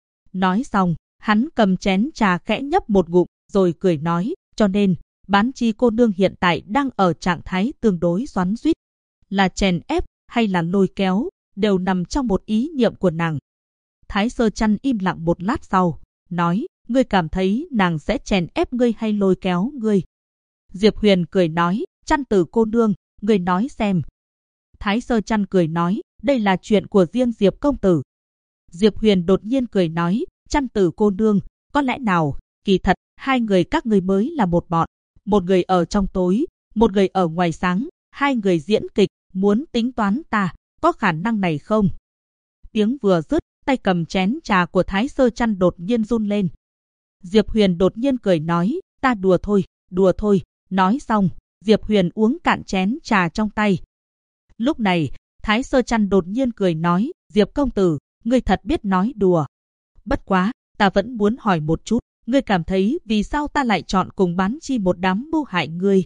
Speaker 1: Nói xong, hắn cầm chén trà khẽ nhấp một ngụm, rồi cười nói, cho nên, Bán Chi cô nương hiện tại đang ở trạng thái tương đối xoắn xuýt, là chèn ép hay là lôi kéo, đều nằm trong một ý niệm của nàng. Thái Sơ Chăn im lặng một lát sau, nói, ngươi cảm thấy nàng sẽ chèn ép ngươi hay lôi kéo ngươi? Diệp Huyền cười nói, Chăn tử cô nương, ngươi nói xem. Thái Sơ Chăn cười nói, đây là chuyện của riêng Diệp công tử. Diệp Huyền đột nhiên cười nói, Chăn tử cô nương, có lẽ nào, kỳ thật, hai người các ngươi mới là một bọn, một người ở trong tối, một người ở ngoài sáng, hai người diễn kịch, muốn tính toán ta, có khả năng này không? Tiếng vừa dứt, tay cầm chén trà của Thái Sơ Chăn đột nhiên run lên. Diệp Huyền đột nhiên cười nói, ta đùa thôi, đùa thôi. Nói xong, Diệp Huyền uống cạn chén trà trong tay. Lúc này, Thái Sơ Chăn đột nhiên cười nói, Diệp công tử, ngươi thật biết nói đùa. Bất quá, ta vẫn muốn hỏi một chút, ngươi cảm thấy vì sao ta lại chọn cùng Bán Chi một đám mưu hại ngươi?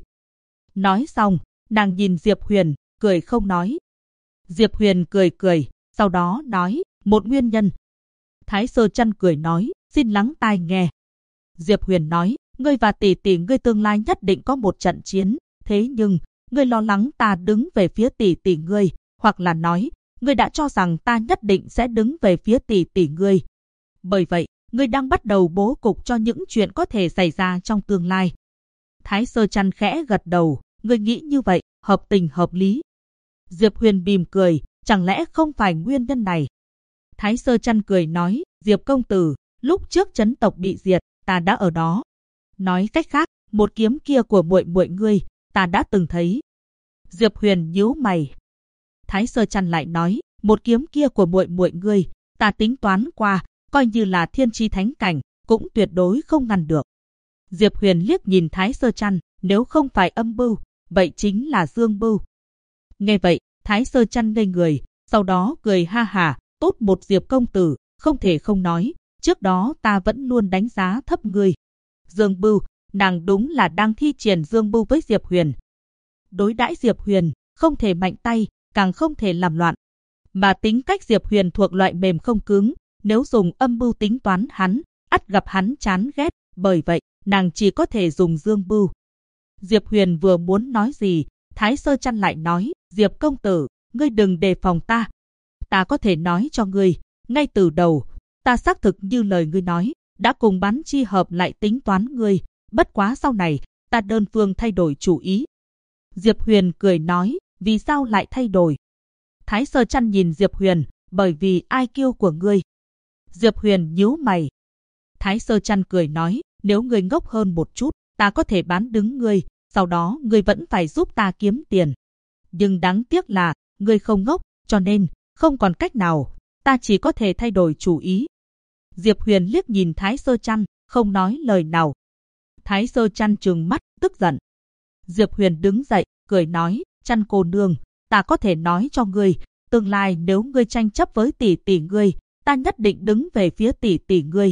Speaker 1: Nói xong, nàng nhìn Diệp Huyền, cười không nói. Diệp Huyền cười cười, sau đó nói, một nguyên nhân. Thái Sơ Chân cười nói, xin lắng tai nghe. Diệp Huyền nói, ngươi và tỷ tỷ ngươi tương lai nhất định có một trận chiến, thế nhưng, ngươi lo lắng ta đứng về phía tỷ tỷ ngươi, hoặc là nói, ngươi đã cho rằng ta nhất định sẽ đứng về phía tỷ tỷ ngươi. Bởi vậy, ngươi đang bắt đầu bố cục cho những chuyện có thể xảy ra trong tương lai. Thái Sơ Chân khẽ gật đầu, ngươi nghĩ như vậy, hợp tình hợp lý. Diệp Huyền mỉm cười, chẳng lẽ không phải nguyên nhân này? Thái Sơ Chân cười nói, Diệp công tử, lúc trước trấn tộc bị diệt, ta đã ở đó. Nói cách khác, một kiếm kia của muội muội ngươi, ta đã từng thấy. Diệp Huyền nhíu mày. Thái Sơ Chân lại nói, một kiếm kia của muội muội ngươi, ta tính toán qua, coi như là thiên chi thánh cảnh, cũng tuyệt đối không ngăn được. Diệp Huyền liếc nhìn Thái Sơ Chân, nếu không phải âm bưu, vậy chính là dương bưu. Nghe vậy, Thái Sơ Chân ngây người, sau đó cười ha hả, tốt một Diệp công tử, không thể không nói, trước đó ta vẫn luôn đánh giá thấp ngươi. Dương bưu, nàng đúng là đang thi triển dương bưu với Diệp Huyền. Đối đãi Diệp Huyền, không thể mạnh tay, càng không thể làm loạn. Mà tính cách Diệp Huyền thuộc loại mềm không cứng, nếu dùng âm bưu tính toán hắn, ắt gặp hắn chán ghét, bởi vậy, nàng chỉ có thể dùng dương bưu. Diệp Huyền vừa muốn nói gì, Thái Sơ Chân lại nói, Diệp công tử, ngươi đừng đề phòng ta. Ta có thể nói cho ngươi, ngay từ đầu, ta xác thực như lời ngươi nói, đã cùng Bán Chi hợp lại tính toán ngươi, bất quá sau này, ta đơn phương thay đổi chủ ý. Diệp Huyền cười nói, vì sao lại thay đổi? Thái Sơ Chân nhìn Diệp Huyền, bởi vì IQ của ngươi. Diệp Huyền nhíu mày. Thái Sơ Chân cười nói, nếu ngươi ngốc hơn một chút, ta có thể bán đứng ngươi, sau đó ngươi vẫn phải giúp ta kiếm tiền. Nhưng đáng tiếc là, ngươi không ngốc, cho nên, không còn cách nào, ta chỉ có thể thay đổi chủ ý. Diệp Huyền liếc nhìn Thái Sơ Chân, không nói lời nào. Thái Sơ Chân trừng mắt, tức giận. Diệp Huyền đứng dậy, cười nói, Chân cô nương, ta có thể nói cho ngươi, tương lai nếu ngươi tranh chấp với tỷ tỷ ngươi, ta nhất định đứng về phía tỷ tỷ ngươi.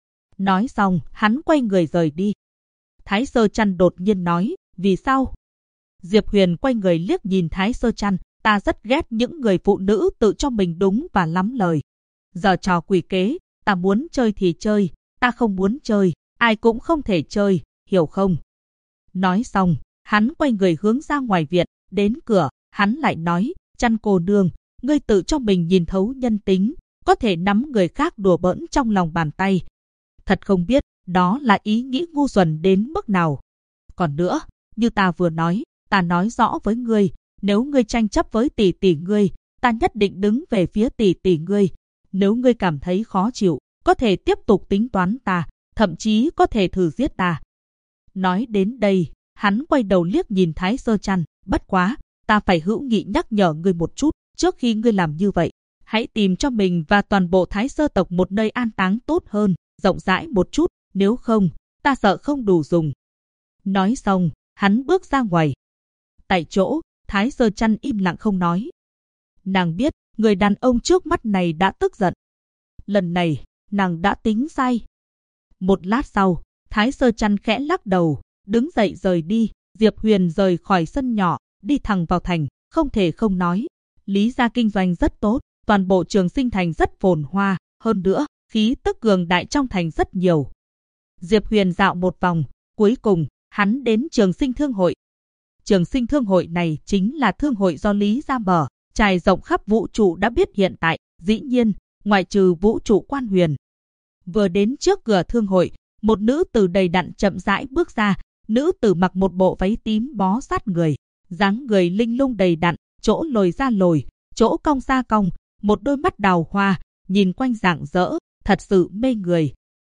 Speaker 1: Nói xong, hắn quay người rời đi. Thái Sơ Chân đột nhiên nói, vì sao? Diệp Huyền quay người liếc nhìn Thái Sơ Chân, ta rất ghét những người phụ nữ tự cho mình đúng và lắm lời. Giờ trò quỷ kế, ta muốn chơi thì chơi, ta không muốn chơi, ai cũng không thể chơi, hiểu không? Nói xong, hắn quay người hướng ra ngoài viện, đến cửa, hắn lại nói, Chân cô nương, ngươi tự cho mình nhìn thấu nhân tính, có thể nắm người khác đùa bỡn trong lòng bàn tay. Thật không biết, đó là ý nghĩ ngu xuẩn đến mức nào. Còn nữa, như ta vừa nói, ta nói rõ với ngươi, nếu ngươi tranh chấp với tỷ tỷ ngươi, ta nhất định đứng về phía tỷ tỷ ngươi. Nếu ngươi cảm thấy khó chịu, có thể tiếp tục tính toán ta, thậm chí có thể thử giết ta. Nói đến đây, hắn quay đầu liếc nhìn Thái Sơ Chân, bất quá, ta phải hữu nghị nhắc nhở ngươi một chút, trước khi ngươi làm như vậy, hãy tìm cho mình và toàn bộ Thái Sơ tộc một nơi an táng tốt hơn, rộng rãi một chút, nếu không, ta sợ không đủ dùng. Nói xong, hắn bước ra ngoài. Tại chỗ, Thái Sơ Chân im lặng không nói. Nàng biết, người đàn ông trước mắt này đã tức giận. Lần này, nàng đã tính sai. Một lát sau, Thái Sơ Chân khẽ lắc đầu, đứng dậy rời đi. Diệp Huyền rời khỏi sân nhỏ, đi thẳng vào thành, không thể không nói. Lý gia kinh doanh rất tốt, toàn bộ Trường Sinh thành rất phồn hoa, hơn nữa, khí tức cường đại trong thành rất nhiều. Diệp Huyền dạo một vòng, cuối cùng, hắn đến Trường Sinh Thương hội. Trường Sinh Thương hội này chính là thương hội do Lý gia mở, trải rộng khắp vũ trụ đã biết hiện tại, dĩ nhiên, ngoại trừ vũ trụ Quan Huyền. Vừa đến trước cửa thương hội, một nữ tử đầy đặn chậm rãi bước ra, nữ tử mặc một bộ váy tím bó sát người, dáng người linh lung đầy đặn, chỗ lồi ra lồi, chỗ cong ra cong, một đôi mắt đào hoa, nhìn quanh rạng rỡ, thật sự mê người.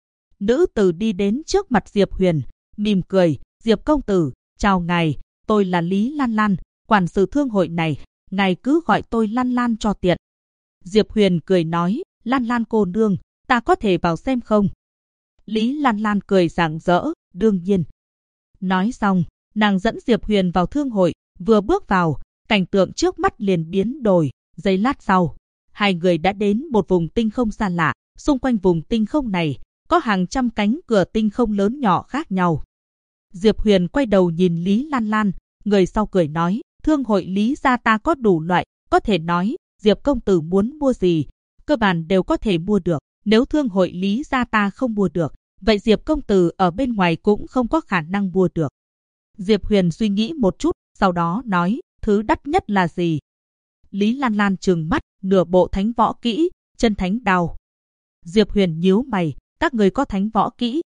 Speaker 1: Nữ tử đi đến trước mặt Diệp Huyền, mỉm cười, Diệp công tử, chào ngài, tôi là Lý Lan Lan, quản sự thương hội này, ngài cứ gọi tôi Lan Lan cho tiện. Diệp Huyền cười nói, Lan Lan cô nương, ta có thể vào xem không? Lý Lan Lan cười rạng rỡ, đương nhiên. Nói xong, nàng dẫn Diệp Huyền vào thương hội, vừa bước vào, cảnh tượng trước mắt liền biến đổi, giây lát sau. hai người đã đến một vùng tinh không xa lạ. Xung quanh vùng tinh không này có hàng trăm cánh cửa tinh không lớn nhỏ khác nhau. Diệp Huyền quay đầu nhìn Lý Lan Lan, người sau cười nói, thương hội Lý gia ta có đủ loại, có thể nói, Diệp công tử muốn mua gì, cơ bản đều có thể mua được. Nếu thương hội Lý gia ta không mua được, vậy Diệp công tử ở bên ngoài cũng không có khả năng mua được. Diệp Huyền suy nghĩ một chút, sau đó nói, thứ đắt nhất là gì? Lý Lan Lan trừng mắt, nửa bộ thánh võ kỹ, chân thánh đao. Diệp Huyền nhíu mày, các người có thánh võ kỹ?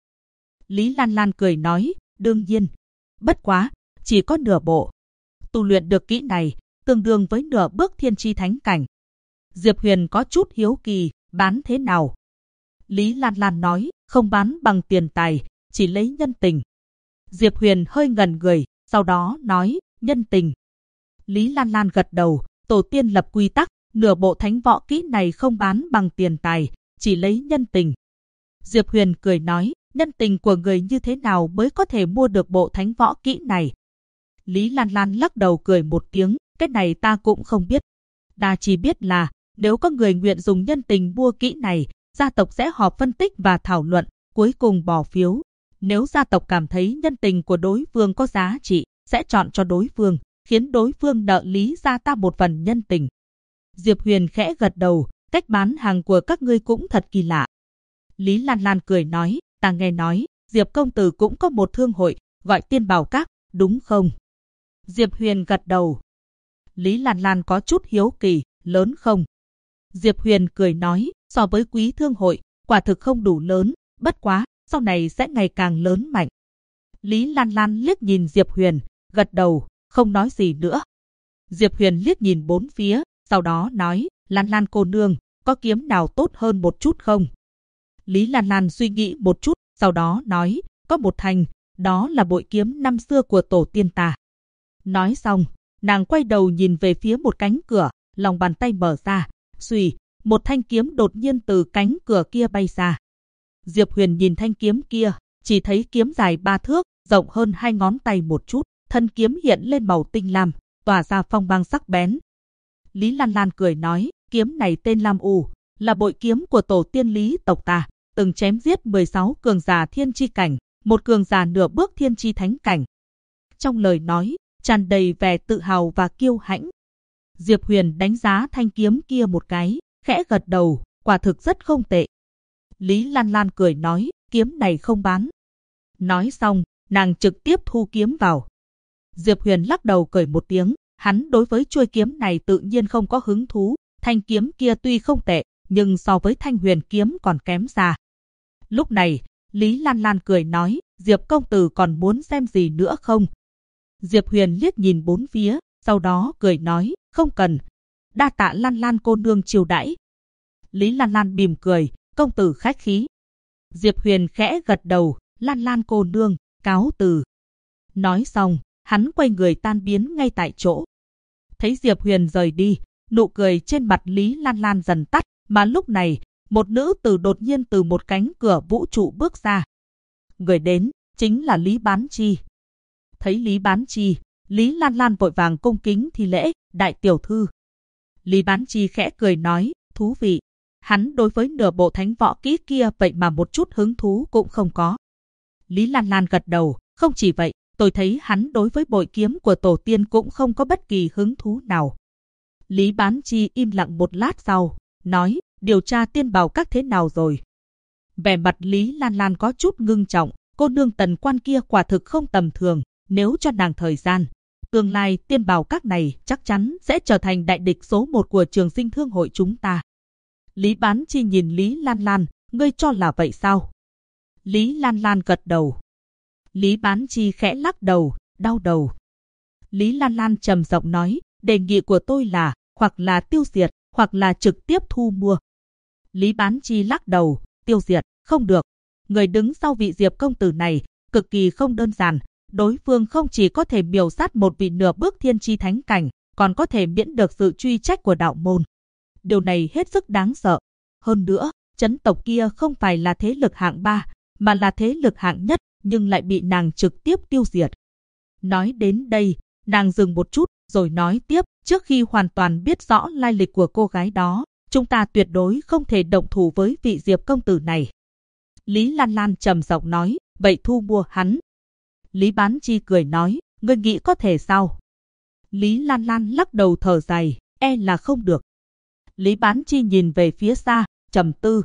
Speaker 1: Lý Lan Lan cười nói, đương nhiên. Bất quá, chỉ có nửa bộ. Tu luyện được kỹ này, tương đương với nửa bước thiên chi thánh cảnh. Diệp Huyền có chút hiếu kỳ, bán thế nào? Lý Lan Lan nói, không bán bằng tiền tài, chỉ lấy nhân tình. Diệp Huyền hơi ngẩn người, sau đó nói, nhân tình. Lý Lan Lan gật đầu, tổ tiên lập quy tắc, nửa bộ thánh võ kỹ này không bán bằng tiền tài, chỉ lấy nhân tình. Diệp Huyền cười nói, nhân tình của người như thế nào mới có thể mua được bộ thánh võ kỹ này? Lý Lan Lan lắc đầu cười một tiếng, cái này ta cũng không biết. Ta chỉ biết là, nếu có người nguyện dùng nhân tình mua kỹ này, gia tộc sẽ họp phân tích và thảo luận, cuối cùng bỏ phiếu. Nếu gia tộc cảm thấy nhân tình của đối phương có giá trị, sẽ chọn cho đối phương, khiến đối phương nợ Lý gia ta một phần nhân tình. Diệp Huyền khẽ gật đầu, cách bán hàng của các ngươi cũng thật kỳ lạ. Lý Lan Lan cười nói, ta nghe nói, Diệp công tử cũng có một thương hội, gọi Tiên Bảo Các, đúng không? Diệp Huyền gật đầu. Lý Lan Lan có chút hiếu kỳ, lớn không? Diệp Huyền cười nói, so với Quý thương hội, quả thực không đủ lớn, bất quá, sau này sẽ ngày càng lớn mạnh. Lý Lan Lan liếc nhìn Diệp Huyền, gật đầu, không nói gì nữa. Diệp Huyền liếc nhìn bốn phía, sau đó nói, Lan Lan cô nương, có kiếm nào tốt hơn một chút không? Lý Lan Lan suy nghĩ một chút, sau đó nói, có một thanh, đó là bội kiếm năm xưa của tổ tiên ta. Nói xong, nàng quay đầu nhìn về phía một cánh cửa, lòng bàn tay mở ra, xùy, một thanh kiếm đột nhiên từ cánh cửa kia bay ra. Diệp Huyền nhìn thanh kiếm kia, chỉ thấy kiếm dài 3 thước, rộng hơn 2 ngón tay một chút, thân kiếm hiện lên màu tinh lam, tỏa ra phong băng sắc bén. Lý Lan Lan cười nói, kiếm này tên Lam U, là bội kiếm của tổ tiên Lý tộc ta, từng chém giết 16 cường giả thiên chi cảnh, một cường giả nửa bước thiên chi thánh cảnh. Trong lời nói, tràn đầy vẻ tự hào và kiêu hãnh. Diệp Huyền đánh giá thanh kiếm kia một cái, khẽ gật đầu, quả thực rất không tệ. Lý Lan Lan cười nói, kiếm này không bán. Nói xong, nàng trực tiếp thu kiếm vào. Diệp Huyền lắc đầu cười một tiếng, hắn đối với chuôi kiếm này tự nhiên không có hứng thú, thanh kiếm kia tuy không tệ, nhưng so với thanh huyền kiếm còn kém xa. Lúc này, Lý Lan Lan cười nói, Diệp công tử còn muốn xem gì nữa không? Diệp Huyền liếc nhìn bốn phía, sau đó cười nói, không cần. Đa tạ Lan Lan cô nương chiều đãi. Lý Lan Lan mỉm cười, công tử khách khí. Diệp Huyền khẽ gật đầu, Lan Lan cô nương, cáo từ. Nói xong, hắn quay người tan biến ngay tại chỗ. Thấy Diệp Huyền rời đi, nụ cười trên mặt Lý Lan Lan dần tắt, mà lúc này, một nữ tử đột nhiên từ một cánh cửa vũ trụ bước ra. Người đến, chính là Lý Bán Chi. Thấy Lý Bán Chi, Lý Lan Lan vội vàng cung kính thi lễ, đại tiểu thư. Lý Bán Chi khẽ cười nói, thú vị. Hắn đối với nửa bộ thánh võ kỹ kia vậy mà một chút hứng thú cũng không có. Lý Lan Lan gật đầu, không chỉ vậy, tôi thấy hắn đối với bội kiếm của tổ tiên cũng không có bất kỳ hứng thú nào. Lý Bán Chi im lặng một lát sau, nói, điều tra Tiên Bảo Các thế nào rồi? Vẻ mặt Lý Lan Lan có chút ngưng trọng, cô nương Tần Quan kia quả thực không tầm thường, nếu cho nàng thời gian, tương lai Tiên Bảo Các này chắc chắn sẽ trở thành đại địch số 1 của Trường Sinh Thương hội chúng ta. Lý Bán Chi nhìn Lý Lan Lan, ngươi cho là vậy sao? Lý Lan Lan gật đầu. Lý Bán Chi khẽ lắc đầu, đau đầu. Lý Lan Lan trầm giọng nói, đề nghị của tôi là, hoặc là tiêu diệt, hoặc là trực tiếp thu mua. Lý Bán Chi lắc đầu, tiêu diệt, không được. Người đứng sau vị Diệp công tử này, cực kỳ không đơn giản. Đối phương không chỉ có thể miểu sát một vị nửa bước thiên chi thánh cảnh, còn có thể miễn được sự truy trách của đạo môn. Điều này hết sức đáng sợ. Hơn nữa, trấn tộc kia không phải là thế lực hạng 3, mà là thế lực hạng nhất, nhưng lại bị nàng trực tiếp tiêu diệt. Nói đến đây, nàng dừng một chút, rồi nói tiếp, trước khi hoàn toàn biết rõ lai lịch của cô gái đó, chúng ta tuyệt đối không thể động thủ với vị Diệp công tử này. Lý Lan Lan trầm giọng nói, vậy thu mua hắn. Lý Bán Chi cười nói, ngươi nghĩ có thể sao? Lý Lan Lan lắc đầu thở dài, e là không được. Lý Bán Chi nhìn về phía xa, trầm tư.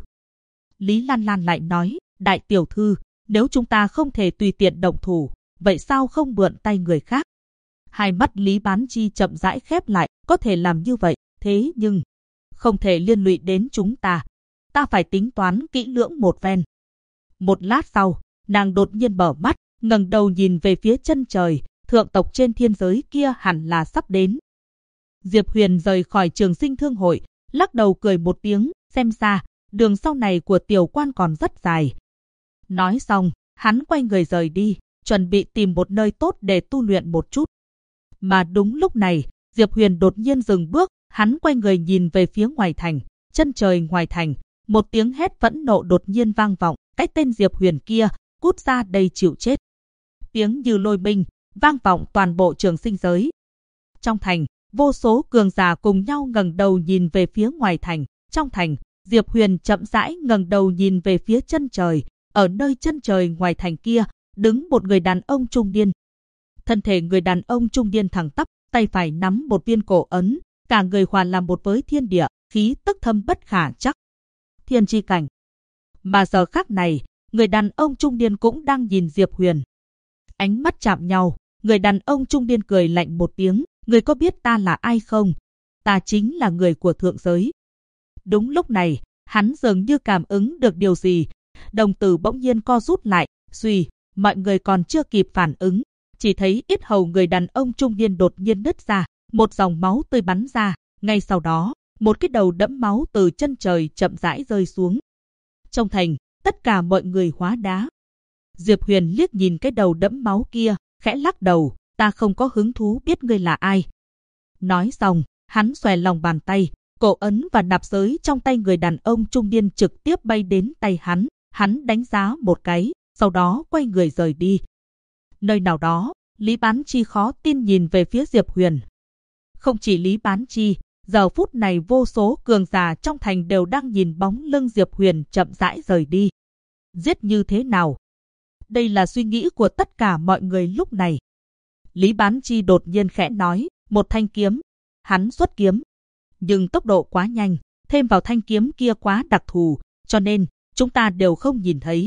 Speaker 1: Lý Lan Lan lại nói, đại tiểu thư, nếu chúng ta không thể tùy tiện động thủ, vậy sao không mượn tay người khác? Hai mắt Lý Bán Chi chậm rãi khép lại, có thể làm như vậy, thế nhưng không thể liên lụy đến chúng ta. Ta phải tính toán kỹ lưỡng một phen. Một lát sau, nàng đột nhiên mở mắt, ngẩng đầu nhìn về phía chân trời, thượng tộc trên thiên giới kia hẳn là sắp đến. Diệp Huyền rời khỏi Trường Sinh Thương hội, lắc đầu cười một tiếng, xem ra, đường sau này của tiểu quan còn rất dài. Nói xong, hắn quay người rời đi, chuẩn bị tìm một nơi tốt để tu luyện một chút. Mà đúng lúc này, Diệp Huyền đột nhiên dừng bước, hắn quay người nhìn về phía ngoài thành, chân trời ngoài thành, một tiếng hét phẫn nộ đột nhiên vang vọng, cái tên Diệp Huyền kia, cút ra đây chịu chết. Tiếng như lôi minh, vang vọng toàn bộ Trường Sinh giới. Trong thành, vô số cường giả cùng nhau ngẩng đầu nhìn về phía ngoài thành. Trong thành, Diệp Huyền chậm rãi ngẩng đầu nhìn về phía chân trời. Ở nơi chân trời ngoài thành kia, đứng một người đàn ông trung niên. Thân thể người đàn ông trung niên thẳng tắp, tay phải nắm một viên cổ ấn, cả người hòa làm một với thiên địa, khí tức thâm bất khả trắc. Thiên chi cảnh. Mà giờ khắc này, người đàn ông trung niên cũng đang nhìn Diệp Huyền. Ánh mắt chạm nhau, người đàn ông trung niên cười lạnh một tiếng, người có biết ta là ai không? Ta chính là người của thượng giới. Đúng lúc này, hắn dường như cảm ứng được điều gì, đồng tử bỗng nhiên co rút lại, suy, mọi người còn chưa kịp phản ứng, chỉ thấy yết hầu người đàn ông trung niên đột nhiên nứt ra, một dòng máu tươi bắn ra, ngay sau đó, một cái đầu đẫm máu từ chân trời chậm rãi rơi xuống. Trong thành, tất cả mọi người hóa đá. Diệp Huyền liếc nhìn cái đầu đẫm máu kia, khẽ lắc đầu, ta không có hứng thú biết ngươi là ai. Nói xong, hắn xòe lòng bàn tay, cổ ấn và nạp giới trong tay người đàn ông trung niên trực tiếp bay đến tay hắn đánh giá một cái, sau đó quay người rời đi. Nơi nào đó, Lý Bán Chi khó tin nhìn về phía Diệp Huyền. Không chỉ Lý Bán Chi, giờ phút này vô số cường giả trong thành đều đang nhìn bóng lưng Diệp Huyền chậm rãi rời đi. Giết như thế nào? Đây là suy nghĩ của tất cả mọi người lúc này. Lý Bán Chi đột nhiên khẽ nói, một thanh kiếm. Hắn xuất kiếm. Nhưng tốc độ quá nhanh, thêm vào thanh kiếm kia quá đặc thù, cho nên chúng ta đều không nhìn thấy.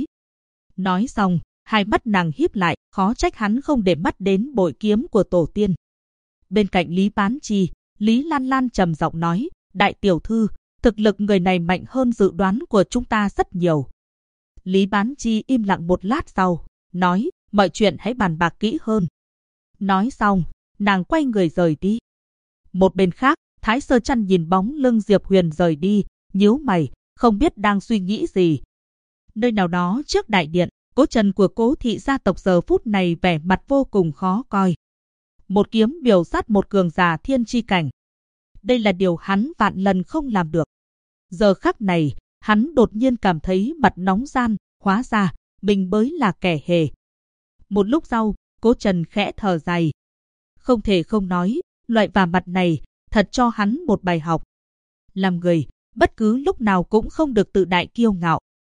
Speaker 1: Nói xong, hai mắt nàng híp lại, khó trách hắn không để mắt đến bội kiếm của tổ tiên. Bên cạnh Lý Bán Chi, Lý Lan Lan trầm giọng nói, đại tiểu thư, thực lực người này mạnh hơn dự đoán của chúng ta rất nhiều. Lý Bán Chi im lặng một lát sau, nói, mọi chuyện hãy bàn bạc kỹ hơn. Nói xong, nàng quay người rời đi. Một bên khác, Thái Sơ Trăn nhìn bóng lưng Diệp Huyền rời đi, nhíu mày, không biết đang suy nghĩ gì. Nơi nào đó trước đại điện, Cố Trần của Cố thị gia tộc giờ phút này vẻ mặt vô cùng khó coi. Một kiếm biểu sát một cường giả thiên chi cảnh. Đây là điều hắn vạn lần không làm được. Giờ khắc này, hắn đột nhiên cảm thấy mặt nóng ran, hóa ra, mình mới là kẻ hề. Một lúc sau, Cố Trần khẽ thở dài. Không thể không nói, loại vả mặt này, thật cho hắn một bài học. Làm người, bất cứ lúc nào cũng không được tự đại kiêu ngạo.